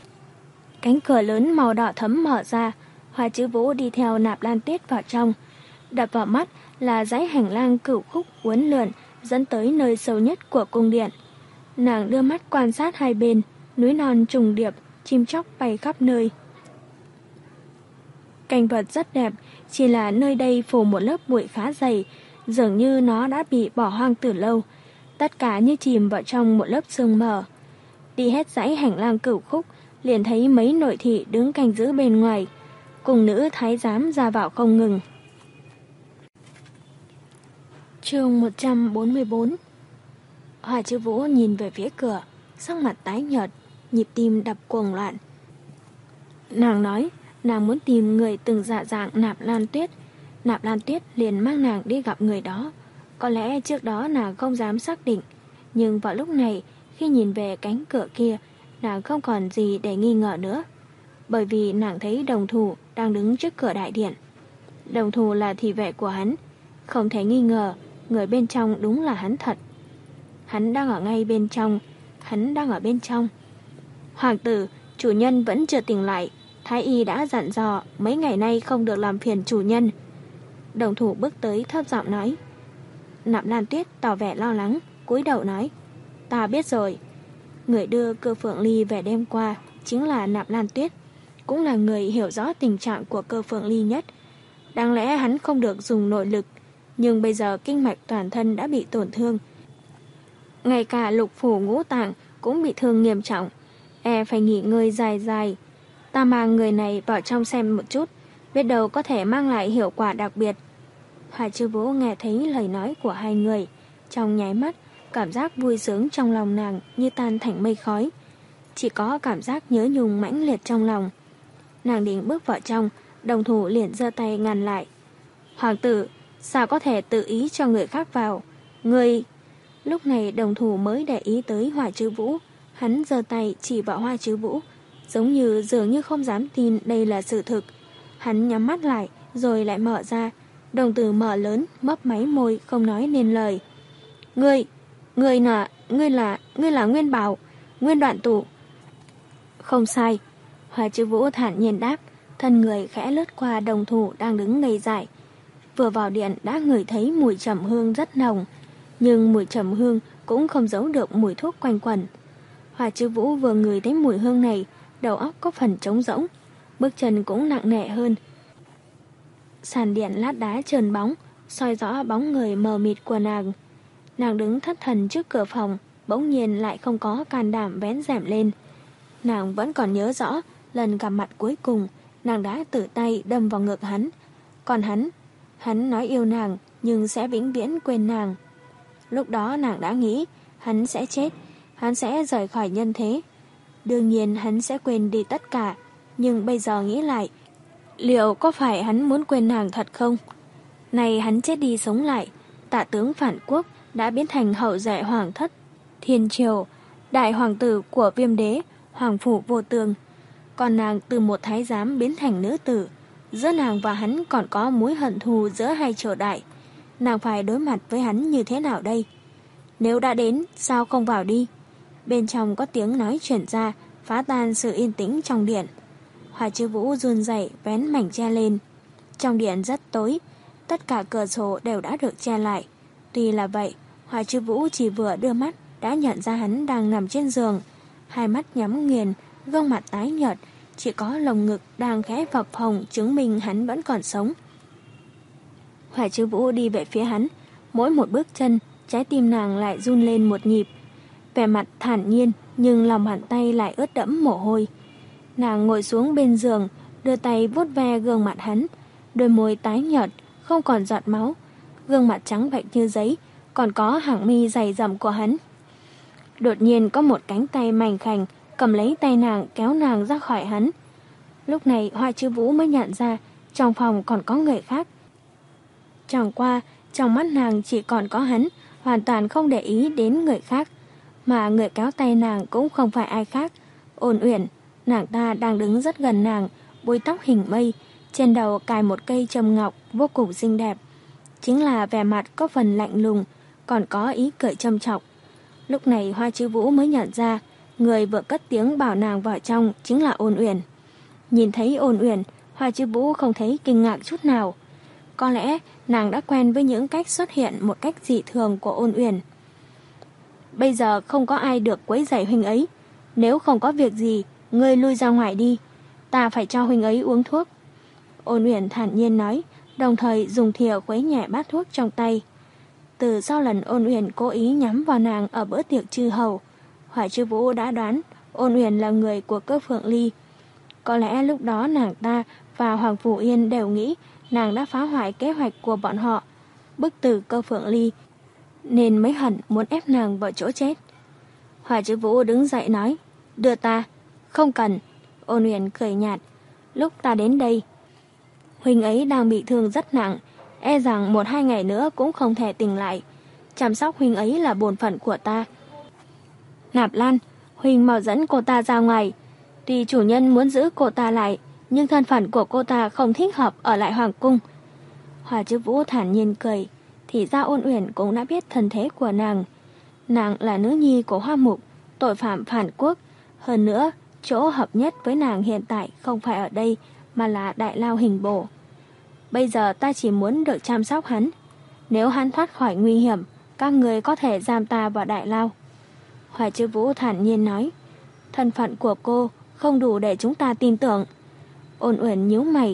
Cánh cửa lớn màu đỏ thẫm mở ra, Hoài Chiêu Vũ đi theo Nạp Lan Tuyết vào trong. Đập vào mắt là dãy hành lang cửu khúc uốn lượn, dẫn tới nơi sâu nhất của cung điện. Nàng đưa mắt quan sát hai bên, núi non trùng điệp, chim chóc bay khắp nơi. Cảnh vật rất đẹp, chỉ là nơi đây phủ một lớp bụi khá dày, dường như nó đã bị bỏ hoang từ lâu. Tất cả như chìm vào trong một lớp sương mờ. Đi hết dãy hành lang cửu khúc, liền thấy mấy nội thị đứng canh giữ bên ngoài, cùng nữ thái giám ra vào không ngừng. Chương một trăm bốn mươi bốn. Hoa Chiêu Vũ nhìn về phía cửa, sắc mặt tái nhợt, nhịp tim đập cuồng loạn. Nàng nói, nàng muốn tìm người từng dạ dạng Nạp Lan Tuyết. Nạp Lan Tuyết liền mang nàng đi gặp người đó. Có lẽ trước đó nàng không dám xác định, nhưng vào lúc này, khi nhìn về cánh cửa kia, nàng không còn gì để nghi ngờ nữa. Bởi vì nàng thấy đồng thủ đang đứng trước cửa đại điện. Đồng thủ là thị vệ của hắn, không thể nghi ngờ, người bên trong đúng là hắn thật. Hắn đang ở ngay bên trong, hắn đang ở bên trong. Hoàng tử, chủ nhân vẫn chưa tỉnh lại, thái y đã dặn dò mấy ngày nay không được làm phiền chủ nhân. Đồng thủ bước tới thấp giọng nói. Nạp Lan Tuyết tỏ vẻ lo lắng, cúi đầu nói, ta biết rồi. Người đưa Cơ Phượng Ly về đêm qua chính là Nạp Lan Tuyết, cũng là người hiểu rõ tình trạng của Cơ Phượng Ly nhất. Đáng lẽ hắn không được dùng nội lực, nhưng bây giờ kinh mạch toàn thân đã bị tổn thương. Ngay cả lục phủ ngũ tạng cũng bị thương nghiêm trọng, e phải nghỉ ngơi dài dài. Ta mang người này vào trong xem một chút, biết đâu có thể mang lại hiệu quả đặc biệt. Hoa Chiêu Vũ nghe thấy lời nói của hai người, trong nháy mắt, cảm giác vui sướng trong lòng nàng như tan thành mây khói. Chỉ có cảm giác nhớ nhung mãnh liệt trong lòng. Nàng định bước vào trong, đồng thủ liền giơ tay ngăn lại. Hoàng tử, sao có thể tự ý cho người khác vào? Người... Lúc này đồng thủ mới để ý tới Hoa Chiêu Vũ. Hắn giơ tay chỉ vào Hoa Chiêu Vũ, giống như dường như không dám tin đây là sự thực. Hắn nhắm mắt lại, rồi lại mở ra. Đồng tử mở lớn, mấp máy môi, không nói nên lời. Ngươi, ngươi là, ngươi là, ngươi là Nguyên Bảo, Nguyên Đoạn Tụ. Không sai. Hoa Chiêu Vũ thản nhiên đáp, thân người khẽ lướt qua đồng thủ đang đứng ngây dại. Vừa vào điện đã ngửi thấy mùi trầm hương rất nồng, nhưng mùi trầm hương cũng không giấu được mùi thuốc quanh quẩn. Hoa Chiêu Vũ vừa ngửi thấy mùi hương này, đầu óc có phần trống rỗng, bước chân cũng nặng nề hơn. Sàn điện lát đá trơn bóng, soi rõ bóng người mờ mịt của nàng. Nàng đứng thất thần trước cửa phòng, bỗng nhiên lại không có can đảm vén rèm lên. Nàng vẫn còn nhớ rõ, lần gặp mặt cuối cùng, nàng đã tự tay đâm vào ngực hắn. Còn hắn, hắn nói yêu nàng, nhưng sẽ vĩnh viễn quên nàng. Lúc đó nàng đã nghĩ, hắn sẽ chết, hắn sẽ rời khỏi nhân thế. Đương nhiên hắn sẽ quên đi tất cả, nhưng bây giờ nghĩ lại, liệu có phải hắn muốn quên nàng thật không? Này hắn chết đi sống lại, Tạ tướng phản quốc đã biến thành hậu duệ hoàng thất Thiên Triều, đại hoàng tử của Viêm Đế, Hoàng Phủ Vô Tường. Còn nàng từ một thái giám biến thành nữ tử. Giữa nàng và hắn còn có mối hận thù giữa hai triều đại. Nàng phải đối mặt với hắn như thế nào đây? Nếu đã đến, sao không vào đi? Bên trong có tiếng nói chuyển ra, phá tan sự yên tĩnh trong điện. Hoa Chiêu Vũ run rẩy vén mảnh che lên. Trong điện rất tối, tất cả cửa sổ đều đã được che lại. Tuy là vậy, Hoa Chiêu Vũ chỉ vừa đưa mắt đã nhận ra hắn đang nằm trên giường, hai mắt nhắm nghiền, gương mặt tái nhợt, chỉ có lồng ngực đang khẽ phập phồng chứng minh hắn vẫn còn sống. Hoa Chiêu Vũ đi về phía hắn, mỗi một bước chân, trái tim nàng lại run lên một nhịp. Vẻ mặt thản nhiên, nhưng lòng bàn tay lại ướt đẫm mồ hôi. Nàng ngồi xuống bên giường, đưa tay vuốt ve gương mặt hắn, đôi môi tái nhợt, không còn giọt máu, gương mặt trắng bệch như giấy, còn có hàng mi dày dặm của hắn. Đột nhiên có một cánh tay mảnh khảnh cầm lấy tay nàng, kéo nàng ra khỏi hắn. Lúc này Hoa Chiêu Vũ mới nhận ra trong phòng còn có người khác. Chẳng qua trong mắt nàng chỉ còn có hắn, hoàn toàn không để ý đến người khác. Mà người kéo tay nàng cũng không phải ai khác, Ôn Uyển. Nàng ta đang đứng rất gần nàng, búi tóc hình mây, trên đầu cài một cây trâm ngọc vô cùng xinh đẹp. Chính là vẻ mặt có phần lạnh lùng, còn có ý cười châm chọc. Lúc này Hoa Chiêu Vũ mới nhận ra, người vừa cất tiếng bảo nàng vào trong chính là Ôn Uyển. Nhìn thấy Ôn Uyển, Hoa Chiêu Vũ không thấy kinh ngạc chút nào. Có lẽ nàng đã quen với những cách xuất hiện một cách dị thường của Ôn Uyển. Bây giờ không có ai được quấy rầy huynh ấy. Nếu không có việc gì, ngươi lui ra ngoài đi. Ta phải cho huynh ấy uống thuốc. Ôn Uyển thản nhiên nói, đồng thời dùng thìa khuấy nhẹ bát thuốc trong tay. Từ sau lần Ôn Uyển cố ý nhắm vào nàng ở bữa tiệc chư hầu, Hoài Chư Vũ đã đoán Ôn Uyển là người của Cơ Phượng Ly. Có lẽ lúc đó nàng ta và Hoàng Phủ Yên đều nghĩ nàng đã phá hoại kế hoạch của bọn họ, bức tử Cơ Phượng Ly, nên mới hận muốn ép nàng vào chỗ chết. Hoài Chư Vũ đứng dậy nói, đưa ta. Không cần. Ôn Uyển cười nhạt, lúc ta đến đây, huynh ấy đang bị thương rất nặng, e rằng một hai ngày nữa cũng không thể tỉnh lại. Chăm sóc huynh ấy là bổn phận của ta. Nạp Lan, huynh mau dẫn cô ta ra ngoài. Tuy chủ nhân muốn giữ cô ta lại, nhưng thân phận của cô ta không thích hợp ở lại hoàng cung. Hoài Chư Vũ thản nhiên cười, thì ra Ôn Uyển cũng đã biết thân thế của nàng. Nàng là nữ nhi của Hoa Mục, tội phạm phản quốc. Hơn nữa, chỗ hợp nhất với nàng hiện tại không phải ở đây, mà là Đại Lao Hình Bổ. Bây giờ ta chỉ muốn được chăm sóc hắn. Nếu hắn thoát khỏi nguy hiểm, các người có thể giam ta vào Đại Lao. Hoài Chư Vũ thản nhiên nói, thân phận của cô không đủ để chúng ta tin tưởng. Ôn Uyển nhíu mày.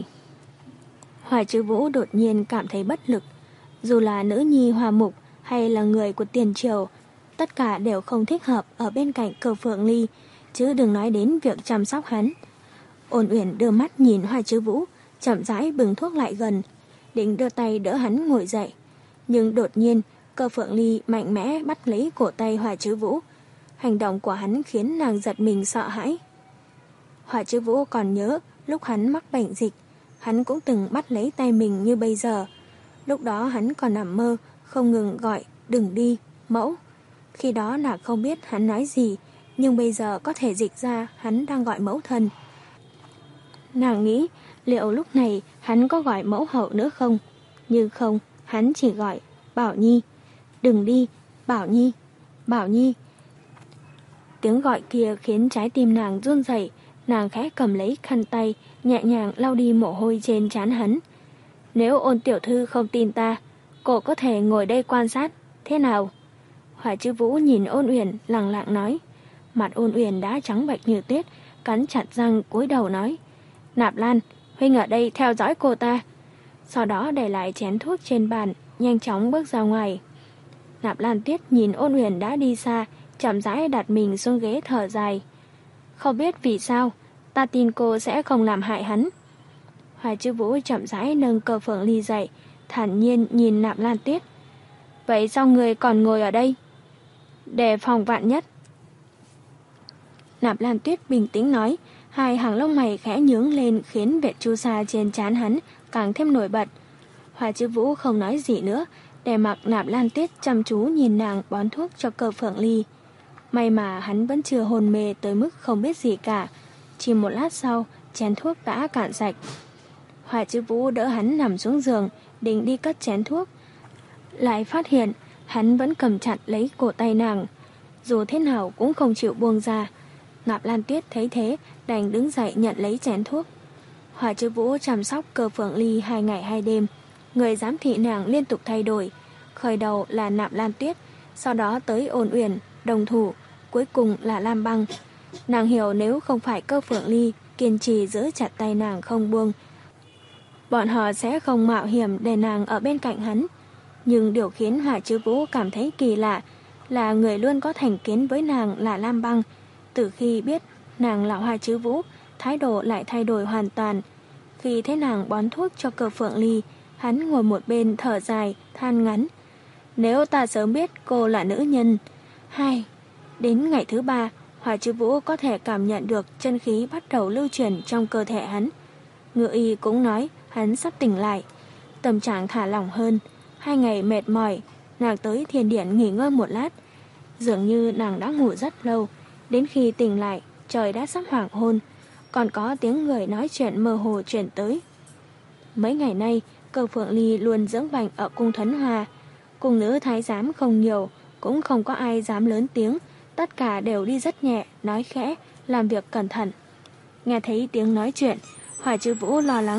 Hoài Chư Vũ đột nhiên cảm thấy bất lực. Dù là nữ nhi Hoa Mục hay là người của tiền triều, tất cả đều không thích hợp ở bên cạnh Cơ Phượng Ly, chứ đừng nói đến việc chăm sóc hắn. Ôn Uyển đưa mắt nhìn Hoài Chư Vũ, chậm rãi bừng thuốc lại gần, định đưa tay đỡ hắn ngồi dậy. Nhưng đột nhiên, Cơ Phượng Ly mạnh mẽ bắt lấy cổ tay Hoài Chư Vũ. Hành động của hắn khiến nàng giật mình sợ hãi. Hoài Chư Vũ còn nhớ lúc hắn mắc bệnh dịch, hắn cũng từng bắt lấy tay mình như bây giờ. Lúc đó hắn còn nằm mơ, không ngừng gọi, đừng đi, mẫu. Khi đó nàng không biết hắn nói gì, nhưng bây giờ có thể dịch ra hắn đang gọi mẫu thân. Nàng nghĩ liệu lúc này hắn có gọi mẫu hậu nữa không? Nhưng không, hắn chỉ gọi Bảo Nhi. Đừng đi, Bảo Nhi, Bảo Nhi. Tiếng gọi kia khiến trái tim nàng run rẩy. Nàng khẽ cầm lấy khăn tay, nhẹ nhàng lau đi mồ hôi trên trán hắn. Nếu Ôn tiểu thư không tin ta, cô có thể ngồi đây quan sát, thế nào? Hoài Chư Vũ nhìn Ôn Uyển lặng lặng nói. Mặt Ôn Uyển đã trắng bệch như tuyết, cắn chặt răng cúi đầu nói, Nạp Lan, huynh ở đây theo dõi cô ta. Sau đó để lại chén thuốc trên bàn, nhanh chóng bước ra ngoài. Nạp Lan Tuyết nhìn Ôn Uyển đã đi xa, chậm rãi đặt mình xuống ghế thở dài. Không biết vì sao, ta tin cô sẽ không làm hại hắn. Hoài Chư Vũ chậm rãi nâng Cơ Phượng Ly dậy, thản nhiên nhìn Nạp Lan Tuyết. Vậy sao người còn ngồi ở đây? Đề phòng vạn nhất. Nạp Lan Tuyết bình tĩnh nói, hai hàng lông mày khẽ nhướng lên khiến vệt chu sa trên trán hắn càng thêm nổi bật. Hoài Chư Vũ không nói gì nữa, để mặc Nạp Lan Tuyết chăm chú nhìn nàng bón thuốc cho Cơ Phượng Ly. May mà hắn vẫn chưa hôn mê tới mức không biết gì cả. Chỉ một lát sau, chén thuốc đã cạn sạch. Hoài Chư Vũ đỡ hắn nằm xuống giường, định đi cất chén thuốc. Lại phát hiện, hắn vẫn cầm chặt lấy cổ tay nàng. Dù thế nào cũng không chịu buông ra. Nạp Lan Tuyết thấy thế, đành đứng dậy nhận lấy chén thuốc. Hoài Chư Vũ chăm sóc Cơ Phượng Ly hai ngày hai đêm. Người giám thị nàng liên tục thay đổi. Khởi đầu là Nạp Lan Tuyết, sau đó tới Ôn Uyển, đồng thủ, cuối cùng là Lam Băng. Nàng hiểu nếu không phải Cơ Phượng Ly kiên trì giữ chặt tay nàng không buông, bọn họ sẽ không mạo hiểm để nàng ở bên cạnh hắn. Nhưng điều khiến Hoài Chư Vũ cảm thấy kỳ lạ là người luôn có thành kiến với nàng là Lam Băng. Từ khi biết nàng là Hoài Chư Vũ, thái độ lại thay đổi hoàn toàn. Khi thấy nàng bón thuốc cho Cơ Phượng Ly, hắn ngồi một bên thở dài, than ngắn. Nếu ta sớm biết cô là nữ nhân. Hai, đến ngày thứ ba, Hoài Chư Vũ có thể cảm nhận được chân khí bắt đầu lưu chuyển trong cơ thể hắn. Ngự y cũng nói hắn sắp tỉnh lại. Tâm trạng thả lỏng hơn. Hai ngày mệt mỏi, nàng tới thiền điện nghỉ ngơi một lát. Dường như nàng đã ngủ rất lâu. Đến khi tỉnh lại, trời đã sắp hoàng hôn. Còn có tiếng người nói chuyện mơ hồ chuyển tới. Mấy ngày nay, Cơ Phượng Ly luôn dưỡng bệnh ở cung Thuấn Hoa. Cung nữ thái giám không nhiều, cũng không có ai dám lớn tiếng. Tất cả đều đi rất nhẹ, nói khẽ, làm việc cẩn thận. Nghe thấy tiếng nói chuyện, Hoài Chư Vũ lo lắng,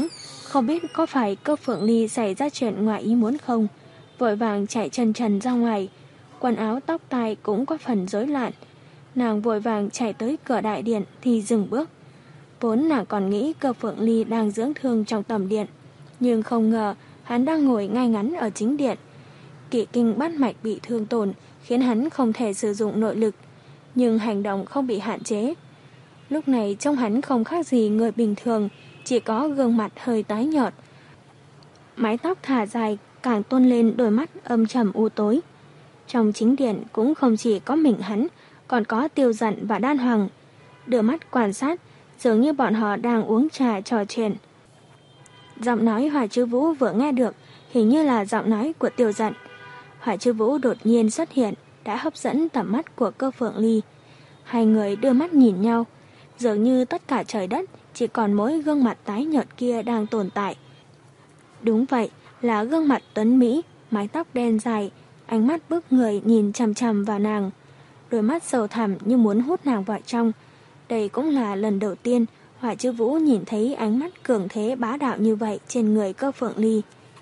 Không biết có phải Cơ Phượng Ly xảy ra chuyện ngoài ý muốn không, vội vàng chạy chân trần ra ngoài, quần áo tóc tai cũng có phần rối loạn. Nàng vội vàng chạy tới cửa đại điện thì dừng bước. Vốn nàng còn nghĩ Cơ Phượng Ly đang dưỡng thương trong tầm điện, nhưng không ngờ hắn đang ngồi ngay ngắn ở chính điện. Kỷ kinh bát mạch bị thương tổn khiến hắn không thể sử dụng nội lực, nhưng hành động không bị hạn chế. Lúc này trông hắn không khác gì người bình thường, chỉ có gương mặt hơi tái nhợt. Mái tóc thả dài càng tôn lên đôi mắt âm trầm u tối. Trong chính điện cũng không chỉ có mình hắn, còn có Tiêu Dận và Đan Hoàng. Đưa mắt quan sát, dường như bọn họ đang uống trà trò chuyện. Giọng nói Hỏa Chư Vũ vừa nghe được hình như là giọng nói của Tiêu Dận. Hỏa Chư Vũ đột nhiên xuất hiện, đã hấp dẫn tầm mắt của Cơ Phượng Ly. Hai người đưa mắt nhìn nhau, dường như tất cả trời đất chỉ còn mỗi gương mặt tái nhợt kia đang tồn tại. Đúng vậy, là gương mặt tuấn mỹ, mái tóc đen dài, ánh mắt bức người nhìn chằm chằm vào nàng. Đôi mắt sâu thẳm như muốn hút nàng vào trong. Đây cũng là lần đầu tiên Hỏa Chư Vũ nhìn thấy ánh mắt cường thế bá đạo như vậy trên người Cơ Phượng Ly.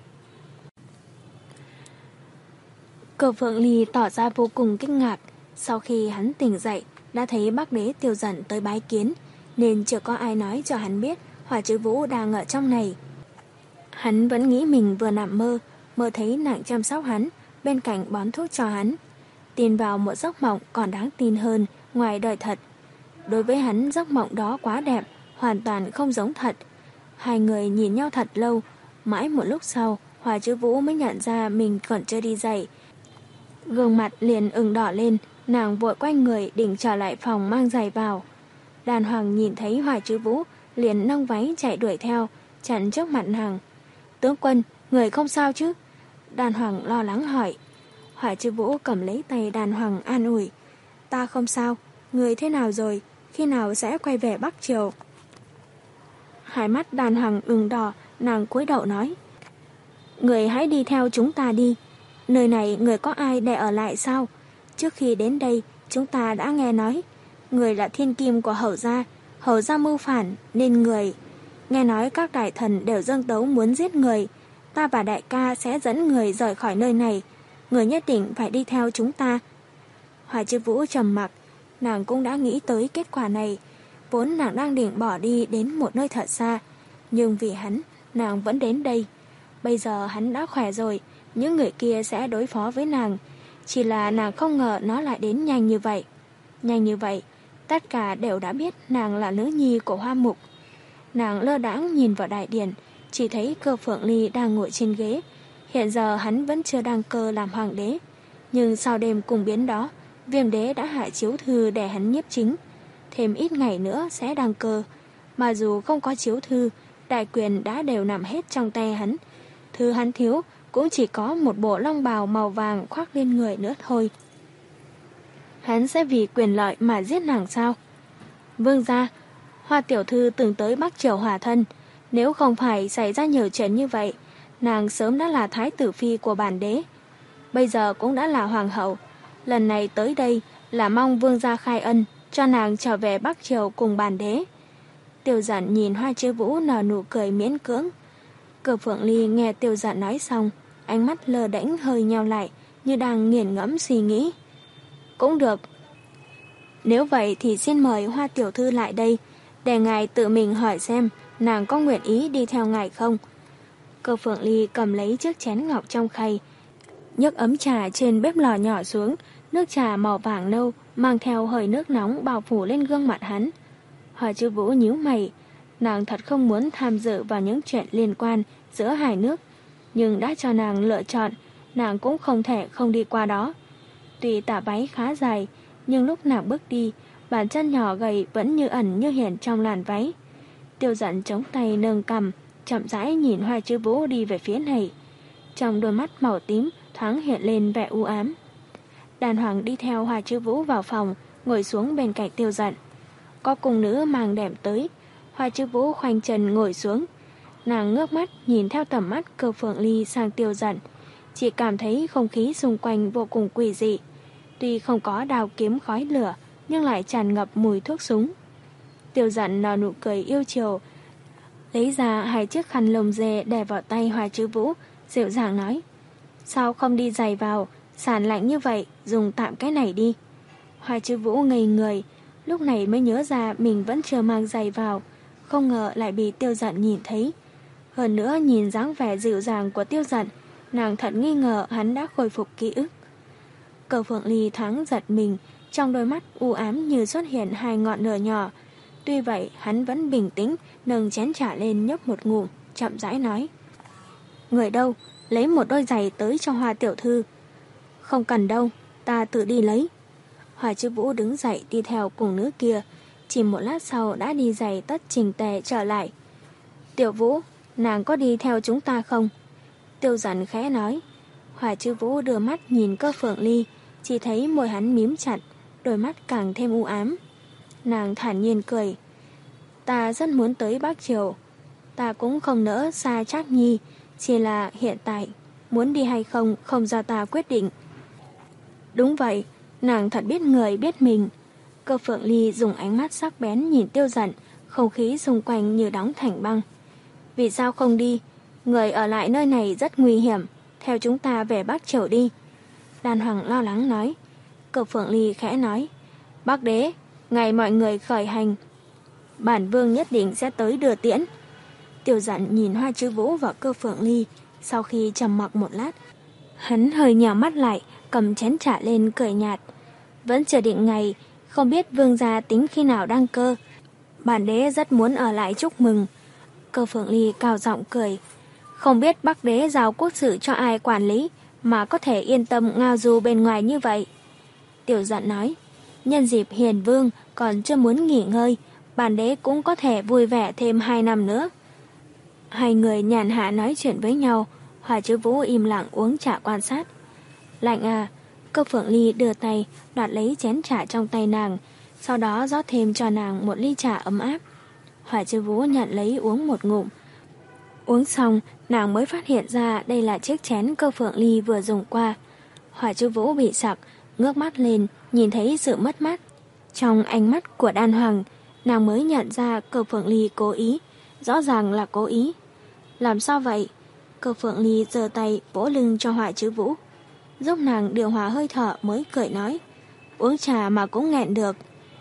Cơ Phượng Ly tỏ ra vô cùng kinh ngạc. Sau khi hắn tỉnh dậy, đã thấy Bắc Đế Tiêu Dận tới bái kiến, nên chưa có ai nói cho hắn biết Hỏa Chư Vũ đang ở trong này. Hắn vẫn nghĩ mình vừa nằm mơ, mơ thấy nàng chăm sóc hắn, bên cạnh bón thuốc cho hắn. Tin vào một giấc mộng còn đáng tin hơn ngoài đời thật. Đối với hắn, giấc mộng đó quá đẹp, hoàn toàn không giống thật. Hai người nhìn nhau thật lâu, mãi một lúc sau, Hỏa Chư Vũ mới nhận ra mình còn chưa đi dậy. Gương mặt liền ửng đỏ lên, nàng vội quay người định trở lại phòng mang giày vào. Đàn Hoàng nhìn thấy Hỏa Chư Vũ, liền nâng váy chạy đuổi theo, chặn trước mặt nàng. Tướng quân, người không sao chứ? Đàn Hoàng lo lắng hỏi. Hỏa Chư Vũ cầm lấy tay Đàn Hoàng an ủi. Ta không sao, người thế nào rồi? Khi nào sẽ quay về Bắc Triều? Hai mắt Đàn Hoàng ửng đỏ, nàng cúi đầu nói. Người hãy đi theo chúng ta đi. Nơi này người có ai để ở lại sao? Trước khi đến đây, chúng ta đã nghe nói người là thiên kim của Hầu gia. Hầu gia mưu phản nên người... Nghe nói các đại thần đều dâng tấu muốn giết người. Ta và đại ca sẽ dẫn người rời khỏi nơi này. Người nhất định phải đi theo chúng ta. Hỏa Chư Vũ trầm mặc. Nàng cũng đã nghĩ tới kết quả này. Vốn nàng đang định bỏ đi đến một nơi thật xa, nhưng vì hắn, nàng vẫn đến đây. Bây giờ hắn đã khỏe rồi, những người kia sẽ đối phó với nàng. Chỉ là nàng không ngờ nó lại đến nhanh như vậy. Nhanh như vậy, tất cả đều đã biết nàng là nữ nhi của Hoa Mục. Nàng lơ đãng nhìn vào đại điện, chỉ thấy Cơ Phượng Ly đang ngồi trên ghế. Hiện giờ hắn vẫn chưa đăng cơ làm hoàng đế. Nhưng sau đêm cùng biến đó, Viêm đế đã hạ chiếu thư để hắn nhiếp chính. Thêm ít ngày nữa sẽ đăng cơ. Mà dù không có chiếu thư, đại quyền đã đều nằm hết trong tay hắn. Thứ hắn thiếu cũng chỉ có một bộ long bào màu vàng khoác lên người nữa thôi. Hắn sẽ vì quyền lợi mà giết nàng sao? Vương gia, Hoa tiểu thư từng tới Bắc Triều hòa thân. Nếu không phải xảy ra nhiều chuyện như vậy, nàng sớm đã là thái tử phi của bản đế. Bây giờ cũng đã là hoàng hậu. Lần này tới đây là mong vương gia khai ân, cho nàng trở về Bắc Triều cùng bản đế. Tiêu Dận nhìn Hoa Chư Vũ nở nụ cười miễn cưỡng. Cơ Phượng Ly nghe Tiêu Dận nói xong, ánh mắt lờ đễnh hơi nheo lại, như đang nghiền ngẫm suy nghĩ. Cũng được. Nếu vậy thì xin mời Hoa tiểu thư lại đây, để ngài tự mình hỏi xem nàng có nguyện ý đi theo ngài không. Cơ Phượng Ly cầm lấy chiếc chén ngọc trong khay, nhấc ấm trà trên bếp lò nhỏ xuống, nước trà màu vàng nâu mang theo hơi nước nóng bao phủ lên gương mặt hắn. Hỏa Chư Vũ nhíu mày, nàng thật không muốn tham dự vào những chuyện liên quan giữa hai nước, nhưng đã cho nàng lựa chọn, nàng cũng không thể không đi qua đó. Tuy tà váy khá dài, nhưng lúc nàng bước đi, bàn chân nhỏ gầy vẫn như ẩn như hiện trong làn váy. Tiêu Dận chống tay nâng cằm, chậm rãi nhìn Hỏa Chư Vũ đi về phía này. Trong đôi mắt màu tím thoáng hiện lên vẻ u ám. Đàn Hoàng đi theo Hỏa Chư Vũ vào phòng, ngồi xuống bên cạnh Tiêu Dận. Có cung nữ mang đệm tới, Hỏa Chư Vũ khoanh chân ngồi xuống. Nàng ngước mắt nhìn theo tầm mắt Cơ Phượng Ly sang Tiêu Dận, chỉ cảm thấy không khí xung quanh vô cùng quỷ dị. Tuy không có đao kiếm khói lửa, nhưng lại tràn ngập mùi thuốc súng. Tiêu Dận nở nụ cười yêu chiều, lấy ra hai chiếc khăn lồng dê đè vào tay Hoài Trư Vũ, dịu dàng nói: Sao không đi giày vào, sàn lạnh như vậy, dùng tạm cái này đi. Hoài Trư Vũ ngây người, lúc này mới nhớ ra mình vẫn chưa mang giày vào, không ngờ lại bị Tiêu Dận nhìn thấy. Hơn nữa nhìn dáng vẻ dịu dàng của Tiêu Dận, nàng thật nghi ngờ hắn đã khôi phục ký ức. Cầu Phượng Ly thoáng giật mình, trong đôi mắt u ám như xuất hiện hai ngọn lửa nhỏ. Tuy vậy hắn vẫn bình tĩnh, nâng chén trà lên nhấp một ngụm, chậm rãi nói: Người đâu, lấy một đôi giày tới cho Hoa tiểu thư. Không cần đâu, ta tự đi lấy. Hoài Trư Vũ đứng dậy đi theo cùng nữ kia, chỉ một lát sau đã đi giày tất chỉnh tề trở lại. Tiểu Vũ, nàng có đi theo chúng ta không? Tiêu Dận khẽ nói. Hoài Trư Vũ đưa mắt nhìn Cơ Phượng Ly, chỉ thấy môi hắn mím chặt, đôi mắt càng thêm u ám. Nàng thản nhiên cười: Ta rất muốn tới Bắc Triều, ta cũng không nỡ xa Trác Nhi, chỉ là hiện tại muốn đi hay không không do ta quyết định. Đúng vậy, nàng thật biết người biết mình. Cơ Phượng Ly dùng ánh mắt sắc bén nhìn Tiêu Dận, không khí xung quanh như đóng thành băng. Vì sao không đi? Người ở lại nơi này rất nguy hiểm, theo chúng ta về Bắc Triều đi. Đan Hoàng lo lắng nói. Cơ Phượng Ly khẽ nói: Bác đế, ngày mọi người khởi hành, bản vương nhất định sẽ tới đưa tiễn. Tiêu Dận nhìn Hoa Trư Vũ và Cơ Phượng Ly, sau khi trầm mặc một lát, hắn hơi nhào mắt lại, cầm chén trà lên cười nhạt: Vẫn chưa định ngày, không biết vương gia tính khi nào đăng cơ. Bản đế rất muốn ở lại chúc mừng. Cơ Phượng Ly cao giọng cười: Không biết Bắc đế giao quốc sự cho ai quản lý mà có thể yên tâm ngao du bên ngoài như vậy. Tiểu Dận nói: Nhân dịp hiền vương còn chưa muốn nghỉ ngơi, bản đế cũng có thể vui vẻ thêm hai năm nữa. Hai người nhàn hạ nói chuyện với nhau. Hoài Trư Vũ im lặng uống trà quan sát. Lạnh à? Cơ Phượng Ly đưa tay đoạt lấy chén trà trong tay nàng, sau đó rót thêm cho nàng một ly trà ấm áp. Hoài Trư Vũ nhận lấy uống một ngụm. Uống xong, nàng mới phát hiện ra đây là chiếc chén Cơ Phượng Ly vừa dùng qua. Hoài Trư Vũ bị sặc, ngước mắt lên, nhìn thấy sự mất mát trong ánh mắt của Đan Hoàng, nàng mới nhận ra Cơ Phượng Ly cố ý, rõ ràng là cố ý. Làm sao vậy? Cơ Phượng Ly giơ tay vỗ lưng cho Hoài Trư Vũ, giúp nàng điều hòa hơi thở mới cười nói: Uống trà mà cũng nghẹn được.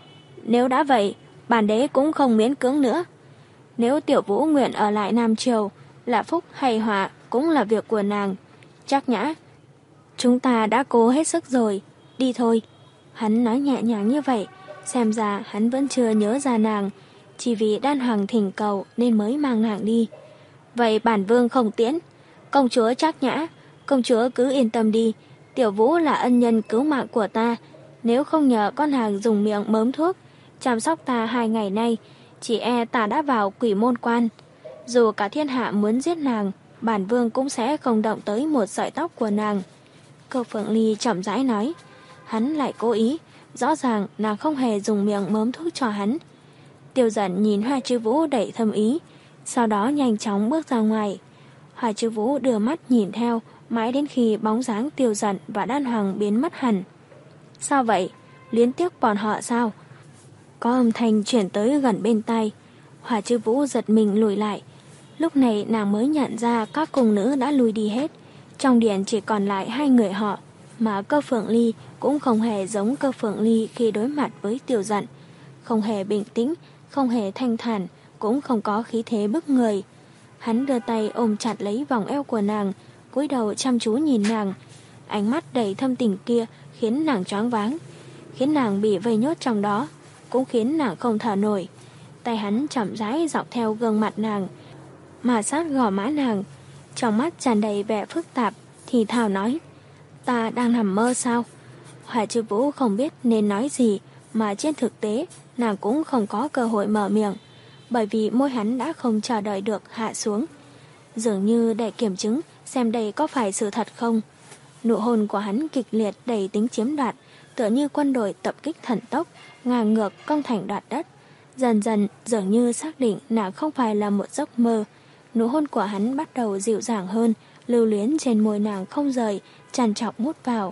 Nếu đã vậy, bản đế cũng không miễn cưỡng nữa. Nếu Tiểu Vũ nguyện ở lại Nam Triều, là phúc hay họa cũng là việc của nàng. Trác Nhã, chúng ta đã cố hết sức rồi, đi thôi. Hắn nói nhẹ nhàng như vậy, xem ra hắn vẫn chưa nhớ ra nàng, chỉ vì Đan Hoàng thỉnh cầu nên mới mang nàng đi. Vậy bản vương không tiễn. Công chúa Trác Nhã, công chúa cứ yên tâm đi, Tiểu Vũ là ân nhân cứu mạng của ta. Nếu không nhờ con hàng dùng miệng mớm thuốc chăm sóc ta hai ngày nay, chỉ e ta đã vào quỷ môn quan. Dù cả thiên hạ muốn giết nàng, bản vương cũng sẽ không động tới một sợi tóc của nàng. Cơ Phượng Ly chậm rãi nói. Hắn lại cố ý, rõ ràng nàng không hề dùng miệng mớm thuốc cho hắn. Tiêu Dận nhìn Hoài Trư Vũ đầy thâm ý, sau đó nhanh chóng bước ra ngoài. Hoài Trư Vũ đưa mắt nhìn theo, mãi đến khi bóng dáng Tiêu Dận và Đan Hoàng biến mất hẳn. Sao vậy? Liên tiếc bọn họ sao? Có âm thanh chuyển tới gần bên tai. Hoài Trư Vũ giật mình lùi lại. Lúc này nàng mới nhận ra các cung nữ đã lùi đi hết. Trong điện chỉ còn lại hai người họ, mà Cơ Phượng Ly cũng không hề giống Cơ Phượng Ly khi đối mặt với Tiêu Dận. Không hề bình tĩnh, không hề thanh thản, cũng không có khí thế bức người. Hắn đưa tay ôm chặt lấy vòng eo của nàng, cúi đầu chăm chú nhìn nàng. Ánh mắt đầy thâm tình kia khiến nàng choáng váng, khiến nàng bị vây nhốt trong đó, cũng khiến nàng không thở nổi. Tay hắn chậm rãi dọc theo gương mặt nàng, mà sát gò má nàng, trong mắt tràn đầy vẻ phức tạp, thì thào nói: Ta đang nằm mơ sao? Hoài Trư Vũ không biết nên nói gì, mà trên thực tế nàng cũng không có cơ hội mở miệng, bởi vì môi hắn đã không chờ đợi được hạ xuống, dường như để kiểm chứng xem đây có phải sự thật không. Nụ hôn của hắn kịch liệt đầy tính chiếm đoạt, tựa như quân đội tập kích thần tốc, ngang ngược công thành đoạt đất. Dần dần dường như xác định nàng không phải là một giấc mơ. Nụ hôn của hắn bắt đầu dịu dàng hơn, lưu luyến trên môi nàng không rời, tràn trọc mút vào.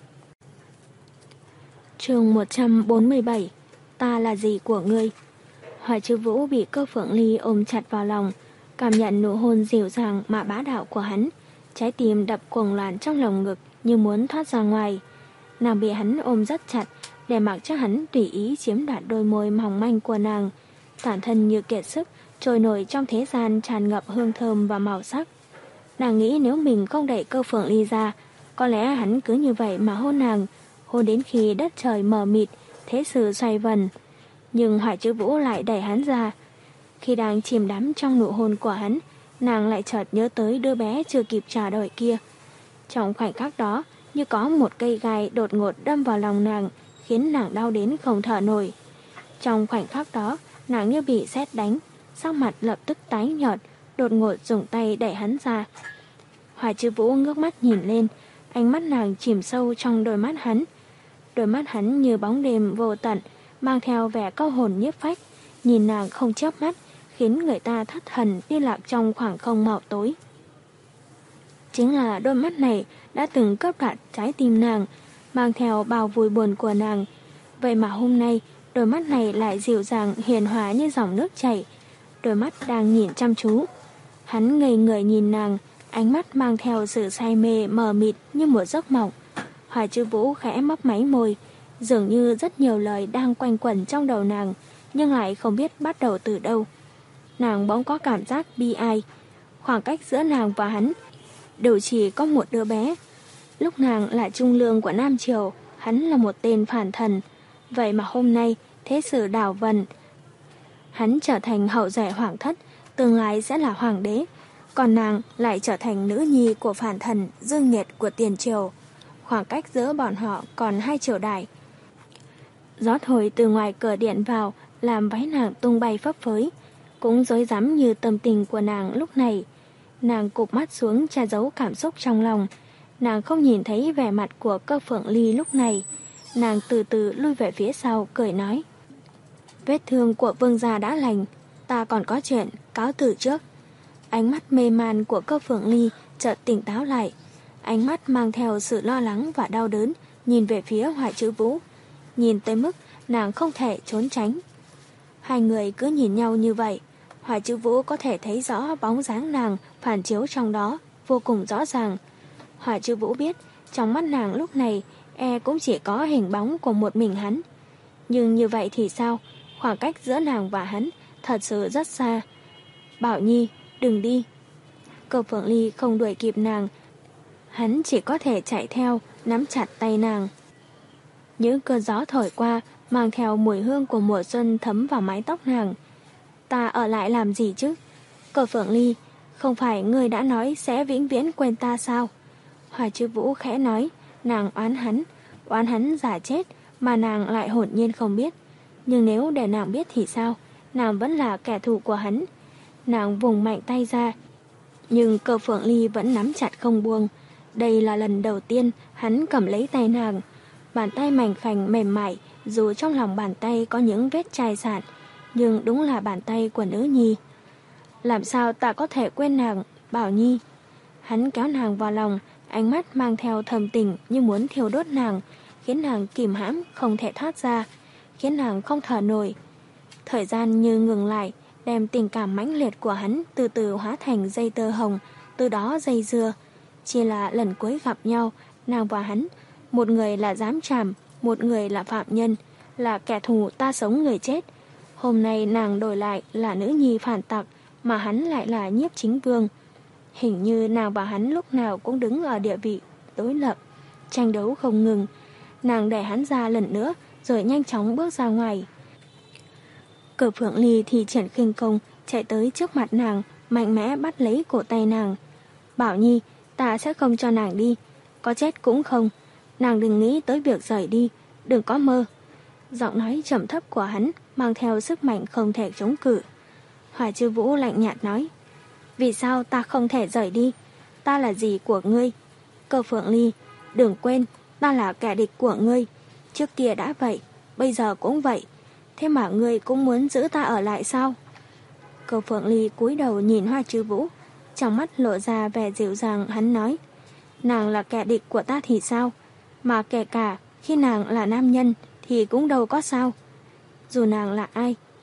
Chương một trăm bốn mươi bảy. Ta là gì của ngươi? Hoài Chư Vũ bị Cơ Phượng Ly ôm chặt vào lòng, cảm nhận nụ hôn dịu dàng mà bá đạo của hắn. Trái tim đập cuồng loạn trong lồng ngực như muốn thoát ra ngoài. Nàng bị hắn ôm rất chặt, để mặc cho hắn tùy ý chiếm đoạt đôi môi mỏng manh của nàng. Toàn thân như kiệt sức, trôi nổi trong thế gian tràn ngập hương thơm và màu sắc. Nàng nghĩ nếu mình không đẩy Cơ Phượng Ly ra, có lẽ hắn cứ như vậy mà hôn nàng, hôn đến khi đất trời mờ mịt, thế sự xoay vần. Nhưng Hoài Chư Vũ lại đẩy hắn ra. Khi đang chìm đắm trong nụ hôn của hắn, nàng lại chợt nhớ tới đứa bé chưa kịp chờ đợi kia. Trong khoảnh khắc đó, như có một cây gai đột ngột đâm vào lòng nàng, khiến nàng đau đến không thở nổi. Trong khoảnh khắc đó, nàng như bị sét đánh, sắc mặt lập tức tái nhợt, đột ngột dùng tay đẩy hắn ra. Hoài Chư Vũ ngước mắt nhìn lên, ánh mắt nàng chìm sâu trong đôi mắt hắn. Đôi mắt hắn như bóng đêm vô tận, mang theo vẻ câu hồn nhiếp phách, nhìn nàng không chớp mắt, khiến người ta thất thần đi lạc trong khoảng không màu tối. Chính là đôi mắt này đã từng cướp đoạt trái tim nàng, mang theo bao vui buồn của nàng. Vậy mà hôm nay, đôi mắt này lại dịu dàng hiền hòa như dòng nước chảy. Đôi mắt đang nhìn chăm chú. Hắn ngây người nhìn nàng, ánh mắt mang theo sự say mê mờ mịt như một giấc mộng. Hoài Chư Vũ khẽ mấp máy môi, dường như rất nhiều lời đang quanh quẩn trong đầu nàng, nhưng lại không biết bắt đầu từ đâu. Nàng bỗng có cảm giác bi ai. Khoảng cách giữa nàng và hắn đều chỉ có một đứa bé. Lúc nàng là trung lương của Nam Triều, hắn là một tên phản thần. Vậy mà hôm nay, thế sự đảo vần, hắn trở thành hậu duệ hoàng thất, tương lai sẽ là hoàng đế, còn nàng lại trở thành nữ nhi của phản thần Dương Nghiệt của tiền triều. Khoảng cách giữa bọn họ còn hai triều đại. Gió thổi từ ngoài cửa điện vào, làm váy nàng tung bay phấp phới, cũng rối rắm như tâm tình của nàng lúc này. Nàng cụp mắt xuống che giấu cảm xúc trong lòng. Nàng không nhìn thấy vẻ mặt của Cơ Phượng Ly lúc này. Nàng từ từ lui về phía sau, cười nói: Vết thương của vương gia đã lành, ta còn có chuyện, cáo từ trước. Ánh mắt mê man của Cơ Phượng Ly chợt tỉnh táo lại. Ánh mắt mang theo sự lo lắng và đau đớn, nhìn về phía Hoài Chư Vũ. Nhìn tới mức nàng không thể trốn tránh. Hai người cứ nhìn nhau như vậy. Hoài Chư Vũ có thể thấy rõ bóng dáng nàng phản chiếu trong đó, vô cùng rõ ràng. Hoài Chư Vũ biết, trong mắt nàng lúc này, e cũng chỉ có hình bóng của một mình hắn. Nhưng như vậy thì sao? Khoảng cách giữa nàng và hắn thật sự rất xa. Bảo Nhi, đừng đi. Cơ Phượng Ly không đuổi kịp nàng. Hắn chỉ có thể chạy theo, nắm chặt tay nàng. Những cơn gió thổi qua, mang theo mùi hương của mùa xuân thấm vào mái tóc nàng. Ta ở lại làm gì chứ? Cơ Phượng Ly, không phải ngươi đã nói sẽ vĩnh viễn quên ta sao? Hoài Chư Vũ khẽ nói. Nàng oán hắn, oán hắn giả chết mà nàng lại hồn nhiên không biết. Nhưng nếu để nàng biết thì sao? Nàng vẫn là kẻ thù của hắn. Nàng vùng mạnh tay ra, nhưng Cơ Phượng Ly vẫn nắm chặt không buông. Đây là lần đầu tiên hắn cầm lấy tay nàng. Bàn tay mảnh khảnh mềm mại, dù trong lòng bàn tay có những vết chai sạn, nhưng đúng là bàn tay của nữ nhi. Làm sao ta có thể quên nàng, Bảo Nhi? Hắn kéo nàng vào lòng, ánh mắt mang theo thầm tình như muốn thiêu đốt nàng, khiến nàng kìm hãm không thể thoát ra, khiến nàng không thở nổi. Thời gian như ngừng lại, đem tình cảm mãnh liệt của hắn từ từ hóa thành dây tơ hồng, từ đó dây dưa. Chỉ là lần cuối gặp nhau, nàng và hắn, một người là giám trảm, một người là phạm nhân, là kẻ thù ta sống người chết. Hôm nay nàng đổi lại là nữ nhi phản tặc, mà hắn lại là Nhiếp Chính Vương. Hình như nàng và hắn lúc nào cũng đứng ở địa vị đối lập, tranh đấu không ngừng. Nàng đẩy hắn ra lần nữa, rồi nhanh chóng bước ra ngoài. Cơ Phượng Ly thì triển khinh công, chạy tới trước mặt nàng, mạnh mẽ bắt lấy cổ tay nàng. Bảo Nhi, ta sẽ không cho nàng đi, có chết cũng không. Nàng đừng nghĩ tới việc rời đi, đừng có mơ. Giọng nói trầm thấp của hắn mang theo sức mạnh không thể chống cự. Hoài Chư Vũ lạnh nhạt nói: Vì sao ta không thể rời đi? Ta là gì của ngươi? Cơ Phượng Ly, đừng quên, ta là kẻ địch của ngươi. Trước kia đã vậy, bây giờ cũng vậy. Thế mà ngươi cũng muốn giữ ta ở lại sao? Cơ Phượng Ly cúi đầu nhìn Hoài Chư Vũ, trong mắt lộ ra vẻ dịu dàng. Hắn nói: Nàng là kẻ địch của ta thì sao? Mà kể cả khi nàng là nam nhân thì cũng đâu có sao. Dù nàng là ai,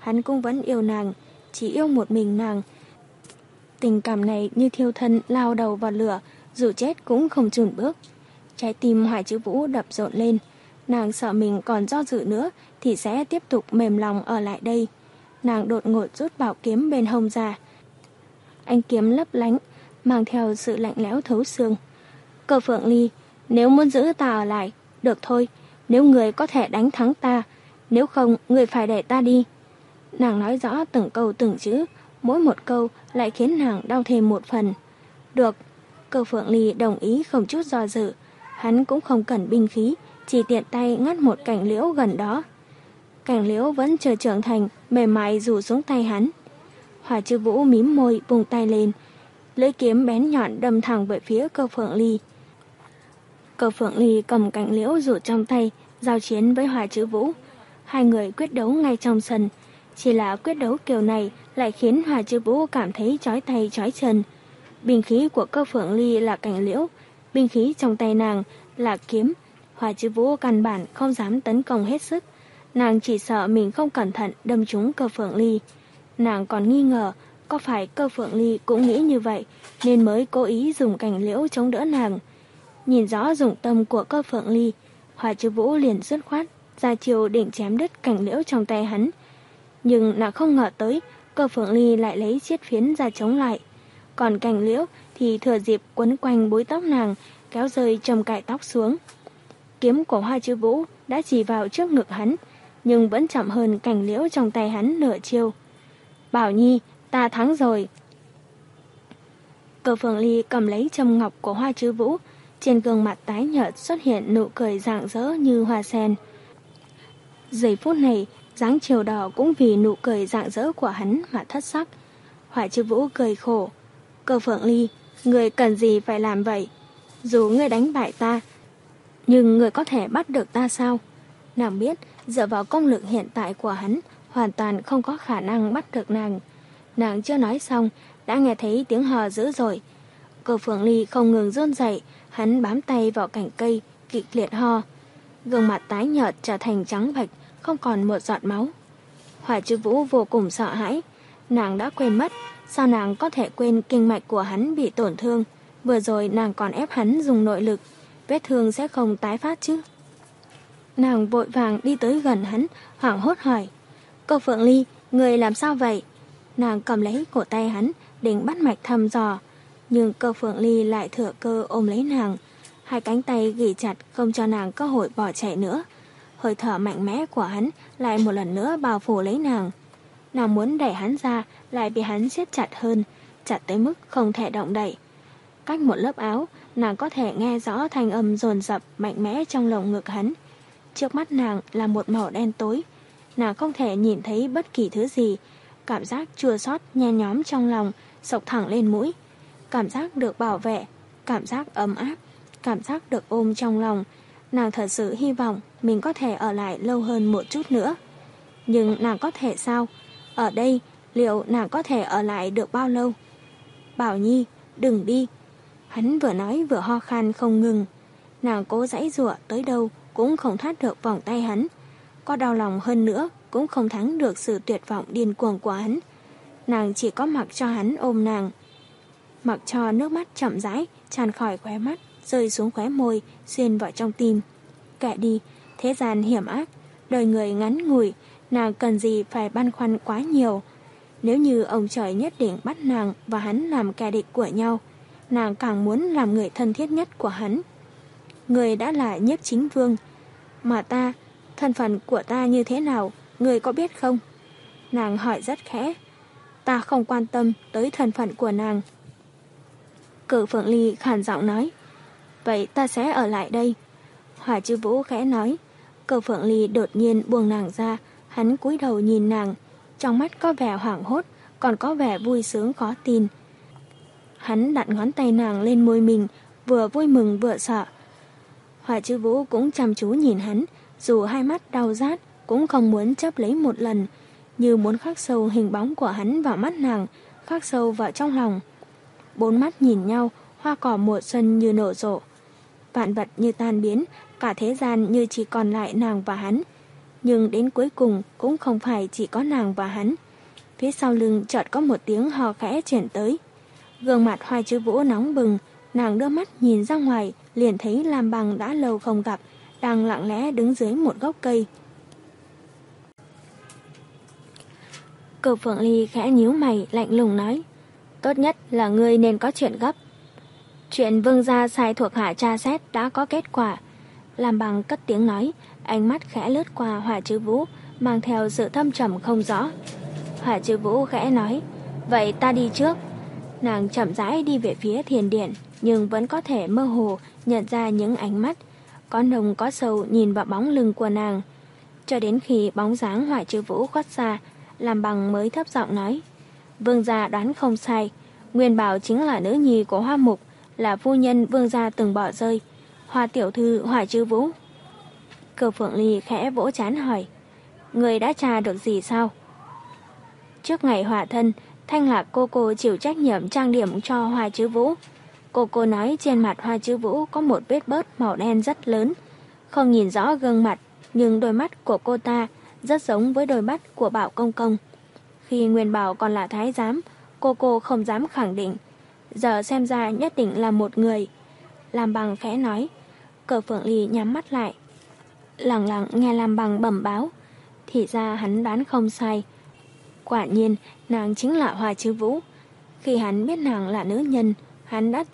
hắn cũng vẫn yêu nàng, chỉ yêu một mình nàng. Tình cảm này như thiêu thân lao đầu vào lửa, dù chết cũng không chùn bước. Trái tim Hoài Chữ Vũ đập rộn lên, nàng sợ mình còn do dự nữa thì sẽ tiếp tục mềm lòng ở lại đây. Nàng đột ngột rút bảo kiếm bên hông ra. Ánh kiếm lấp lánh, mang theo sự lạnh lẽo thấu xương. Cơ Phượng Ly, nếu muốn giữ ta ở lại, được thôi, nếu người có thể đánh thắng ta, nếu không người phải để ta đi. Nàng nói rõ từng câu từng chữ, mỗi một câu lại khiến nàng đau thêm một phần. Được, Cơ Phượng Ly đồng ý không chút do dự. Hắn cũng không cần binh khí, chỉ tiện tay ngắt một cành liễu gần đó. Cành liễu vẫn chưa trưởng thành, mềm mại rủ xuống tay hắn. Hỏa Chư Vũ mím môi vùng tay lên, lưỡi kiếm bén nhọn đâm thẳng về phía Cơ Phượng Ly. Cơ Phượng Ly cầm cành liễu rủ trong tay, giao chiến với Hỏa Chư Vũ. Hai người quyết đấu ngay trong sân. Chỉ là quyết đấu kiểu này lại khiến Hỏa Chư Vũ cảm thấy chói tay chói chân. Binh khí của Cơ Phượng Ly là cành liễu, binh khí trong tay nàng là kiếm. Hỏa Chư Vũ căn bản không dám tấn công hết sức. Nàng chỉ sợ mình không cẩn thận đâm trúng Cơ Phượng Ly. Nàng còn nghi ngờ có phải Cơ Phượng Ly cũng nghĩ như vậy nên mới cố ý dùng cành liễu chống đỡ nàng. Nhìn rõ dụng tâm của Cơ Phượng Ly, Hỏa Chư Vũ liền dứt khoát ra chiều định chém đứt cành liễu trong tay hắn. Nhưng nàng không ngờ tới Cơ Phượng Ly lại lấy chiết phiến ra chống lại. Còn cành liễu thì thừa dịp quấn quanh búi tóc nàng, kéo rơi châm cài tóc xuống. Kiếm của Hỏa Chư Vũ đã chỉ vào trước ngực hắn, nhưng vẫn chậm hơn cành liễu trong tay hắn nửa chiêu. Bảo Nhi, ta thắng rồi. Cơ Phượng Ly cầm lấy châm ngọc của Hỏa Chư Vũ, trên gương mặt tái nhợt xuất hiện nụ cười rạng rỡ như hoa sen. Giây phút này, dáng chiều đỏ cũng vì nụ cười rạng rỡ của hắn mà thất sắc. Hỏa Chư Vũ cười khổ. Cơ Phượng Ly, người cần gì phải làm vậy? Dù người đánh bại ta, nhưng người có thể bắt được ta sao? Nàng biết, dựa vào công lực hiện tại của hắn, hoàn toàn không có khả năng bắt được nàng. Nàng chưa nói xong, đã nghe thấy tiếng hò dữ dội. Cơ Phượng Ly không ngừng run rẩy, hắn bám tay vào cành cây, kịch liệt ho. Gương mặt tái nhợt trở thành trắng bệch, không còn một giọt máu. Hỏa Chư Vũ vô cùng sợ hãi. Nàng đã quên mất, sao nàng có thể quên kinh mạch của hắn bị tổn thương. Vừa rồi nàng còn ép hắn dùng nội lực, vết thương sẽ không tái phát chứ. Nàng vội vàng đi tới gần hắn, hoảng hốt hỏi. Cơ Phượng Ly, người làm sao vậy? Nàng cầm lấy cổ tay hắn, định bắt mạch thăm dò. Nhưng Cơ Phượng Ly lại thừa cơ ôm lấy nàng. Hai cánh tay ghì chặt không cho nàng cơ hội bỏ chạy nữa. Hơi thở mạnh mẽ của hắn lại một lần nữa bao phủ lấy nàng. Nàng muốn đẩy hắn ra, lại bị hắn siết chặt hơn, chặt tới mức không thể động đậy. Cách một lớp áo, nàng có thể nghe rõ thanh âm dồn dập mạnh mẽ trong lồng ngực hắn. Trước mắt nàng là một màu đen tối. Nàng không thể nhìn thấy bất kỳ thứ gì. Cảm giác chua xót nhen nhóm trong lòng xộc thẳng lên mũi. Cảm giác được bảo vệ, cảm giác ấm áp, cảm giác được ôm trong lòng. Nàng thật sự hy vọng mình có thể ở lại lâu hơn một chút nữa. Nhưng nàng có thể sao? Ở đây, liệu nàng có thể ở lại được bao lâu? Bảo Nhi, đừng đi. Hắn vừa nói vừa ho khan không ngừng. Nàng cố giãy giụa tới đâu cũng không thoát được vòng tay hắn. Có đau lòng hơn nữa cũng không thắng được sự tuyệt vọng điên cuồng của hắn. Nàng chỉ có mặc cho hắn ôm nàng. Mặc cho nước mắt chậm rãi tràn khỏi khóe mắt, rơi xuống khóe môi, xuyên vào trong tim. Kệ đi, thế gian hiểm ác, đời người ngắn ngủi, nàng cần gì phải băn khoăn quá nhiều. Nếu như ông trời nhất định bắt nàng và hắn làm kẻ địch của nhau, nàng càng muốn làm người thân thiết nhất của hắn. Người đã là Nhiếp Chính Vương, mà ta, thân phận của ta như thế nào, người có biết không? Nàng hỏi rất khẽ. Ta không quan tâm tới thân phận của nàng. Cử Phượng Ly khàn giọng nói. Vậy ta sẽ ở lại đây. Hỏa Chư Vũ khẽ nói. Cử Phượng Ly đột nhiên buông nàng ra. Hắn cúi đầu nhìn nàng. Trong mắt có vẻ hoảng hốt, còn có vẻ vui sướng khó tin. Hắn đặt ngón tay nàng lên môi mình, vừa vui mừng vừa sợ. Hỏa Chư Vũ cũng chăm chú nhìn hắn, dù hai mắt đau rát cũng không muốn chấp lấy một lần, như muốn khắc sâu hình bóng của hắn vào mắt nàng, khắc sâu vào trong lòng. Bốn mắt nhìn nhau, hoa cỏ mùa xuân như nở rộ. Vạn vật như tan biến, cả thế gian như chỉ còn lại nàng và hắn. nhưng đến cuối cùng cũng không phải chỉ có nàng và hắn. Phía sau lưng chợt có một tiếng hò khẽ chuyển tới. Gương mặt Hoài Chữ Vũ nóng bừng, nàng đưa mắt nhìn ra ngoài, liền thấy Lam Bằng đã lâu không gặp, đang lặng lẽ đứng dưới một gốc cây. Cửu Phượng Ly khẽ nhíu mày, lạnh lùng nói, tốt nhất là ngươi nên có chuyện gấp. Chuyện vương gia sai thuộc hạ tra xét đã có kết quả. Lam Bằng cất tiếng nói, ánh mắt khẽ lướt qua Hoài Chữ Vũ, mang theo sự thâm trầm không rõ. Hoài Chữ Vũ khẽ nói, vậy ta đi trước. Nàng chậm rãi đi về phía thiền điện, nhưng vẫn có thể mơ hồ nhận ra những ánh mắt có nồng có sâu nhìn vào bóng lưng của nàng. Cho đến khi bóng dáng Hoài Chữ Vũ khuất xa, Lam Bằng mới thấp giọng nói, vương gia đoán không sai, Nguyên Bảo chính là nữ nhi của Hoa Mục, là phu nhân vương gia từng bỏ rơi, Hoa tiểu thư Hoài Chữ Vũ. Cửu Phượng Ly khẽ vỗ trán hỏi, người đã tra được gì sao? Trước ngày hỏa thân, Thanh Lạc cô cô chịu trách nhiệm trang điểm cho Hoài Chữ Vũ. Cô cô nói trên mặt Hoài Chữ Vũ có một vết bớt màu đen rất lớn, không nhìn rõ gương mặt, nhưng đôi mắt của cô ta rất giống với đôi mắt của Bảo Công Công. Khi Nguyên Bảo còn là thái giám, cô cô không dám khẳng định, giờ xem ra nhất định là một người. Lam Bằng khẽ nói. Cửu Phượng Ly nhắm mắt lại, lặng lặng nghe Lam Bằng bẩm báo. Thì ra hắn đoán không sai, quả nhiên nàng chính là Hoài Chữ Vũ. Khi hắn biết nàng là nữ nhân, hắn đã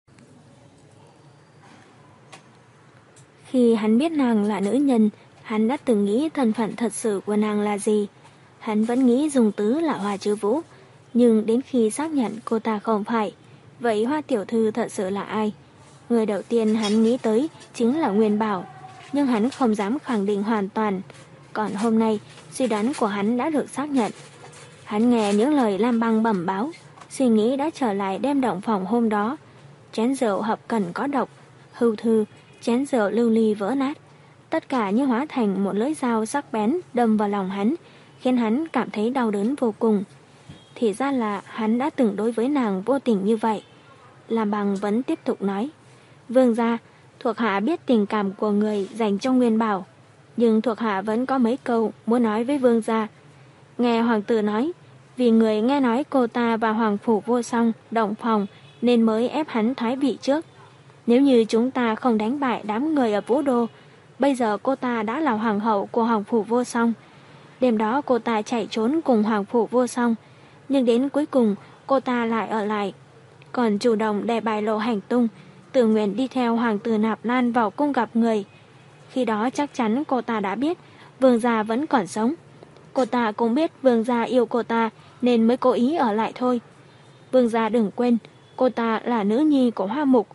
Khi hắn biết nàng là nữ nhân, hắn đã từng nghĩ thân phận thật sự của nàng là gì. Hắn vẫn nghĩ Dung Tứ là Hoài Chữ Vũ, nhưng đến khi xác nhận cô ta không phải, vậy Hoa tiểu thư thật sự là ai? Người đầu tiên hắn nghĩ tới chính là Nguyên Bảo, nhưng hắn không dám khẳng định hoàn toàn. Còn hôm nay, suy đoán của hắn đã được xác nhận. Hắn nghe những lời Lam Băng bẩm báo, suy nghĩ đã trở lại đêm động phòng hôm đó. Chén rượu hợp cần có độc, hưu thư, chén rượu lưu ly vỡ nát. Tất cả như hóa thành một lưỡi dao sắc bén đâm vào lòng hắn, khiến hắn cảm thấy đau đớn vô cùng. Thì ra là hắn đã từng đối với nàng vô tình như vậy. Lam Băng vẫn tiếp tục nói, vương gia, thuộc hạ biết tình cảm của người dành cho Nguyên Bảo, nhưng thuộc hạ vẫn có mấy câu muốn nói với vương gia. Nghe hoàng tử nói, vì người nghe nói cô ta và hoàng phủ vô song động phòng nên mới ép hắn thoái vị trước. Nếu như chúng ta không đánh bại đám người ở Vũ Đô, bây giờ cô ta đã là hoàng hậu của hoàng phủ vô song. Đêm đó cô ta chạy trốn cùng hoàng phủ vô song, nhưng đến cuối cùng cô ta lại ở lại, còn chủ động để bài lộ hành tung, tự nguyện đi theo hoàng tử Nạp Lan vào cung gặp người. Khi đó chắc chắn cô ta đã biết vương gia vẫn còn sống. Cô ta cũng biết vương gia yêu cô ta nên mới cố ý ở lại thôi. Vương gia đừng quên, cô ta là nữ nhi của Hoa Mục,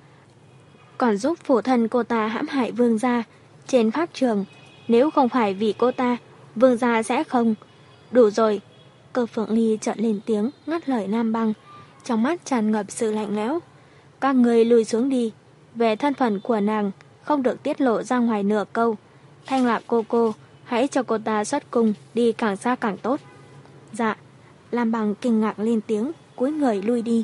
còn giúp phụ thân cô ta hãm hại vương gia trên pháp trường. Nếu không phải vì cô ta, vương gia sẽ không. Đủ rồi. Cửu Phượng Ly chợt lên tiếng ngắt lời Lam Băng, trong mắt tràn ngập sự lạnh lẽo. Các người lùi xuống đi, về thân phận của nàng không được tiết lộ ra ngoài nửa câu. Thanh Lạc cô cô, hãy cho cô ta xuất cung, đi càng xa càng tốt. Dạ. Lam Băng kinh ngạc lên tiếng, cúi người lui đi.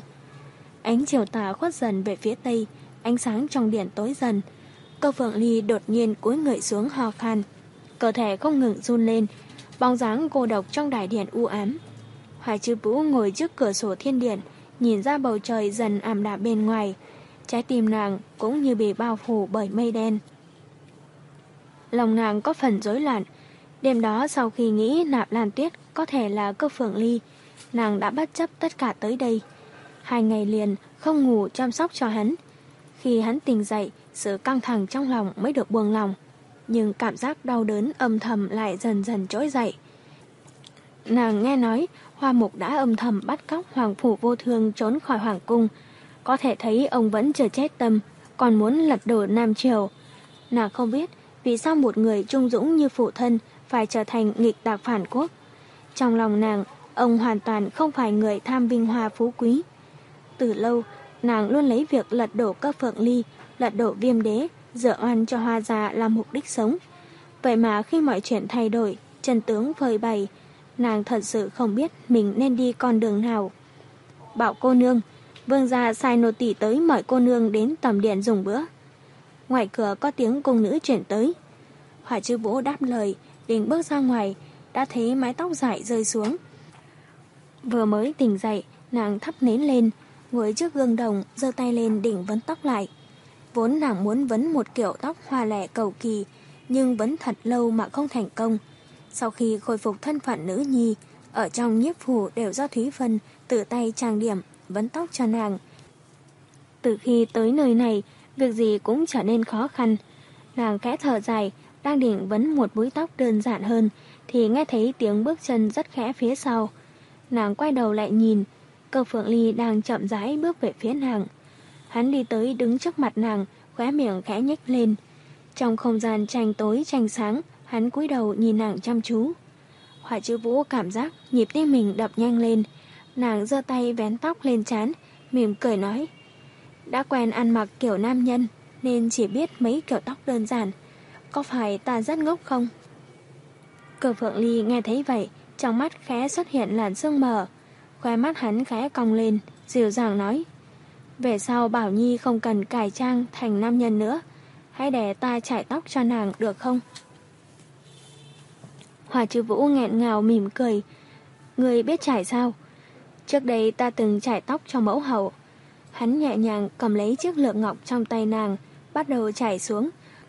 Ánh chiều tà khuất dần về phía tây, ánh sáng trong điện tối dần. Cửu Phượng Ly đột nhiên cúi người xuống ho khan, cơ thể không ngừng run lên, bóng dáng cô độc trong đại điện u ám. Hoài Chữ Vũ ngồi trước cửa sổ thiên điện, nhìn ra bầu trời dần ảm đạm bên ngoài. Trái tim nàng cũng như bị bao phủ bởi mây đen. Lòng nàng có phần rối loạn. Đêm đó sau khi nghĩ Nạp Lan Tuyết có thể là Cửu Phượng Ly, nàng đã bất chấp tất cả tới đây. Hai ngày liền không ngủ chăm sóc cho hắn. Khi hắn tỉnh dậy, sự căng thẳng trong lòng mới được buông lòng, nhưng cảm giác đau đớn âm thầm lại dần dần trỗi dậy. Nàng nghe nói Hoa Mục đã âm thầm bắt cóc hoàng phủ vô thương trốn khỏi hoàng cung, có thể thấy ông vẫn chưa chết tâm, còn muốn lật đổ Nam Triều. Nàng không biết vì sao một người trung dũng như phụ thân phải trở thành nghịch tặc phản quốc. Trong lòng nàng, ông hoàn toàn không phải người tham vinh hoa phú quý. Từ lâu, nàng luôn lấy việc lật đổ Cửu Phượng Ly, lật đổ Viêm Đế, dựa oan cho Hoa gia là mục đích sống. Vậy mà khi mọi chuyện thay đổi, chân tướng phơi bày, nàng thật sự không biết mình nên đi con đường nào. Bảo cô nương, vương gia sai nô tỳ tới mời cô nương đến tầm điện dùng bữa. Ngoài cửa có tiếng cung nữ chuyển tới. Hoài Chữ Vũ đáp lời, định bước ra ngoài, đã thấy mái tóc rải rơi xuống. Vừa mới tỉnh dậy, nàng thắp nến lên, ngồi trước gương đồng, giơ tay lên định vấn tóc lại. Vốn nàng muốn vấn một kiểu tóc hoa lẻ cầu kỳ, nhưng vấn thật lâu mà không thành công. Sau khi khôi phục thân phận nữ nhi, ở trong nhiếp phủ đều do Thúy Vân tự tay trang điểm, vấn tóc cho nàng. Từ khi tới nơi này, việc gì cũng trở nên khó khăn. Nàng khẽ thở dài, đang định vấn một búi tóc đơn giản hơn, thì nghe thấy tiếng bước chân rất khẽ phía sau. Nàng quay đầu lại nhìn, Cơ Phượng Ly đang chậm rãi bước về phía nàng. Hắn đi tới đứng trước mặt nàng, khóe miệng khẽ nhếch lên. Trong không gian tranh tối tranh sáng, hắn cúi đầu nhìn nàng chăm chú. Hỏa Chư Vũ cảm giác nhịp tim mình đập nhanh lên. Nàng giơ tay vén tóc lên trán, mỉm cười nói: đã quen ăn mặc kiểu nam nhân nên chỉ biết mấy kiểu tóc đơn giản. Có phải ta rất ngốc không? Cơ Phượng Ly nghe thấy vậy, trong mắt khẽ xuất hiện làn sương mờ. Khóe mắt hắn khẽ cong lên, dịu dàng nói: về sau Bảo Nhi không cần cải trang thành nam nhân nữa, hãy để ta chải tóc cho nàng được không? Hỏa Chư Vũ nghẹn ngào mỉm cười: người biết chải sao? Trước đây ta từng chải tóc cho mẫu hậu. Hắn nhẹ nhàng cầm lấy chiếc lược ngọc trong tay nàng, bắt đầu chải xuống.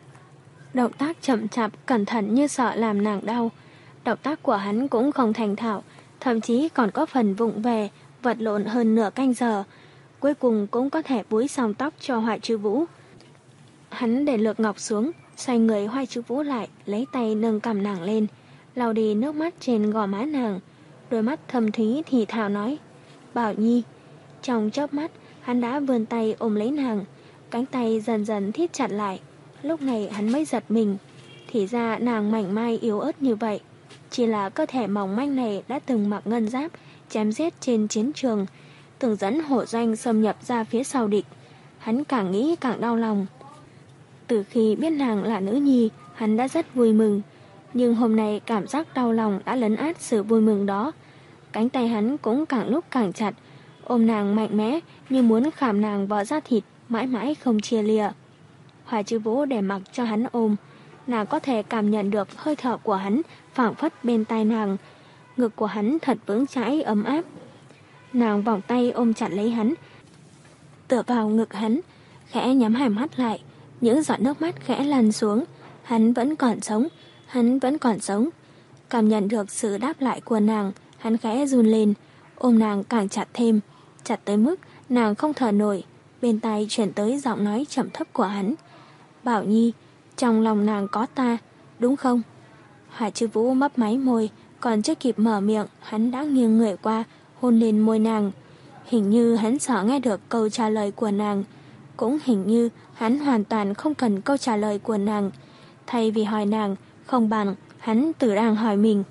Động tác chậm chạp, cẩn thận như sợ làm nàng đau. Động tác của hắn cũng không thành thạo, thậm chí còn có phần vụng về, vật lộn hơn nửa canh giờ. Cuối cùng cũng có thể búi xong tóc cho Hỏa Chư Vũ. Hắn để lược ngọc xuống, xoay người Hỏa Chư Vũ lại, lấy tay nâng cằm nàng lên, lau đi nước mắt trên gò má nàng. Đôi mắt thâm thúy thì thào nói: Bảo Nhi. Trong chớp mắt, hắn đã vươn tay ôm lấy nàng, cánh tay dần dần thít chặt lại. Lúc này hắn mới giật mình, thì ra nàng mảnh mai yếu ớt như vậy. Chỉ là cơ thể mỏng manh này đã từng mặc ngân giáp, chém giết trên chiến trường, từng dẫn hổ doanh xâm nhập ra phía sau địch. Hắn càng nghĩ càng đau lòng. Từ khi biết nàng là nữ nhi, hắn đã rất vui mừng, nhưng hôm nay cảm giác đau lòng đã lấn át sự vui mừng đó. Cánh tay hắn cũng càng lúc càng chặt, ôm nàng mạnh mẽ như muốn khảm nàng vào da thịt, mãi mãi không chia lìa. Hỏa Chư Vũ để mặc cho hắn ôm, nàng có thể cảm nhận được hơi thở của hắn phảng phất bên tai nàng. Ngực của hắn thật vững chãi ấm áp. Nàng vòng tay ôm chặt lấy hắn, tựa vào ngực hắn, khẽ nhắm hai mắt lại. Những giọt nước mắt khẽ lăn xuống. Hắn vẫn còn sống, hắn vẫn còn sống. Cảm nhận được sự đáp lại của nàng, hắn khẽ run lên, ôm nàng càng chặt thêm, chặt tới mức nàng không thở nổi. Bên tai chuyển tới giọng nói trầm thấp của hắn: Bảo Nhi, trong lòng nàng có ta, đúng không? Hỏa Chư Vũ mấp máy môi, còn chưa kịp mở miệng, hắn đã nghiêng người qua, hôn lên môi nàng. Hình như hắn sợ nghe được câu trả lời của nàng, cũng hình như hắn hoàn toàn không cần câu trả lời của nàng. Thay vì hỏi nàng, không bằng hắn tự đang hỏi mình.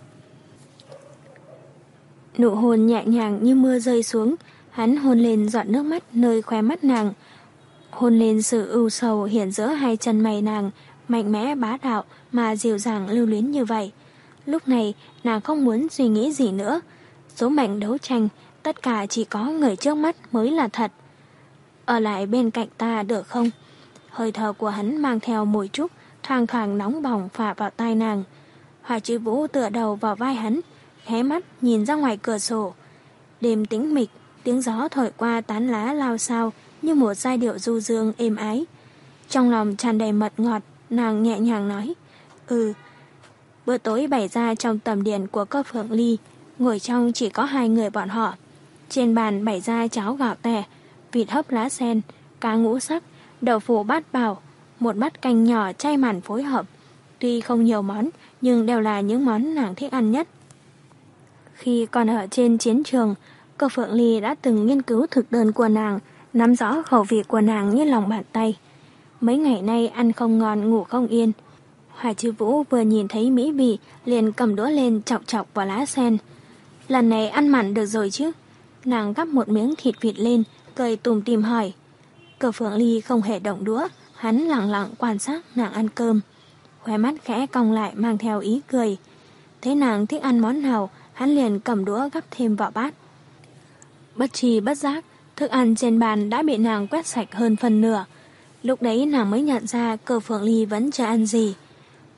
Nụ hôn nhẹ nhàng như mưa rơi xuống, hắn hôn lên giọt nước mắt nơi khóe mắt nàng, hôn lên sự ưu sầu hiện giữa hai chân mày nàng, mạnh mẽ bá đạo mà dịu dàng lưu luyến như vậy. Lúc này nàng không muốn suy nghĩ gì nữa. Số mệnh đấu tranh, tất cả chỉ có người trước mắt mới là thật. Ở lại bên cạnh ta được không? Hơi thở của hắn mang theo mùi trúc, thoang thoảng nóng bỏng phả vào tai nàng. Hỏa Chư Vũ tựa đầu vào vai hắn, hé mắt nhìn ra ngoài cửa sổ. Đêm tĩnh mịch, tiếng gió thổi qua tán lá lao xao như một giai điệu du dương êm ái. Trong lòng tràn đầy mật ngọt, nàng nhẹ nhàng nói: Ừ. Bữa tối bày ra trong tầm điện của Cơ Phượng Ly, ngồi trong chỉ có hai người bọn họ. Trên bàn bày ra cháo gạo tẻ, vịt hấp lá sen, cá ngũ sắc, đậu phụ bát bảo, một bát canh nhỏ chay mặn phối hợp. Tuy không nhiều món, nhưng đều là những món nàng thích ăn nhất. Khi còn ở trên chiến trường, Cơ Phượng Ly đã từng nghiên cứu thực đơn của nàng, nắm rõ khẩu vị của nàng như lòng bàn tay. Mấy ngày nay ăn không ngon ngủ không yên. Hỏa Chư Vũ vừa nhìn thấy mỹ vị liền cầm đũa lên chọc chọc vào lá sen. Lần này ăn mặn được rồi chứ? Nàng gắp một miếng thịt vịt lên, cười tủm tỉm hỏi. Cơ Phượng Ly không hề động đũa, hắn lặng lặng quan sát nàng ăn cơm. Khóe mắt khẽ cong lại mang theo ý cười. Thấy nàng thích ăn món nào, hắn liền cầm đũa gắp thêm vào bát. Bất tri bất giác, thức ăn trên bàn đã bị nàng quét sạch hơn phần nửa. Lúc đấy nàng mới nhận ra Cơ Phượng Ly vẫn chưa ăn gì.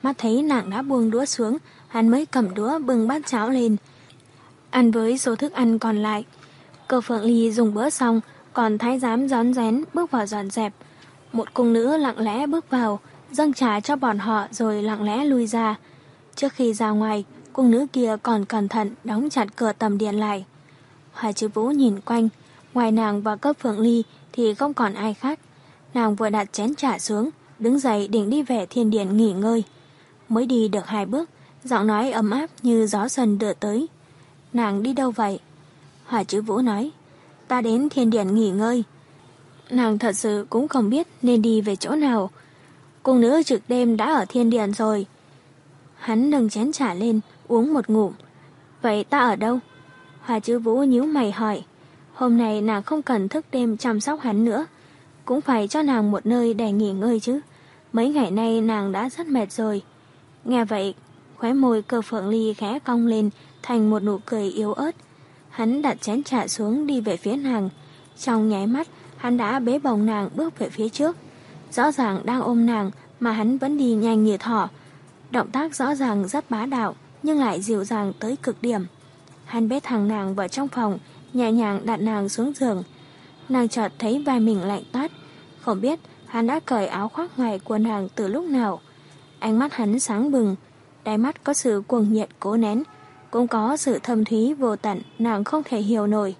Mắt thấy nàng đã buông đũa xuống, hắn mới cầm đũa bưng bát cháo lên, ăn với số thức ăn còn lại. Cơ Phượng Ly dùng bữa xong, còn thái giám rón rén bước vào dọn dẹp. Một cung nữ lặng lẽ bước vào, dâng trà cho bọn họ rồi lặng lẽ lui ra. Trước khi ra ngoài, cung nữ kia còn cẩn thận đóng chặt cửa tầm điện lại. Hoa Chiêu Vũ nhìn quanh, ngoài nàng và Cơ Phượng Ly thì không còn ai khác. Nàng vừa đặt chén trà xuống, đứng dậy định đi về thiên điện nghỉ ngơi. Mới đi được hai bước, giọng nói ấm áp như gió xuân đưa tới. Nàng đi đâu vậy? Hoa Chiêu Vũ nói, ta đến thiên điện nghỉ ngơi. Nàng thật sự cũng không biết nên đi về chỗ nào. Cung nữ trực đêm đã ở thiên điện rồi. Hắn nâng chén trà lên, uống một ngụm. Vậy ta ở đâu? Hoa Chiêu Vũ nhíu mày hỏi. Hôm nay nàng không cần thức đêm chăm sóc hắn nữa, cũng phải cho nàng một nơi để nghỉ ngơi chứ. Mấy ngày nay nàng đã rất mệt rồi. Nghe vậy, khóe môi Cơ Phượng Ly khẽ cong lên thành một nụ cười yếu ớt. Hắn đặt chén trà xuống đi về phía nàng. Trong nháy mắt, hắn đã bế bồng nàng bước về phía trước. Rõ ràng đang ôm nàng mà hắn vẫn đi nhanh như thỏ. Động tác rõ ràng rất bá đạo nhưng lại dịu dàng tới cực điểm. Hắn bế thẳng nàng vào trong phòng, nhẹ nhàng đặt nàng xuống giường. Nàng chợt thấy vai mình lạnh toát. Không biết hắn đã cởi áo khoác ngoài của nàng từ lúc nào. Ánh mắt hắn sáng bừng, đáy mắt có sự cuồng nhiệt cố nén, cũng có sự thâm thúy vô tận nàng không thể hiểu nổi.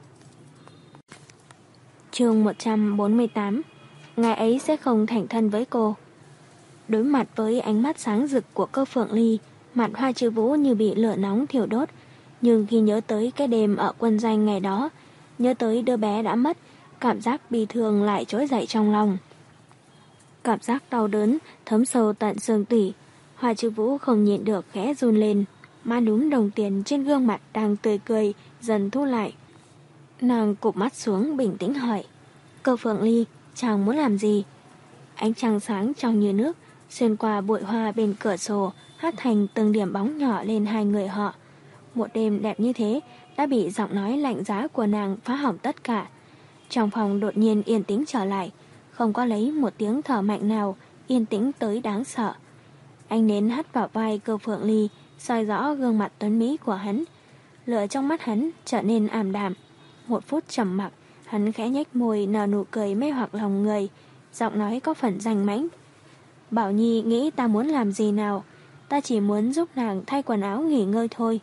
Chương một trăm bốn mươi tám. Ngài ấy sẽ không thành thân với cô. Đối mặt với ánh mắt sáng rực của Cơ Phượng Ly, mặt Hoa Chiêu Vũ như bị lửa nóng thiêu đốt. Nhưng khi nhớ tới cái đêm ở quân doanh ngày đó, nhớ tới đứa bé đã mất, cảm giác bi thương lại trỗi dậy trong lòng. Cảm giác đau đớn thấm sâu tận xương tủy. Hoa Chiêu Vũ không nhịn được khẽ run lên, má núm đồng tiền trên gương mặt đang tươi cười dần thu lại. Nàng cụp mắt xuống bình tĩnh hỏi, Cơ Phượng Ly, chàng muốn làm gì? Ánh trăng sáng trong như nước xuyên qua bụi hoa bên cửa sổ, hát thành từng điểm bóng nhỏ lên hai người họ. Một đêm đẹp như thế đã bị giọng nói lạnh giá của nàng phá hỏng tất cả. Trong phòng đột nhiên yên tĩnh trở lại, không có lấy một tiếng thở mạnh nào, yên tĩnh tới đáng sợ. Ánh nến hắt vào vai Cơ Phượng Ly, soi rõ gương mặt tuấn mỹ của hắn. Lửa trong mắt hắn trở nên ảm đạm. Một phút trầm mặc, hắn khẽ nhếch môi nở nụ cười mê hoặc lòng người, giọng nói có phần rành mãnh. Bảo Nhi nghĩ ta muốn làm gì nào? Ta chỉ muốn giúp nàng thay quần áo nghỉ ngơi thôi.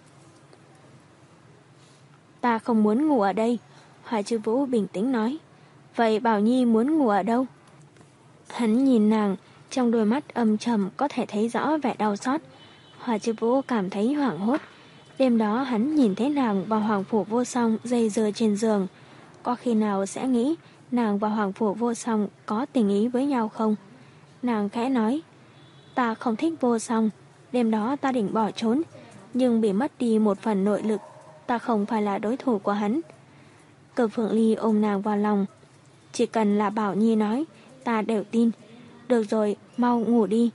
Ta không muốn ngủ ở đây, Hoa Chiêu Vũ bình tĩnh nói. Vậy Bảo Nhi muốn ngủ ở đâu? Hắn nhìn nàng, trong đôi mắt âm trầm có thể thấy rõ vẻ đau xót. Hoa Chiêu Vũ cảm thấy hoảng hốt. Đêm đó hắn nhìn thấy nàng và Hoàng Phủ Vô Song dây dưa trên giường. Có khi nào sẽ nghĩ nàng và Hoàng Phủ Vô Song có tình ý với nhau không? Nàng khẽ nói, ta không thích Vô Song. Đêm đó ta định bỏ trốn, nhưng bị mất đi một phần nội lực. Ta không phải là đối thủ của hắn. Cơ Phượng Ly ôm nàng vào lòng. Chỉ cần là Bảo Nhi nói, ta đều tin. Được rồi, mau ngủ đi.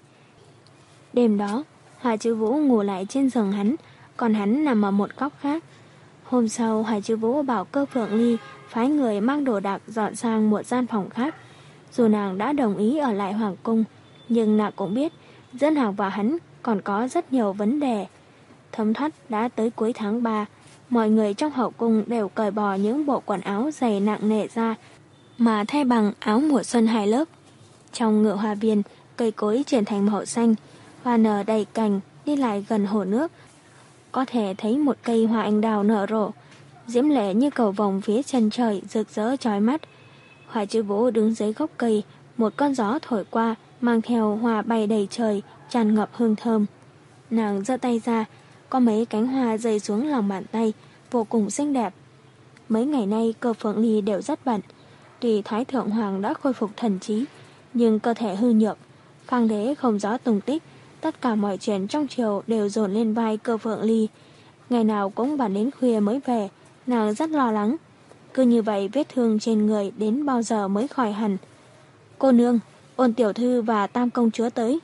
Đêm đó, Hoa Chiêu Vũ ngủ lại trên giường hắn, còn hắn nằm ở một góc khác. Hôm sau, Hoa Chiêu Vũ bảo Cơ Phượng Ly phái người mang đồ đạc dọn sang một gian phòng khác. Dù nàng đã đồng ý ở lại Hoàng Cung, nhưng nàng cũng biết giữa nàng và hắn còn có rất nhiều vấn đề. Thấm thoát đã tới cuối tháng ba, mọi người trong hậu cung đều cởi bỏ những bộ quần áo dày nặng nề ra mà thay bằng áo mùa xuân hai lớp. Trong ngự hoa viên, cây cối chuyển thành màu xanh, hoa nở đầy cành. Đi lại gần hồ nước, có thể thấy một cây hoa anh đào nở rộ, diễm lệ như cầu vồng phía chân trời, rực rỡ chói mắt. Hoa Chiêu Vũ đứng dưới gốc cây, một con gió thổi qua, mang theo hoa bay đầy trời, tràn ngập hương thơm. Nàng giơ tay ra, có mấy cánh hoa rơi xuống lòng bàn tay, vô cùng xinh đẹp. Mấy ngày nay Cơ Phượng Ly đều rất bận. Tuy Thái Thượng Hoàng đã khôi phục thần trí, nhưng cơ thể hư nhược. Khang đế không rõ tung tích, tất cả mọi chuyện trong triều đều dồn lên vai Cơ Phượng Ly. Ngày nào cũng bận đến khuya mới về, nàng rất lo lắng. Cứ như vậy vết thương trên người đến bao giờ mới khỏi hẳn. Cô nương, Ôn tiểu thư và Tam công chúa tới.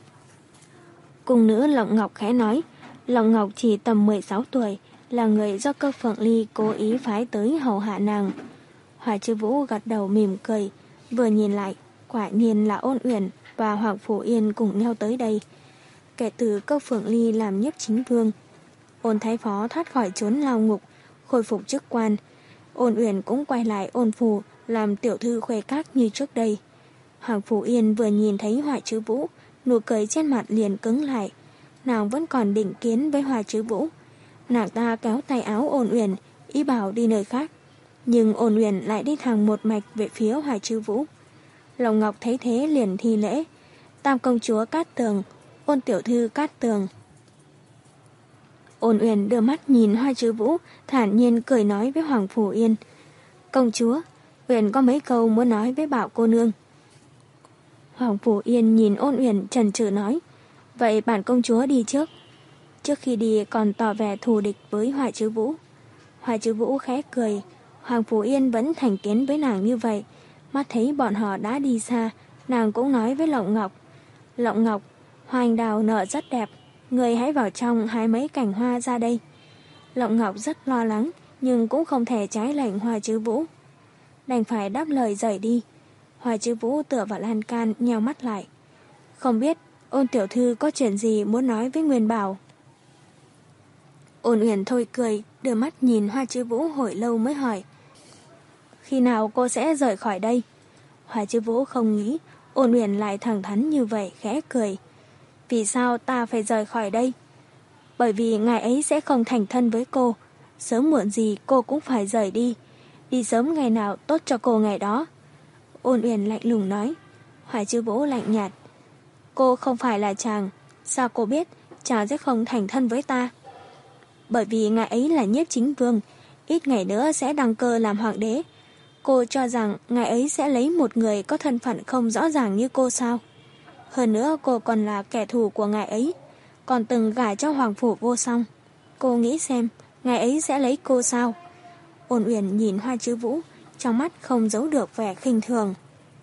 Cung nữ Lộng Ngọc khẽ nói. Lộng Ngọc chỉ tầm mười sáu tuổi, là người do Cơ Phượng Ly cố ý phái tới hầu hạ nàng. Hoa Chiêu Vũ gật đầu mỉm cười, vừa nhìn lại, quả nhiên là Ôn Uyển và Hoàng Phủ Yên cùng nhau tới đây. kể từ Cơ Phượng Ly làm nhiếp chính vương. Ôn thái phó thoát khỏi chốn lao ngục, khôi phục chức quan. Ôn Uyển cũng quay lại Ôn phủ làm tiểu thư khuê các như trước đây. Hoàng Phủ Yên vừa nhìn thấy Hoài Trứ Vũ, nụ cười trên mặt liền cứng lại. Nàng vẫn còn định kiến với Hoài Trứ Vũ. Nàng ta kéo tay áo Ôn Uyển, ý bảo đi nơi khác. Nhưng Ôn Uyển lại đi thẳng một mạch về phía Hoài Trứ Vũ. Lồng Ngọc thấy thế liền thi lễ. Tam công chúa Cát Tường, Ôn tiểu thư Cát Tường. Ôn Uyển đưa mắt nhìn Hoài Trứ Vũ, thản nhiên cười nói với Hoàng Phủ Yên. Công chúa, Uyển có mấy câu muốn nói với Bảo cô nương. Hoàng Phủ Yên nhìn Ôn Uyển chần chừ nói. Vậy bản công chúa đi trước. Trước khi đi còn tỏ vẻ thù địch với Hoài Trứ Vũ. Hoài Trứ Vũ khẽ cười. Hoàng Phủ Yên vẫn thành kiến với nàng như vậy. Mắt thấy bọn họ đã đi xa, nàng cũng nói với Lộng Ngọc. Lộng Ngọc, hoa anh đào nở rất đẹp, người hãy vào trong hái mấy cành hoa ra đây. Lộng Ngọc rất lo lắng, nhưng cũng không thể trái lệnh Hoài Trứ Vũ. Đành phải đáp lời rời đi. Hoài Trứ Vũ tựa vào lan can, nheo mắt lại. Không biết Ôn tiểu thư có chuyện gì muốn nói với Nguyên Bảo. Ôn Uyển thôi cười, đưa mắt nhìn Hoài Trứ Vũ hồi lâu mới hỏi. Khi nào cô sẽ rời khỏi đây? Hoài Trứ Vũ không nghĩ Ôn Uyển lại thẳng thắn như vậy, khẽ cười. Vì sao ta phải rời khỏi đây? Bởi vì ngài ấy sẽ không thành thân với cô. Sớm muộn gì cô cũng phải rời đi. Đi sớm ngày nào tốt cho cô ngày đó. Ôn Uyển lạnh lùng nói. Hoài Trứ Vũ lạnh nhạt. Cô không phải là chàng. Sao cô biết chàng sẽ không thành thân với ta? Bởi vì ngài ấy là nhiếp chính vương, ít ngày nữa sẽ đăng cơ làm hoàng đế. Cô cho rằng ngài ấy sẽ lấy một người có thân phận không rõ ràng như cô sao? Hơn nữa cô còn là kẻ thù của ngài ấy, còn từng gả cho Hoàng Phủ Vô Song. Cô nghĩ xem, ngài ấy sẽ lấy cô sao? Ôn Uyển nhìn Hoa Trứ Vũ, trong mắt không giấu được vẻ khinh thường.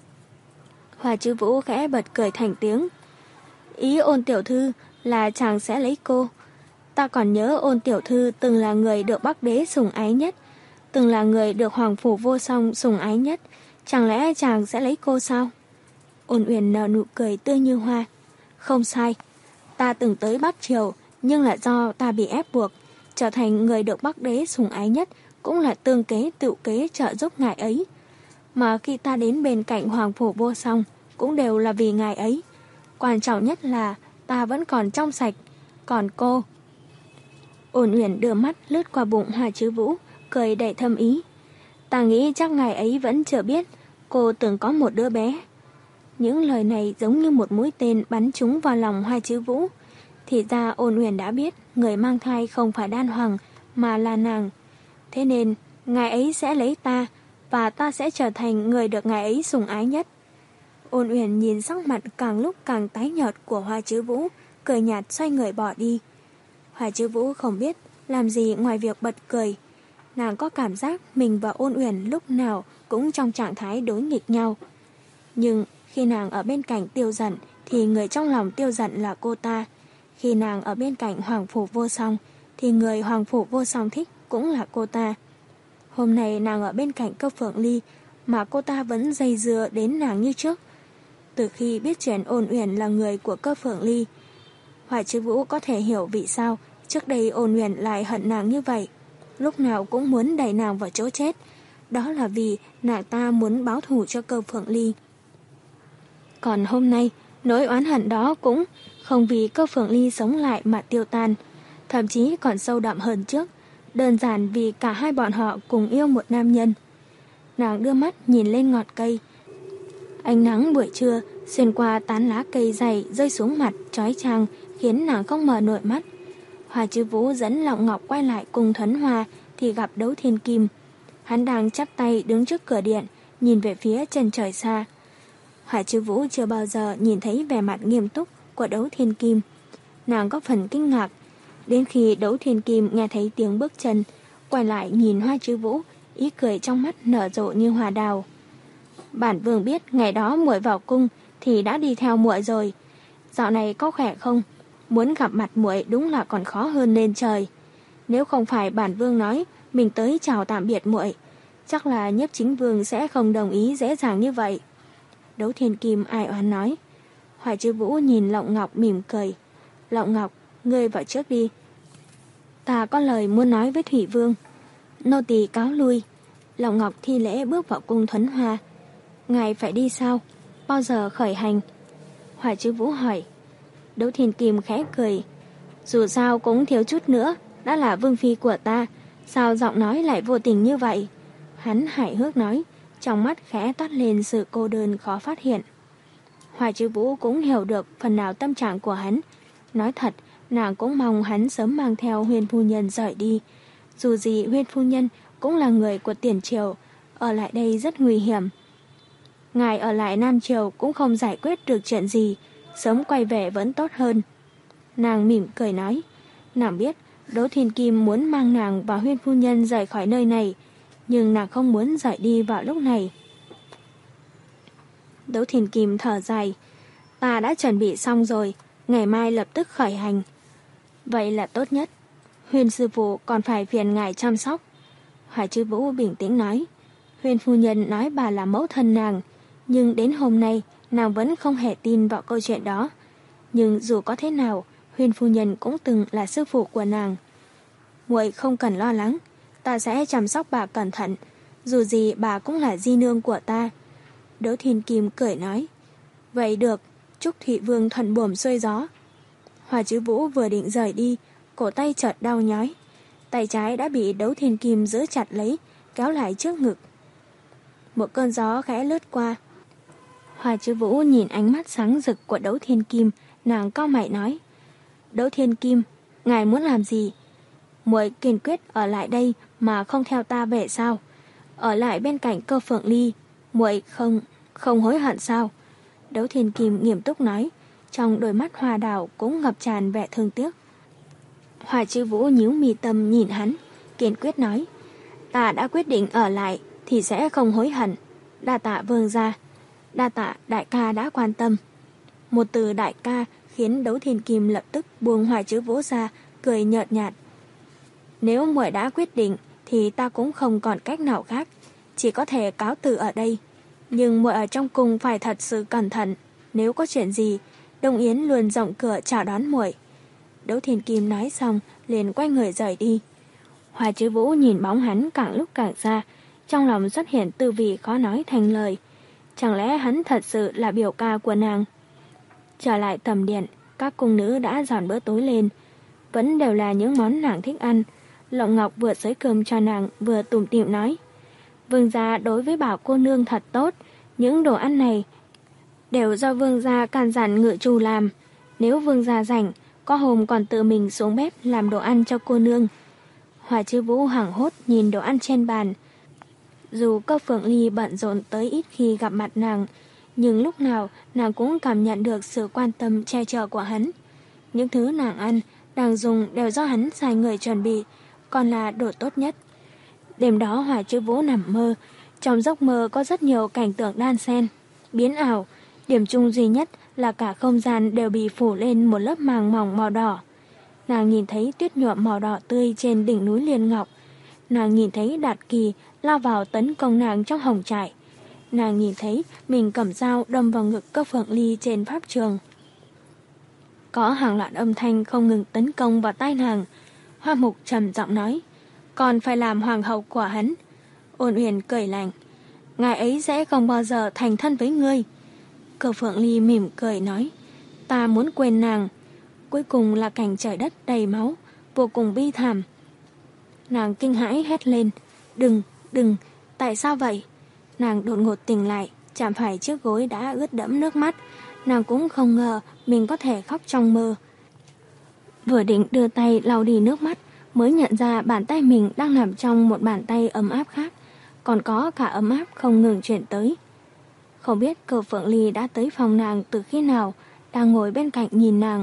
Hoa Trứ Vũ khẽ bật cười thành tiếng. Ý Ôn tiểu thư là chàng sẽ lấy cô. Ta còn nhớ Ôn tiểu thư từng là người được Bắc đế sủng ái nhất, từng là người được Hoàng Phủ Vô Song sủng ái nhất. Chẳng lẽ chàng sẽ lấy cô sao? Ôn Uyển nở nụ cười tươi như hoa. Không sai, ta từng tới Bắc Triều, nhưng là do ta bị ép buộc trở thành người được Bắc đế sủng ái nhất, cũng là tương kế tự kế trợ giúp ngài ấy. Mà khi ta đến bên cạnh Hoàng Phủ Vô Song, cũng đều là vì ngài ấy. Quan trọng nhất là ta vẫn còn trong sạch. Còn cô... Ôn Uyển đưa mắt lướt qua bụng Hoa Trứ Vũ, cười đầy thâm ý. Ta nghĩ chắc ngài ấy vẫn chưa biết cô từng có một đứa bé. Những lời này giống như một mũi tên bắn trúng vào lòng Hoa Trứ Vũ. Thì ra Ôn Uyển đã biết người mang thai không phải Đan Hoàng mà là nàng. Thế nên ngài ấy sẽ lấy ta, và ta sẽ trở thành người được ngài ấy sủng ái nhất. Ôn Uyển nhìn sắc mặt càng lúc càng tái nhợt của Hoa Trứ Vũ, cười nhạt xoay người bỏ đi. Hoa Trứ Vũ không biết làm gì ngoài việc bật cười. Nàng có cảm giác mình và Ôn Uyển lúc nào cũng trong trạng thái đối nghịch nhau. Nhưng khi nàng ở bên cạnh Tiêu Dận thì người trong lòng Tiêu Dận là cô ta. Khi nàng ở bên cạnh Hoàng Phủ Vô Song thì người Hoàng Phủ Vô Song thích cũng là cô ta. Hôm nay nàng ở bên cạnh Cơ Phượng Ly mà cô ta vẫn dây dưa đến nàng như trước. Từ khi biết chuyện Ôn Uyển là người của Cơ Phượng Ly, Hoài Trứ Vũ có thể hiểu vì sao trước đây Ôn Uyển lại hận nàng như vậy, lúc nào cũng muốn đẩy nàng vào chỗ chết. Đó là vì nàng ta muốn báo thù cho Cơ Phượng Ly. Còn hôm nay, nỗi oán hận đó cũng không vì Cơ Phượng Ly sống lại mà tiêu tan, thậm chí còn sâu đậm hơn trước, đơn giản vì cả hai bọn họ cùng yêu một nam nhân. Nàng đưa mắt nhìn lên ngọn cây. Ánh nắng buổi trưa xuyên qua tán lá cây dày rơi xuống mặt chói chang, khiến nàng không mở nổi mắt. Hoa Trứ Vũ dẫn Lộng Ngọc quay lại cùng Thuấn Hoa thì gặp Đấu Thiên Kim. Hắn đang chắp tay đứng trước cửa điện, nhìn về phía chân trời xa. Hoa Trứ Vũ chưa bao giờ nhìn thấy vẻ mặt nghiêm túc của Đấu Thiên Kim. Nàng có phần kinh ngạc. Đến khi Đấu Thiên Kim nghe thấy tiếng bước chân, quay lại nhìn Hoa Trứ Vũ, ý cười trong mắt nở rộ như hoa đào. Bản vương biết ngày đó muội vào cung thì đã đi theo muội rồi. Dạo này có khỏe không? Muốn gặp mặt muội đúng là còn khó hơn lên trời. Nếu không phải bản vương nói mình tới chào tạm biệt muội, chắc là nhiếp chính vương sẽ không đồng ý dễ dàng như vậy. Đấu Thiên Kim ai oán nói. Hoài Trứ Vũ nhìn Lộng Ngọc mỉm cười. Lộng Ngọc, ngươi vào trước đi. Ta có lời muốn nói với Thủy Vương. Nô tỳ cáo lui. Lộng Ngọc thi lễ bước vào cung Thuấn Hoa. Ngài phải đi sao? Bao giờ khởi hành? Hỏa Chư Vũ hỏi. Đấu Thiên Kim khẽ cười. Dù sao cũng thiếu chút nữa, đã là vương phi của ta, sao giọng nói lại vô tình như vậy? Hắn hài hước nói, trong mắt khẽ toát lên sự cô đơn khó phát hiện. Hỏa Chư Vũ cũng hiểu được phần nào tâm trạng của hắn. Nói thật, nàng cũng mong hắn sớm mang theo Huyền phu nhân rời đi. Dù gì Huyền phu nhân cũng là người của Tiền Triều, ở lại đây rất nguy hiểm. Ngài ở lại Nam Triều cũng không giải quyết được chuyện gì, sớm quay về vẫn tốt hơn. Nàng mỉm cười nói, nàng biết Đỗ Thiên Kim muốn mang nàng và Huyền phu nhân rời khỏi nơi này, nhưng nàng không muốn rời đi vào lúc này. Đỗ Thiên Kim thở dài, ta đã chuẩn bị xong rồi, ngày mai lập tức khởi hành. Vậy là tốt nhất. Huyền sư phụ còn phải phiền ngài chăm sóc. Hỏa Chư Vũ bình tĩnh nói, Huyền phu nhân nói bà là mẫu thân nàng, nhưng đến hôm nay nàng vẫn không hề tin vào câu chuyện đó. Nhưng dù có thế nào, Huyền phu nhân cũng từng là sư phụ của nàng. Muội không cần lo lắng, ta sẽ chăm sóc bà cẩn thận, dù gì bà cũng là di nương của ta. Đỗ Thiên Kim cười nói, vậy được, chúc Thủy Vương thuận buồm xuôi gió. Hỏa Chư Vũ vừa định rời đi, cổ tay chợt đau nhói. Tay trái đã bị Đỗ Thiên Kim giữ chặt lấy, kéo lại trước ngực. Một cơn gió khẽ lướt qua. Hỏa Chư Vũ nhìn ánh mắt sáng rực của Đỗ Thiên Kim, nàng cau mày nói, Đỗ Thiên Kim, ngài muốn làm gì? Muội kiên quyết ở lại đây mà không theo ta về sao? Ở lại bên cạnh Cơ Phượng Ly, muội không, không hối hận sao? Đỗ Thiên Kim nghiêm túc nói, trong đôi mắt hoa đào cũng ngập tràn vẻ thương tiếc. Hỏa Chư Vũ nhíu mi tâm nhìn hắn, kiên quyết nói, ta đã quyết định ở lại thì sẽ không hối hận. Đa tạ vương gia, đa tạ đại ca đã quan tâm. Một từ đại ca khiến Đỗ Thiên Kim lập tức buông Hỏa Chư Vũ ra, cười nhợt nhạt. Nếu muội đã quyết định thì ta cũng không còn cách nào khác, chỉ có thể cáo từ ở đây. Nhưng muội ở trong cung phải thật sự cẩn thận, nếu có chuyện gì, Đông Yến luôn rộng cửa chào đón muội. Đỗ Thiên Kim nói xong liền quay người rời đi. Hỏa Chư Vũ nhìn bóng hắn càng lúc càng xa, trong lòng xuất hiện tư vị khó nói thành lời. Chẳng lẽ hắn thật sự là biểu ca của nàng? Trở lại tầm điện, các cung nữ đã dọn bữa tối lên, vẫn đều là những món nàng thích ăn. Lộng Ngọc vừa xới cơm cho nàng vừa tủm tỉm nói, vương gia đối với bảo cô nương thật tốt, những đồ ăn này đều do vương gia can dặn Ngự Trù làm. Nếu vương gia rảnh, có hôm còn tự mình xuống bếp làm đồ ăn cho cô nương. Hỏa Chư Vũ hoảng hốt nhìn đồ ăn trên bàn. Dù Cơ Phượng Ly bận rộn tới ít khi gặp mặt nàng, nhưng lúc nào nàng cũng cảm nhận được sự quan tâm che chở của hắn. Những thứ nàng ăn, nàng dùng đều do hắn sai người chuẩn bị, còn là đồ tốt nhất. Đêm đó Hỏa Chư Vũ nằm mơ, trong giấc mơ có rất nhiều cảnh tượng đan xen, biến ảo, điểm chung duy nhất là cả không gian đều bị phủ lên một lớp màng mỏng màu đỏ. Nàng nhìn thấy tuyết nhuộm màu đỏ tươi trên đỉnh núi Liên Ngọc. Nàng nhìn thấy Đạt Kỳ lao vào tấn công nàng trong hồng trại. Nàng nhìn thấy mình cầm dao đâm vào ngực Cơ Phượng Ly trên pháp trường. Có hàng loạt âm thanh không ngừng tấn công vào tai nàng. Hoa Mục trầm giọng nói, còn phải làm hoàng hậu của hắn. Ôn Uyển cười lạnh, ngài ấy sẽ không bao giờ thành thân với ngươi. Cơ Phượng Ly mỉm cười nói, ta muốn quên nàng. Cuối cùng là cảnh trời đất đầy máu, vô cùng bi thảm. Nàng kinh hãi hét lên, đừng, đừng, tại sao vậy? Nàng đột ngột tỉnh lại, chạm phải chiếc gối đã ướt đẫm nước mắt. Nàng cũng không ngờ mình có thể khóc trong mơ. Vừa định đưa tay lau đi nước mắt, mới nhận ra bàn tay mình đang nằm trong một bàn tay ấm áp khác, còn có cả ấm áp không ngừng chuyển tới. Không biết Cơ Phượng Ly đã tới phòng nàng từ khi nào, đang ngồi bên cạnh nhìn nàng.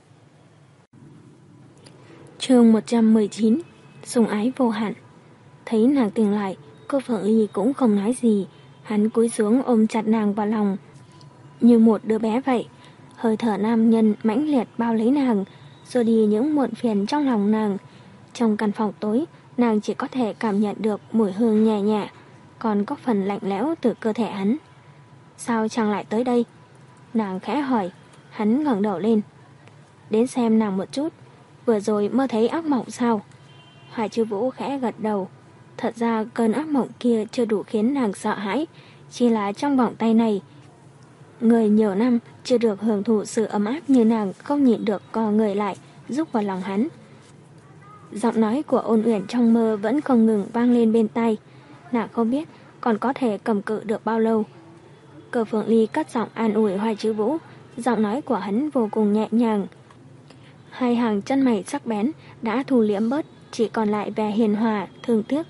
Chương một trăm mười chín, sủng ái vô hạn. Thấy nàng tỉnh lại, Cơ Phượng Ly cũng không nói gì, hắn cúi xuống ôm chặt nàng vào lòng, như một đứa bé vậy. Hơi thở nam nhân mãnh liệt bao lấy nàng, rồi đi những muộn phiền trong lòng nàng. Trong căn phòng tối, nàng chỉ có thể cảm nhận được mùi hương nhẹ nhẹ, còn có phần lạnh lẽo từ cơ thể hắn. Sao chàng lại tới đây? Nàng khẽ hỏi. Hắn ngẩng đầu lên. đến xem nàng một chút. Vừa rồi mơ thấy ác mộng sao? Hoài Chiêu Vũ khẽ gật đầu. Thật ra cơn ác mộng kia chưa đủ khiến nàng sợ hãi, chỉ là trong vòng tay này, người nhiều năm chưa được hưởng thụ sự ấm áp như nàng không nhịn được co người lại, rúc vào lòng hắn. Giọng nói của Ôn Uyển trong mơ vẫn không ngừng vang lên bên tai. Nàng không biết còn có thể cầm cự được bao lâu. Cơ Phượng Ly cất giọng an ủi Hoài Chiêu Vũ, giọng nói của hắn vô cùng nhẹ nhàng. Hai hàng chân mày sắc bén đã thu liễm bớt, chỉ còn lại vẻ hiền hòa, thương tiếc.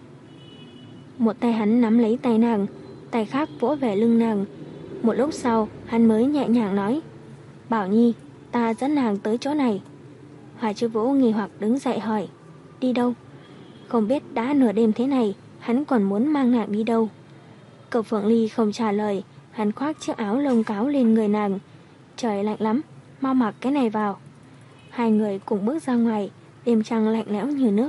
Một tay hắn nắm lấy tay nàng, tay khác vỗ về lưng nàng. Một lúc sau, hắn mới nhẹ nhàng nói, Bảo Nhi, ta dẫn nàng tới chỗ này. Hoài Chiêu Vũ nghi hoặc đứng dậy hỏi, đi đâu? Không biết đã nửa đêm thế này, hắn còn muốn mang nàng đi đâu? Cậu Phượng Ly không trả lời, hắn khoác chiếc áo lông cáo lên người nàng. Trời lạnh lắm, mau mặc cái này vào. Hai người cùng bước ra ngoài, đêm trăng lạnh lẽo như nước.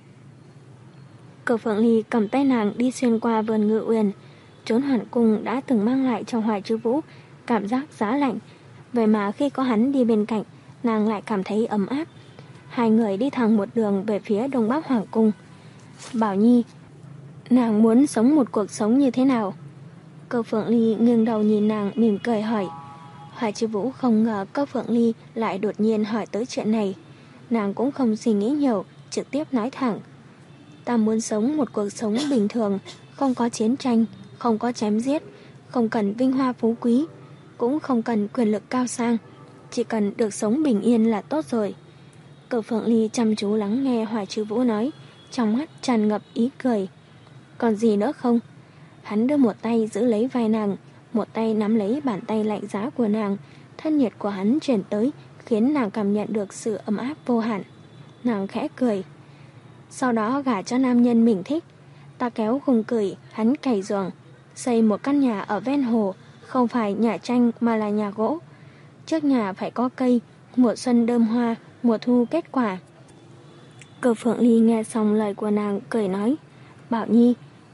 Cậu Phượng Ly cầm tay nàng đi xuyên qua vườn Ngự Uyển. Trốn Hoàng cung đã từng mang lại cho Hoài Chiêu Vũ cảm giác giá lạnh, vậy mà khi có hắn đi bên cạnh, nàng lại cảm thấy ấm áp. Hai người đi thẳng một đường về phía đông bắc Hoàng cung. Bảo Nhi, nàng muốn sống một cuộc sống như thế nào? Cơ Phượng Ly nghiêng đầu nhìn nàng mỉm cười hỏi. Hoài Chiêu Vũ không ngờ Cơ Phượng Ly lại đột nhiên hỏi tới chuyện này. Nàng cũng không suy nghĩ nhiều, trực tiếp nói thẳng. Ta muốn sống một cuộc sống bình thường, không có chiến tranh, không có chém giết, không cần vinh hoa phú quý, cũng không cần quyền lực cao sang, chỉ cần được sống bình yên là tốt rồi. Cơ Phượng Ly chăm chú lắng nghe Hoài Chiêu Vũ nói, trong mắt tràn ngập ý cười. Còn gì nữa không? Hắn đưa một tay giữ lấy vai nàng, một tay nắm lấy bàn tay lạnh giá của nàng. Thân nhiệt của hắn truyền tới, khiến nàng cảm nhận được sự ấm áp vô hạn. Nàng khẽ cười. Sau đó gả cho nam nhân mình thích. Ta kéo khung cửi, hắn cày ruộng, xây một căn nhà ở ven hồ, không phải nhà tranh mà là nhà gỗ. Trước nhà phải có cây, mùa xuân đơm hoa, mùa thu kết quả. Cơ Phượng Ly nghe xong lời của nàng, cười nói, Bảo Nhi,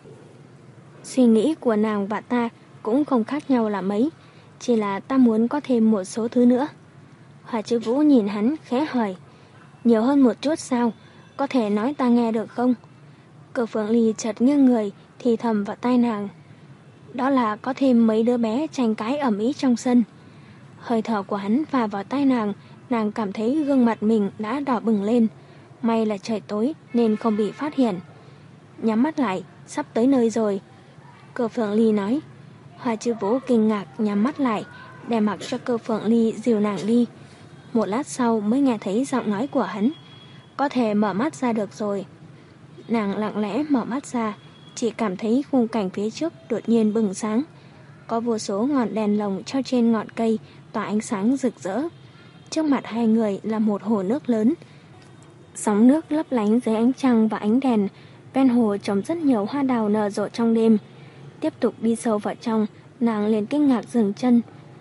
suy nghĩ của nàng và ta cũng không khác nhau là mấy, chỉ là ta muốn có thêm một số thứ nữa. Hoài Chiêu Vũ nhìn hắn khẽ hỏi, nhiều hơn một chút sao? Có thể nói ta nghe được không? Cơ Phượng Ly chợt nghiêng người, thì thầm vào tai nàng, đó là có thêm mấy đứa bé tranh cãi ầm ĩ trong sân. Hơi thở của hắn phả vào tai nàng, nàng cảm thấy gương mặt mình đã đỏ bừng lên. May là trời tối nên không bị phát hiện. Nhắm mắt lại, sắp tới nơi rồi. Cơ Phượng Ly nói. Hoài Chiêu Vũ kinh ngạc nhắm mắt lại, để mặc cho Cơ Phượng Ly dìu nàng đi. Một lát sau mới nghe thấy giọng nói của hắn, có thể mở mắt ra được rồi. Nàng lặng lẽ mở mắt ra, chỉ cảm thấy khung cảnh phía trước đột nhiên bừng sáng. Có vô số ngọn đèn lồng treo trên ngọn cây tỏa ánh sáng rực rỡ. Trước mặt hai người là một hồ nước lớn. Sóng nước lấp lánh dưới ánh trăng và ánh đèn. Ven hồ trồng rất nhiều hoa đào nở rộ trong đêm. Tiếp tục đi sâu vào trong, nàng liền kinh ngạc dừng chân.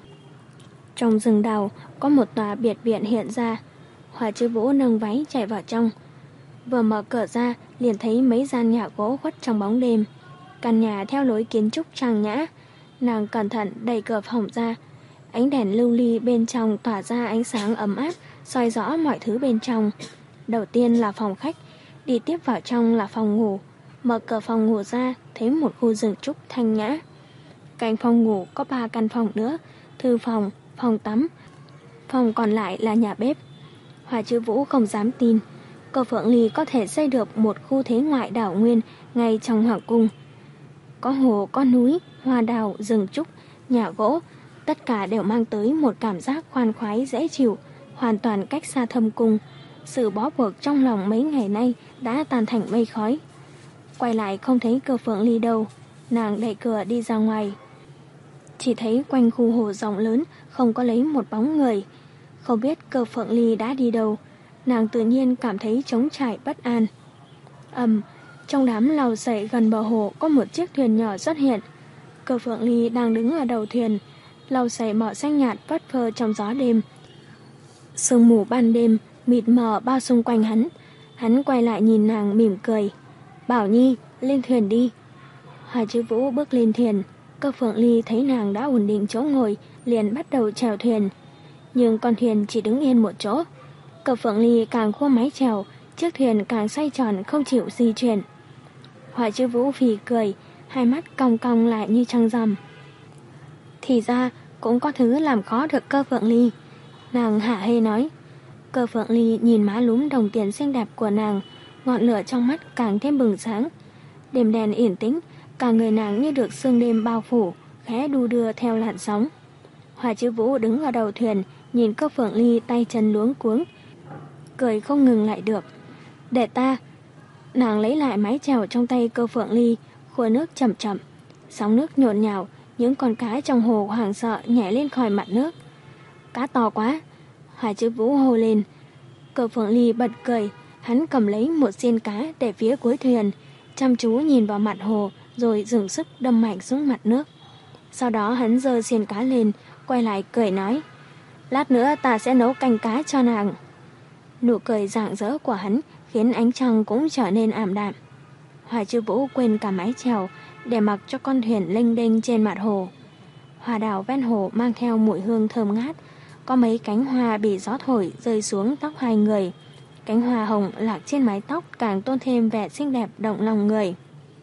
Trong rừng đào có một tòa biệt viện hiện ra. Hoài Chiêu Vũ nâng váy chạy vào trong. Vừa mở cửa ra liền thấy mấy gian nhà gỗ khuất trong bóng đêm. Căn nhà theo lối kiến trúc trang nhã. Nàng cẩn thận đẩy cửa phòng ra. Ánh đèn lưu ly bên trong tỏa ra ánh sáng ấm áp, soi rõ mọi thứ bên trong. Đầu tiên là phòng khách, đi tiếp vào trong là phòng ngủ. Mở cửa phòng ngủ ra thấy một khu rừng trúc thanh nhã. Cạnh phòng ngủ có ba căn phòng nữa, thư phòng, phòng tắm. Phòng còn lại là nhà bếp. Hoài Chiêu Vũ không dám tin Cơ Phượng Ly có thể xây được một khu thế ngoại đảo nguyên ngay trong hoàng cung. Có hồ, có núi, hoa đào, rừng trúc, nhà gỗ, tất cả đều mang tới một cảm giác khoan khoái dễ chịu, hoàn toàn cách xa thâm cung. Sự bó buộc trong lòng mấy ngày nay đã tan thành mây khói. Quay lại không thấy Cơ Phượng Ly đâu, nàng đẩy cửa đi ra ngoài. Chỉ thấy quanh khu hồ rộng lớn không có lấy một bóng người. Không biết Cơ Phượng Ly đã đi đâu, nàng tự nhiên cảm thấy trống trải bất an. Ầm, trong đám lau sậy gần bờ hồ có một chiếc thuyền nhỏ xuất hiện. Cơ Phượng Ly đang đứng ở đầu thuyền, lau sậy màu xanh nhạt phất phơ trong gió đêm. Sương mù ban đêm mịt mờ bao xung quanh hắn. Hắn quay lại nhìn nàng mỉm cười. Bảo Nhi, lên thuyền đi. Hoài Chiêu Vũ bước lên thuyền. Cơ Phượng Ly thấy nàng đã ổn định chỗ ngồi, liền bắt đầu chèo thuyền. nhưng con thuyền chỉ đứng yên một chỗ. Cờ Phượng Ly càng khua mái chèo, chiếc thuyền càng xoay tròn không chịu di chuyển. Hỏa Chư Vũ phì cười, hai mắt cong cong lại như trăng rằm. Thì ra cũng có thứ làm khó được Cơ Phượng Ly, nàng hả hê nói. Cơ Phượng Ly nhìn má lúm đồng tiền xinh đẹp của nàng, ngọn lửa trong mắt càng thêm bừng sáng. Đêm đen yên tĩnh, cả người nàng như được sương đêm bao phủ, khẽ đu đưa theo làn sóng. Hỏa Chư Vũ đứng ở đầu thuyền, nhìn Cơ Phượng Ly tay chân luống cuống, cười không ngừng lại được. Để ta. Nàng lấy lại mái chèo trong tay Cơ Phượng Ly, khua nước chậm chậm. Sóng nước nhộn nhào, những con cá trong hồ hoảng sợ nhảy lên khỏi mặt nước. Cá to quá, Hỏa Chư Vũ hô lên. Cơ Phượng Ly bật cười, hắn cầm lấy một xiên cá để phía cuối thuyền, chăm chú nhìn vào mặt hồ rồi dừng sức đâm mạnh xuống mặt nước. Sau đó hắn giơ xiên cá lên, quay lại cười nói, lát nữa ta sẽ nấu canh cá cho nàng. Nụ cười rạng rỡ của hắn khiến ánh trăng cũng trở nên ảm đạm. Hỏa Chư Vũ quên cả mái chèo để mặc cho con thuyền lênh đênh trên mặt hồ. Hoa đào ven hồ mang theo mùi hương thơm ngát, có mấy cánh hoa bị gió thổi rơi xuống tóc hai người. Cánh hoa hồng lạc trên mái tóc càng tôn thêm vẻ xinh đẹp động lòng người.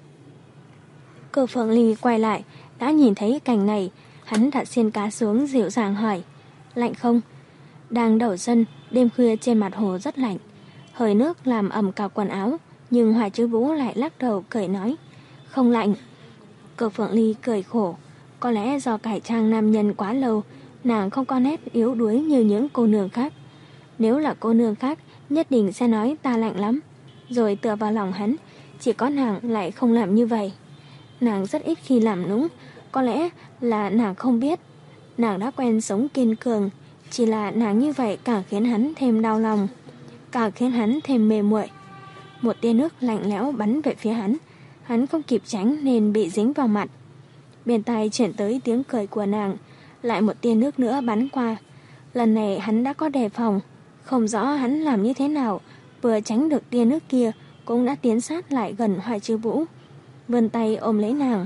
Cơ Phượng Ly quay lại, đã nhìn thấy cảnh này, hắn đặt xiên cá xuống dịu dàng hỏi, lạnh không? Đang đầu xuân, đêm khuya trên mặt hồ rất lạnh, hơi nước làm ẩm cả quần áo, nhưng Hỏa Chư Vũ lại lắc đầu cười nói, không lạnh. Cơ Phượng Ly cười khổ, có lẽ do cải trang nam nhân quá lâu, nàng không có nét yếu đuối như những cô nương khác. Nếu là cô nương khác, nhất định sẽ nói ta lạnh lắm, rồi tựa vào lòng hắn. Chỉ có nàng lại không làm như vậy. Nàng rất ít khi làm nũng, có lẽ là nàng không biết. Nàng đã quen sống kiên cường, chỉ là nàng như vậy càng khiến hắn thêm đau lòng, càng khiến hắn thêm mê muội. Một tia nước lạnh lẽo bắn về phía hắn, hắn không kịp tránh nên bị dính vào mặt. Bên tai chuyển tới tiếng cười của nàng, lại một tia nước nữa bắn qua. Lần này hắn đã có đề phòng, không rõ hắn làm như thế nào, vừa tránh được tia nước kia cũng đã tiến sát lại gần Hỏa Chư Vũ, vươn tay ôm lấy nàng.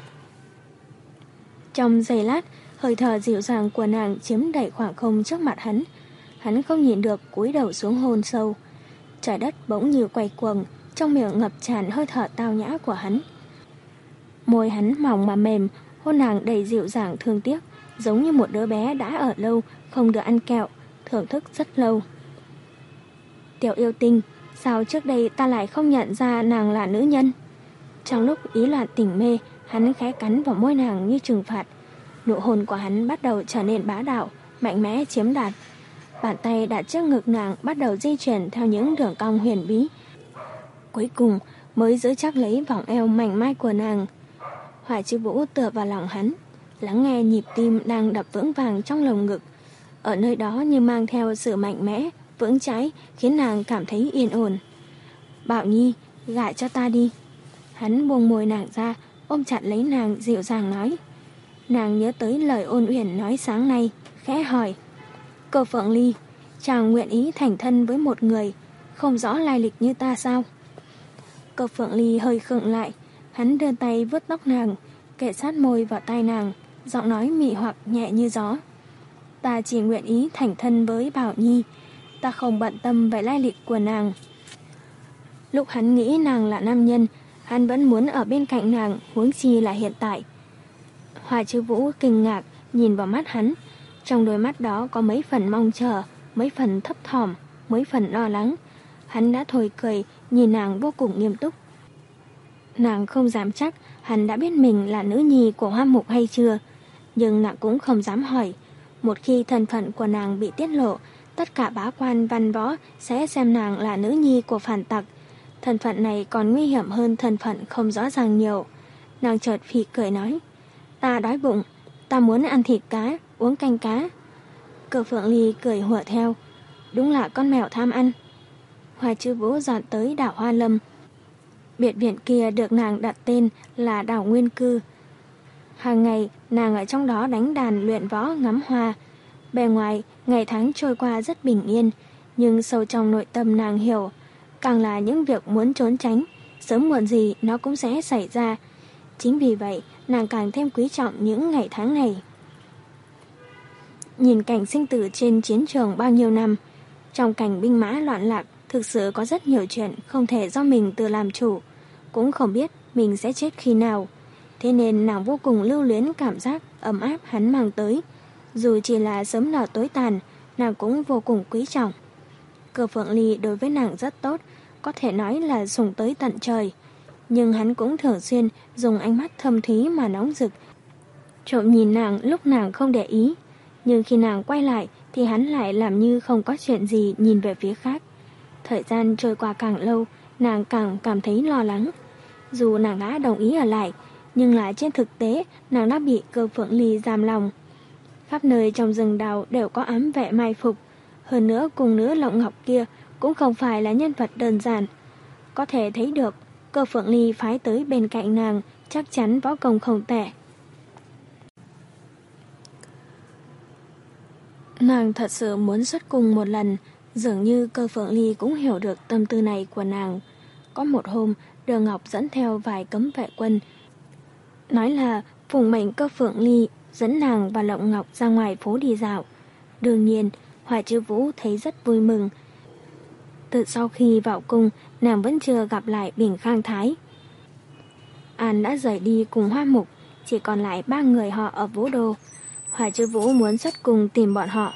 Trong giây lát, hơi thở dịu dàng của nàng chiếm đầy khoảng không trước mặt hắn. Hắn không nhìn được cúi đầu xuống hôn sâu. Trời đất bỗng như quay cuồng, trong miệng ngập tràn hơi thở tao nhã của hắn. Môi hắn mỏng mà mềm, hôn nàng đầy dịu dàng thương tiếc, giống như một đứa bé đã ở lâu không được ăn kẹo, thưởng thức rất lâu. Tiểu yêu tinh, sao trước đây ta lại không nhận ra nàng là nữ nhân? Trong lúc ý loạn tỉnh mê, hắn khẽ cắn vào môi nàng như trừng phạt. Nụ hôn của hắn bắt đầu trở nên bá đạo, mạnh mẽ chiếm đạt. Bàn tay đặt trước ngực nàng bắt đầu di chuyển theo những đường cong huyền bí. Cuối cùng mới giữ chắc lấy vòng eo mảnh mai của nàng. Hỏa Chư Vũ tựa vào lòng hắn, lắng nghe nhịp tim đang đập vững vàng trong lồng ngực. Ở nơi đó như mang theo sự mạnh mẽ, vững chãi, khiến nàng cảm thấy yên ổn. Bảo Nhi, gả cho ta đi. Hắn buông môi nàng ra, ôm chặt lấy nàng dịu dàng nói. Nàng nhớ tới lời Ôn Uyển nói sáng nay, khẽ hỏi. Cơ Phượng Ly, chàng nguyện ý thành thân với một người không rõ lai lịch như ta sao? Cơ Phượng Ly hơi khựng lại, hắn đưa tay vuốt tóc nàng, kề sát môi vào tai nàng, giọng nói mị hoặc nhẹ như gió. Ta chỉ nguyện ý thành thân với Bảo Nhi, ta không bận tâm về lai lịch của nàng. Lúc hắn nghĩ nàng là nam nhân, hắn vẫn muốn ở bên cạnh nàng, huống chi là hiện tại. Hỏa Chư Vũ kinh ngạc nhìn vào mắt hắn, trong đôi mắt đó có mấy phần mong chờ, mấy phần thấp thỏm, mấy phần lo lắng. Hắn đã thôi cười, nhìn nàng vô cùng nghiêm túc. Nàng không dám chắc hắn đã biết mình là nữ nhi của Hoa Mục hay chưa, nhưng nàng cũng không dám hỏi. Một khi thân phận của nàng bị tiết lộ, tất cả bá quan văn võ sẽ xem nàng là nữ nhi của phản tặc. Thân phận này còn nguy hiểm hơn thân phận không rõ ràng nhiều. Nàng chợt phì cười nói, ta đói bụng, ta muốn ăn thịt cá, uống canh cá. Cơ Phượng Ly cười hùa theo, đúng là con mèo tham ăn. Hỏa Chư Vũ dọn tới đảo Hoa Lâm. Biệt viện kia được nàng đặt tên là đảo Nguyên Cư. Hàng ngày nàng ở trong đó đánh đàn luyện võ ngắm hoa. Bề ngoài ngày tháng trôi qua rất bình yên, nhưng sâu trong nội tâm nàng hiểu, càng là những việc muốn trốn tránh, sớm muộn gì nó cũng sẽ xảy ra. Chính vì vậy nàng càng thêm quý trọng những ngày tháng này. Nhìn cảnh sinh tử trên chiến trường bao nhiêu năm, trong cảnh binh mã loạn lạc, thực sự có rất nhiều chuyện không thể do mình tự làm chủ, cũng không biết mình sẽ chết khi nào. Thế nên nàng vô cùng lưu luyến cảm giác ấm áp hắn mang tới. Dù chỉ là sớm nở tối tàn, nàng cũng vô cùng quý trọng. Cơ Phượng Ly đối với nàng rất tốt, có thể nói là sủng tới tận trời. Nhưng hắn cũng thường xuyên dùng ánh mắt thâm thúy mà nóng rực, trộm nhìn nàng lúc nàng không để ý. Nhưng khi nàng quay lại thì hắn lại làm như không có chuyện gì, nhìn về phía khác. Thời gian trôi qua càng lâu, nàng càng cảm thấy lo lắng. Dù nàng đã đồng ý ở lại, nhưng là trên thực tế nàng đã bị Cơ Phượng Ly giam lòng. Khắp nơi trong rừng đào đều có ám vệ mai phục. Hơn nữa cùng nữ Lộng Ngọc kia cũng không phải là nhân vật đơn giản. Có thể thấy được Cơ Phượng Ly phái tới bên cạnh nàng chắc chắn võ công không tệ. Nàng thật sự muốn xuất cung một lần. Dường như Cơ Phượng Ly cũng hiểu được tâm tư này của nàng. Có một hôm, Đường Ngọc dẫn theo vài cấm vệ quân, nói là phụng mệnh Cơ Phượng Ly dẫn nàng và Lộng Ngọc ra ngoài phố đi dạo. Đương nhiên, Hoài Chư Vũ thấy rất vui mừng. Từ sau khi vào cung, nàng vẫn chưa gặp lại Bình Khang Thái. An đã rời đi cùng Hoa Mục, chỉ còn lại ba người họ ở Vũ Đô. Hoài Chư Vũ muốn xuất cung tìm bọn họ.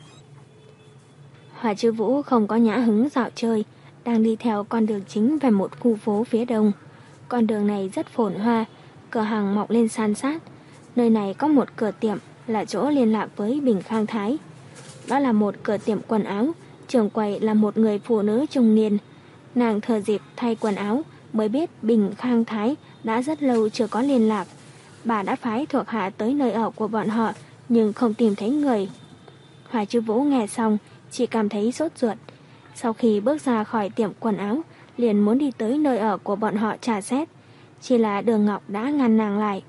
Hoài Chư Vũ không có nhã hứng dạo chơi, đang đi theo con đường chính về một khu phố phía đông. Con đường này rất phồn hoa, cửa hàng mọc lên san sát. Nơi này có một cửa tiệm là chỗ liên lạc với Bình Khang Thái. Đó là một cửa tiệm quần áo, trưởng quầy là một người phụ nữ trung niên. Nàng thừa dịp thay quần áo mới biết Bình Khang Thái đã rất lâu chưa có liên lạc. Bà đã phái thuộc hạ tới nơi ở của bọn họ, nhưng không tìm thấy người. Hoài Chư Vũ nghe xong, chỉ cảm thấy sốt ruột. Sau khi bước ra khỏi tiệm quần áo, liền muốn đi tới nơi ở của bọn họ trà xét. Chỉ là Đường Ngọc đã ngăn nàng lại.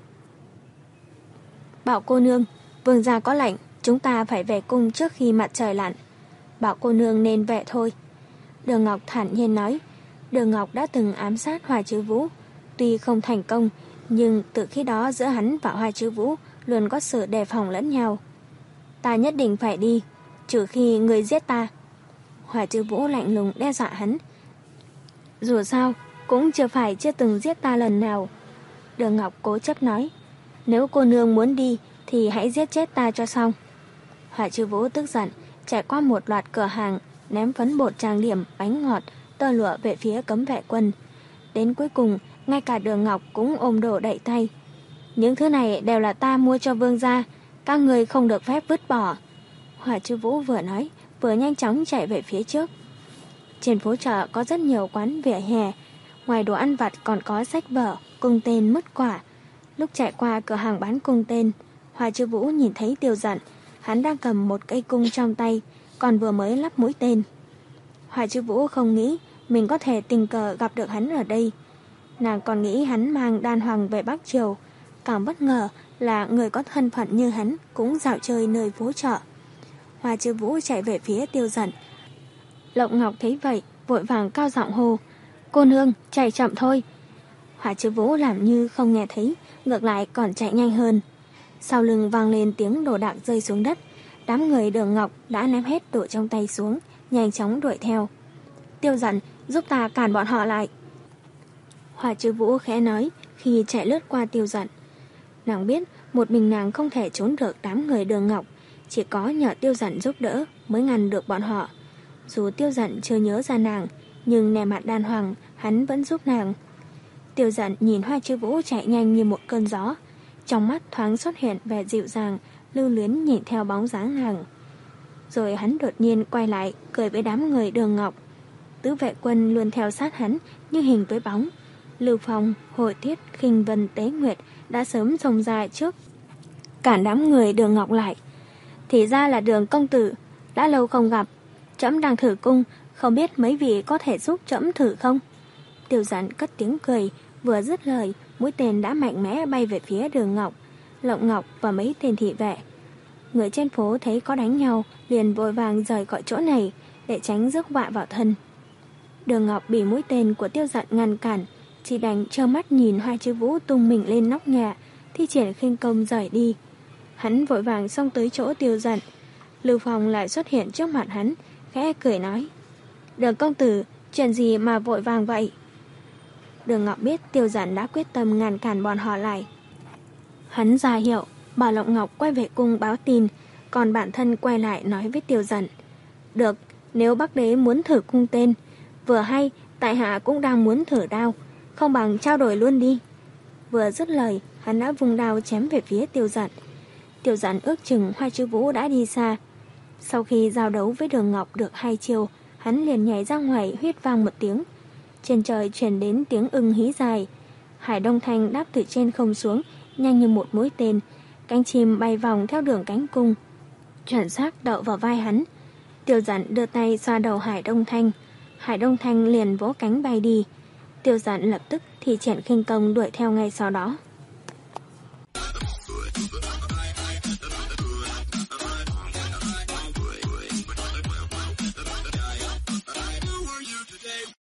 Bảo cô nương, vương gia có lệnh, chúng ta phải về cung trước khi mặt trời lặn. Bảo cô nương nên về thôi. Đường Ngọc thản nhiên nói. Đường Ngọc đã từng ám sát Hoài Chư Vũ. Tuy không thành công, nhưng từ khi đó giữa hắn và Hoài Chư Vũ luôn có sự đề phòng lẫn nhau. Ta nhất định phải đi, trừ khi người giết ta. Hoài Chư Vũ lạnh lùng đe dọa hắn. Dù sao, cũng chưa phải chưa từng giết ta lần nào. Đường Ngọc cố chấp nói. Nếu cô nương muốn đi thì hãy giết chết ta cho xong. Hoài Chư Vũ tức giận, chạy qua một loạt cửa hàng, ném phấn bột trang điểm, bánh ngọt, tơ lụa về phía cấm vệ quân. Đến cuối cùng, ngay cả Đường Ngọc cũng ôm đồ đậy tay. Những thứ này đều là ta mua cho vương gia, các người không được phép vứt bỏ. Hoài Chư Vũ vừa nói, vừa nhanh chóng chạy về phía trước. Trên phố chợ có rất nhiều quán vỉa hè, ngoài đồ ăn vặt còn có sách vở, cung tên, mứt quả. Lúc chạy qua cửa hàng bán cung tên, Hoài Chư Vũ nhìn thấy Tiêu Dận, hắn đang cầm một cây cung trong tay, còn vừa mới lắp mũi tên. Hoài Chư Vũ không nghĩ mình có thể tình cờ gặp được hắn ở đây. Nàng còn nghĩ hắn mang đan hoàng về Bắc Triều, càng bất ngờ là người có thân phận như hắn cũng dạo chơi nơi phố chợ. Hoài Chư Vũ chạy về phía Tiêu Dận. Lộng Ngọc thấy vậy, vội vàng cao giọng hô, cô nương, chạy chậm thôi. Hoài Chư Vũ làm như không nghe thấy, ngược lại còn chạy nhanh hơn. Sau lưng vang lên tiếng đồ đạc rơi xuống đất. Đám người Đường Ngọc đã ném hết đồ trong tay xuống, nhanh chóng đuổi theo. Tiêu Dận, giúp ta cản bọn họ lại. Hoài Chư Vũ khẽ nói khi chạy lướt qua Tiêu Dận. Nàng biết một mình nàng không thể trốn được đám người Đường Ngọc, chỉ có nhờ Tiêu Dận giúp đỡ mới ngăn được bọn họ. Dù Tiêu Dận chưa nhớ ra nàng, nhưng nề mặt đàn hoàng hắn vẫn giúp nàng. Tiêu Dận nhìn Hoài Chư Vũ chạy nhanh như một cơn gió, trong mắt thoáng xuất hiện vẻ dịu dàng, lưu luyến nhìn theo bóng dáng nàng. Rồi hắn đột nhiên quay lại cười với đám người Đường Ngọc. Tứ vệ quân luôn theo sát hắn như hình với bóng. Lưu Phong, Hội Tiết, Khinh Vân, Tế Nguyệt đã sớm xông ra trước, cản đám người Đường Ngọc lại. Thì ra là Đường công tử, đã lâu không gặp, trẫm đang thử cung, không biết mấy vị có thể giúp trẫm thử không? Tiêu Dận cất tiếng cười, vừa dứt lời, mũi tên đã mạnh mẽ bay về phía Đường Ngọc, Lộng Ngọc và mấy tên thị vệ. Người trên phố thấy có đánh nhau, liền vội vàng rời khỏi chỗ này để tránh rước họa vào thân. Đường Ngọc bị mũi tên của Tiêu Dận ngăn cản, chỉ đành trơ mắt nhìn Hoài Chư Vũ tung mình lên nóc nhà, thi triển khinh công rời đi. Hắn vội vàng xông tới chỗ Tiêu Dận, Lưu Phong lại xuất hiện trước mặt hắn, khẽ cười nói. Đường công tử, chuyện gì mà vội vàng vậy? Đường Ngọc biết Tiêu Dận đã quyết tâm ngăn cản bọn họ lại. Hắn ra hiệu, bảo Lộng Ngọc quay về cung báo tin, còn bản thân quay lại nói với Tiêu Dận. Được, nếu Bắc Đế muốn thử cung tên, vừa hay tại hạ cũng đang muốn thử đao, không bằng trao đổi luôn đi. Vừa dứt lời, hắn đã vung đao chém về phía Tiêu Dận. Tiêu Dận ước chừng Hoa Chiêu Vũ đã đi xa. Sau khi giao đấu với Đường Ngọc được hai chiêu, hắn liền nhảy ra ngoài huýt vang một tiếng. Trên trời truyền đến tiếng ưng hí dài. Hải Đông Thanh đáp từ trên không xuống, nhanh như một mũi tên. Cánh chim bay vòng theo đường cánh cung, chuẩn xác đậu vào vai hắn. Tiêu Dận đưa tay xoa đầu Hải Đông Thanh. Hải Đông Thanh liền vỗ cánh bay đi. Tiêu Dận lập tức thi triển khinh công đuổi theo ngay sau đó.